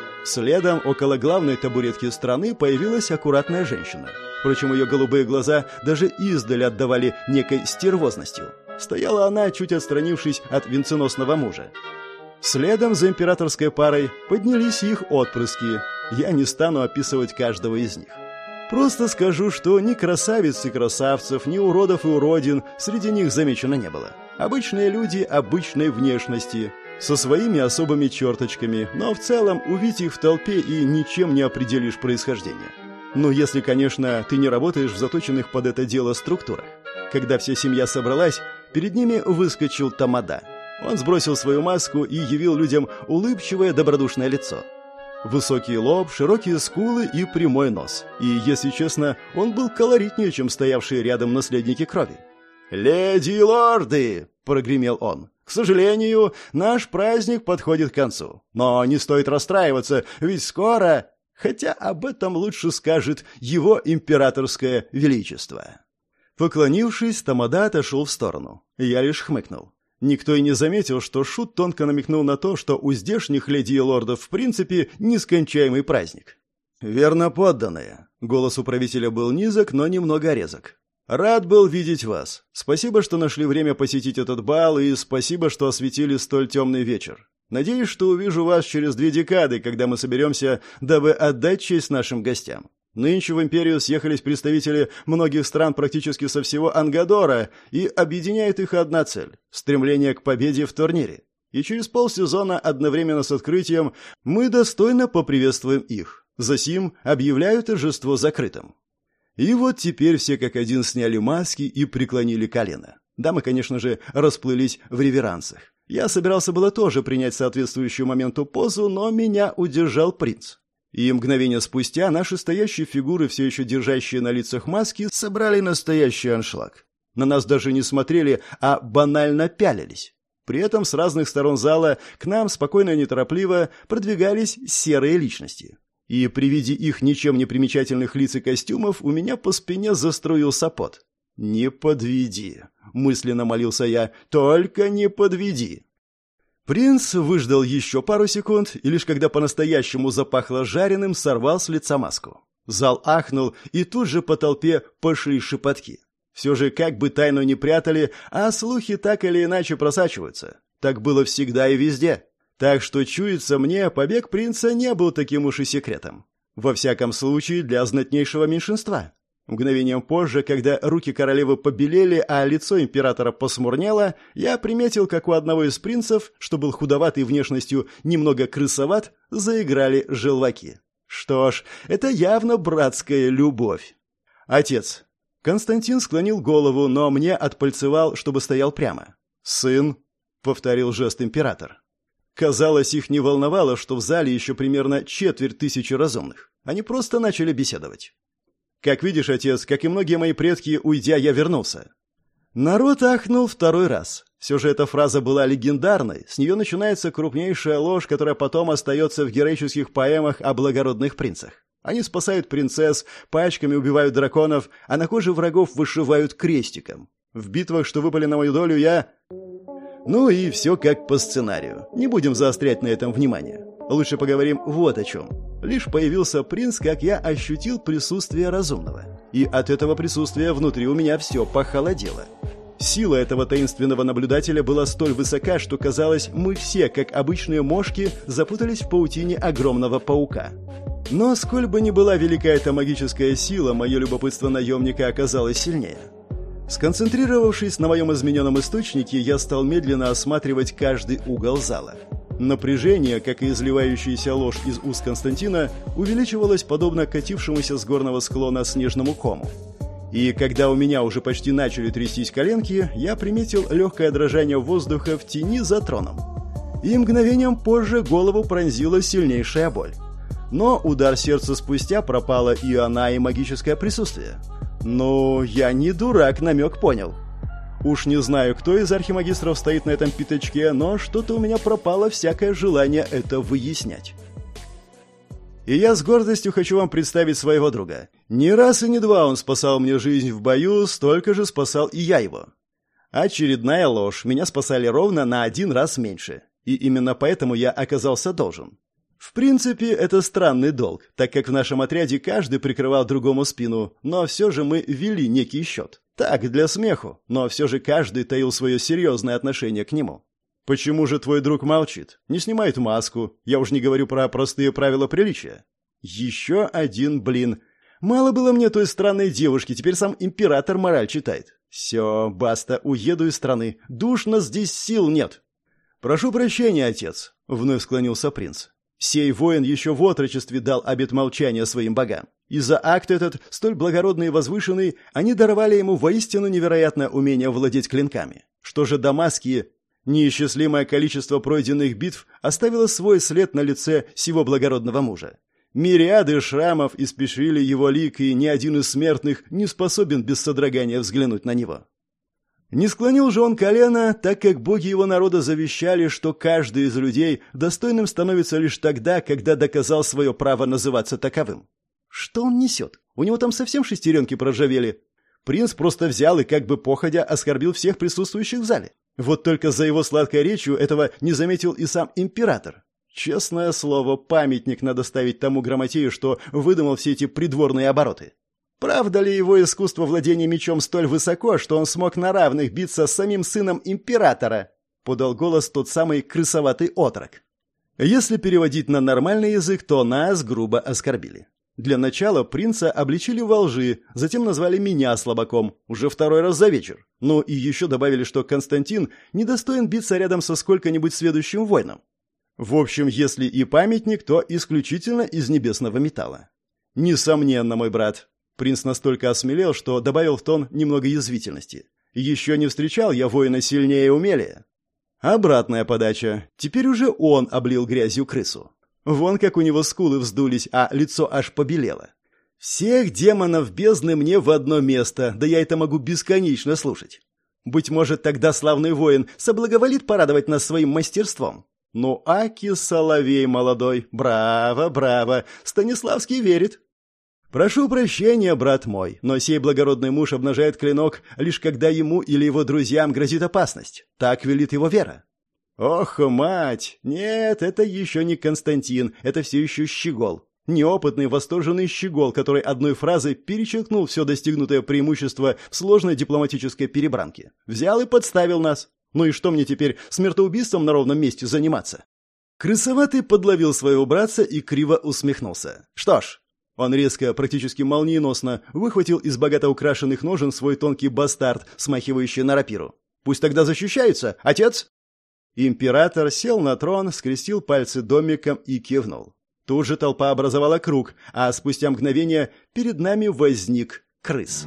Следом около главной табуретки страны появилась аккуратная женщина. Впрочем, ее голубые глаза даже издали отдавали некой стервозностью. Стояла она, чуть отстранившись от венценосного мужа. Следом за императорской парой поднялись их отпрыски. Я не стану описывать каждого из них. Просто скажу, что ни красавиц и красавцев, ни уродов и уродин среди них замечено не было. Обычные люди обычной внешности, со своими особыми черточками, но в целом увидеть их в толпе и ничем не определишь происхождение. Ну, если, конечно, ты не работаешь в заточенных под это дело структурах. Когда вся семья собралась, перед ними выскочил Тамада. Он сбросил свою маску и явил людям улыбчивое добродушное лицо. Высокий лоб, широкие скулы и прямой нос. И, если честно, он был колоритнее, чем стоявшие рядом наследники крови. «Леди и лорды!» – прогремел он. «К сожалению, наш праздник подходит к концу. Но не стоит расстраиваться, ведь скоро...» Хотя об этом лучше скажет его императорское величество. Поклонившись, Тамада отошел в сторону. Я лишь хмыкнул. Никто и не заметил, что шут тонко намекнул на то, что у здешних леди и лордов в принципе нескончаемый праздник. «Верно подданные». Голос управителя был низок, но немного резок. «Рад был видеть вас. Спасибо, что нашли время посетить этот бал, и спасибо, что осветили столь темный вечер. Надеюсь, что увижу вас через 2 декады, когда мы соберемся, дабы отдать честь нашим гостям. Нынче в империю съехались представители многих стран практически со всего Ангадора, и объединяет их одна цель – стремление к победе в турнире. И через полсезона одновременно с открытием мы достойно поприветствуем их. Засим объявляю торжество закрытым». И вот теперь все как один сняли маски и преклонили колено. Дамы, конечно же, расплылись в реверансах. Я собирался было тоже принять соответствующую моменту позу, но меня удержал принц. И мгновение спустя наши стоящие фигуры, все еще держащие на лицах маски, собрали настоящий аншлаг. На нас даже не смотрели, а банально пялились. При этом с разных сторон зала к нам спокойно и неторопливо продвигались серые личности. И при виде их ничем не примечательных лиц и костюмов у меня по спине заструился пот. «Не подведи», — мысленно молился я, — «только не подведи». Принц выждал еще пару секунд, и лишь когда по-настоящему запахло жареным, сорвал с лица маску. Зал ахнул, и тут же по толпе пошли шепотки. Все же, как бы тайну не прятали, а слухи так или иначе просачиваются. Так было всегда и везде. Так что, чуется мне, побег принца не был таким уж и секретом. Во всяком случае, для знатнейшего меньшинства. Мгновением позже, когда руки королевы побелели, а лицо императора посмурнело, я приметил, как у одного из принцев, что был худоватый внешностью, немного крысоват, заиграли желваки. Что ж, это явно братская любовь. «Отец». Константин склонил голову, но мне отпальцевал, чтобы стоял прямо. «Сын», — повторил жест император. Казалось, их не волновало, что в зале еще примерно 250 разумных. Они просто начали беседовать. «Как видишь, отец, как и многие мои предки, уйдя, я вернулся». Народ ахнул второй раз. Все же эта фраза была легендарной. С нее начинается крупнейшая ложь, которая потом остается в героических поэмах о благородных принцах. Они спасают принцесс, пачками убивают драконов, а на коже врагов вышивают крестиком. В битвах, что выпали на мою долю, я... Ну и все как по сценарию. Не будем заострять на этом внимание. Лучше поговорим вот о чем. Лишь появился принц, как я ощутил присутствие разумного. И от этого присутствия внутри у меня все похолодело. Сила этого таинственного наблюдателя была столь высока, что казалось, мы все, как обычные мошки, запутались в паутине огромного паука. Но сколь бы ни была велика эта магическая сила, мое любопытство наемника оказалось сильнее. Сконцентрировавшись на моем измененном источнике, я стал медленно осматривать каждый угол зала. Напряжение, как и изливающаяся ложь из уст Константина, увеличивалось подобно катившемуся с горного склона снежному кому. И когда у меня уже почти начали трястись коленки, я приметил легкое дрожание воздуха в тени за троном. И мгновением позже голову пронзила сильнейшая боль. Но удар сердца спустя пропала и она, и магическое присутствие. Но я не дурак, намек понял. Уж не знаю, кто из архимагистров стоит на этом пятачке, но что-то у меня пропало всякое желание это выяснять. И я с гордостью хочу вам представить своего друга. Не раз и не два он спасал мне жизнь в бою, столько же спасал и я его. Очередная ложь, меня спасали ровно на 1 раз меньше. И именно поэтому я оказался должен. В принципе, это странный долг, так как в нашем отряде каждый прикрывал другому спину, но все же мы вели некий счет. Так, для смеху, но все же каждый таил свое серьезное отношение к нему. Почему же твой друг молчит? Не снимает маску, я уж не говорю про простые правила приличия. Еще один блин. Мало было мне той странной девушки, теперь сам император мораль читает. Все, баста, уеду из страны, душно, здесь сил нет. Прошу прощения, отец, вновь склонился принц. Сей воин еще в отрочестве дал обет молчания своим богам. И за акт этот, столь благородный и возвышенный, они даровали ему воистину невероятное умение владеть клинками. Что же до маски, неисчислимое количество пройденных битв оставило свой след на лице сего благородного мужа. Мириады шрамов испещрили его лик, и ни один из смертных не способен без содрогания взглянуть на него. Не склонил же он колено, так как боги его народа завещали, что каждый из людей достойным становится лишь тогда, когда доказал свое право называться таковым. Что он несет? У него там совсем шестеренки проржавели. Принц просто взял и как бы походя оскорбил всех присутствующих в зале. Вот только за его сладкой речью этого не заметил и сам император. Честное слово, памятник надо ставить тому грамотею, что выдумал все эти придворные обороты. Правда ли его искусство владения мечом столь высоко, что он смог на равных биться с самим сыном императора? Подал голос тот самый крысоватый отрок. Если переводить на нормальный язык, то нас грубо оскорбили. Для начала принца обличили во лжи, затем назвали меня слабаком, уже 2-й раз за вечер. Ну и еще добавили, что Константин недостоин биться рядом со сколько-нибудь сведущим воином. В общем, если и памятник, то исключительно из небесного металла. Несомненно, мой брат. Принц настолько осмелел, что добавил в тон немного язвительности. Еще не встречал я воина сильнее и умелее. Обратная подача. Теперь уже он облил грязью крысу. Вон как у него скулы вздулись, а лицо аж побелело. Всех демонов бездны мне в одно место, да я это могу бесконечно слушать. Быть может, тогда славный воин соблаговолит порадовать нас своим мастерством. Ну, аки соловей молодой, браво, браво, Станиславский верит. Прошу прощения, брат мой, но сей благородный муж обнажает клинок, лишь когда ему или его друзьям грозит опасность. Так велит его вера. Ох, мать! Нет, это еще не Константин, это все еще щегол. Неопытный, восторженный щегол, который одной фразой перечеркнул все достигнутое преимущество в сложной дипломатической перебранке. Взял и подставил нас. Ну и что мне теперь, смертоубийством на ровном месте заниматься? Крысоватый подловил своего братца и криво усмехнулся. Что ж, он резко, практически молниеносно, выхватил из богато украшенных ножен свой тонкий бастард, смахивающий на рапиру. Пусть тогда защищаются, отец! Император сел на трон, скрестил пальцы домиком и кивнул. Тут же толпа образовала круг, а спустя мгновение перед нами возник крыс.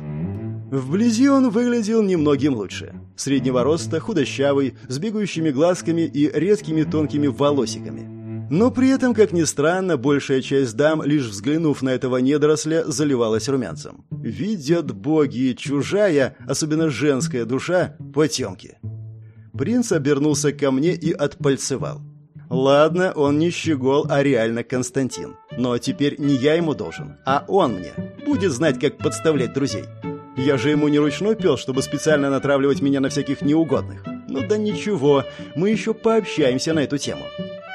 Вблизи он выглядел немногим лучше. Среднего роста, худощавый, с бегающими глазками и редкими тонкими волосиками. Но при этом, как ни странно, большая часть дам, лишь взглянув на этого недоросля, заливалась румянцем. Видят боги, чужая, особенно женская душа, потемки. Принц обернулся ко мне и отпальцевал. Ладно, он не щегол, а реально Константин. Но теперь не я ему должен, а он мне. Будет знать, как подставлять друзей. Я же ему не ручной пес, чтобы специально натравливать меня на всяких неугодных. Ну да ничего, мы еще пообщаемся на эту тему.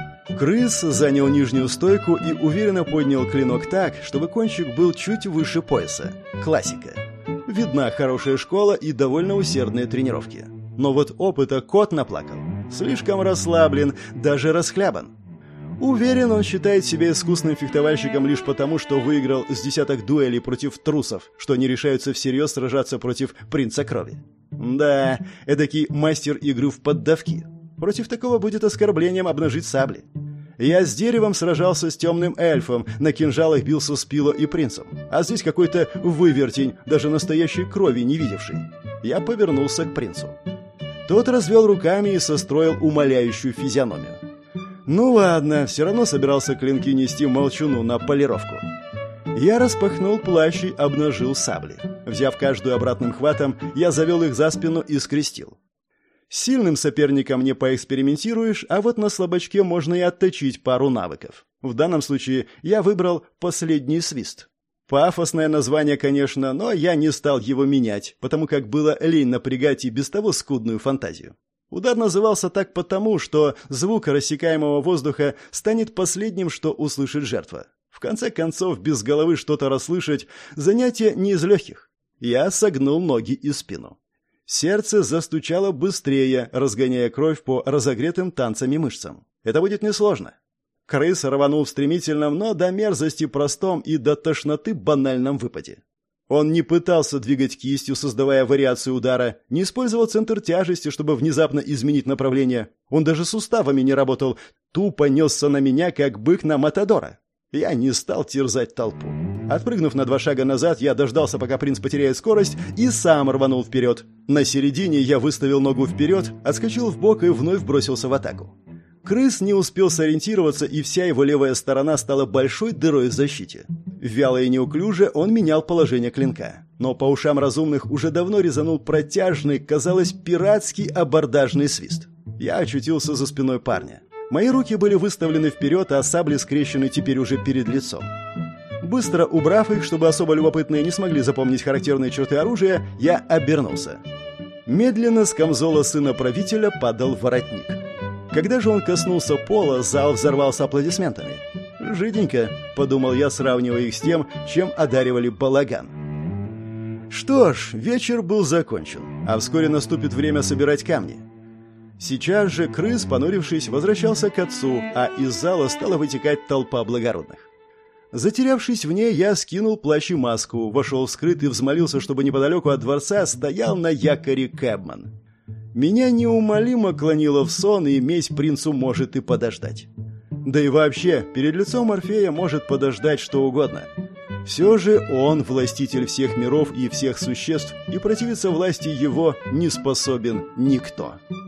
Крыс занял нижнюю стойку и уверенно поднял клинок так, чтобы кончик был чуть выше пояса. Классика. Видна хорошая школа и довольно усердные тренировки. Но вот опыта кот наплакал. Слишком расслаблен, даже расхлябан. Уверен, он считает себя искусным фехтовальщиком лишь потому, что выиграл с десяток дуэлей против трусов, что не решаются всерьез сражаться против принца крови. Да, эдакий мастер игры в поддавки. Против такого будет оскорблением обнажить сабли. Я с деревом сражался с темным эльфом, на кинжалах бился с Пило и принцем. А здесь какой-то вывертень, даже настоящей крови не видевший. Я повернулся к принцу. Тот развел руками и состроил умоляющую физиономию. Ну ладно, все равно собирался клинки нести молчуну на полировку. Я распахнул плащ и обнажил сабли. Взяв каждую обратным хватом, я завел их за спину и скрестил. С сильным соперником не поэкспериментируешь, а вот на слабачке можно и отточить пару навыков. В данном случае я выбрал «Последний свист». Пафосное название, конечно, но я не стал его менять, потому как было лень напрягать и без того скудную фантазию. Удар назывался так потому, что звук рассекаемого воздуха станет последним, что услышит жертва. В конце концов, без головы что-то расслышать – занятие не из легких. Я согнул ноги и спину. Сердце застучало быстрее, разгоняя кровь по разогретым танцами мышцам. Это будет несложно. Крыс рванул в стремительном, но до мерзости простом и до тошноты банальном выпаде. Он не пытался двигать кистью, создавая вариацию удара, не использовал центр тяжести, чтобы внезапно изменить направление. Он даже суставами не работал, тупо несся на меня, как бык на матадора. Я не стал терзать толпу. Отпрыгнув на 2 шага назад, я дождался, пока принц потеряет скорость, и сам рванул вперед. На середине я выставил ногу вперед, отскочил вбок и вновь бросился в атаку. Крыс не успел сориентироваться, и вся его левая сторона стала большой дырой в защите. Вяло и неуклюже он менял положение клинка. Но по ушам разумных уже давно резанул протяжный, казалось, пиратский абордажный свист. Я очутился за спиной парня. Мои руки были выставлены вперед, а сабли скрещены теперь уже перед лицом. Быстро убрав их, чтобы особо любопытные не смогли запомнить характерные черты оружия, я обернулся. Медленно с камзола сына правителя падал воротник. Когда же он коснулся пола, зал взорвался аплодисментами. «Жиденько», — подумал я, сравнивая их с тем, чем одаривали балаган. Что ж, вечер был закончен, а вскоре наступит время собирать камни. Сейчас же крыс, понурившись, возвращался к отцу, а из зала стала вытекать толпа благородных. Затерявшись в ней, я скинул плащ и маску, вошел вскрыт и взмолился, чтобы неподалеку от дворца стоял на якоре Кэбман. Меня неумолимо клонило в сон, и месть принцу может и подождать. Да и вообще, перед лицом Орфея может подождать что угодно. Все же он властитель всех миров и всех существ, и противиться власти его не способен никто.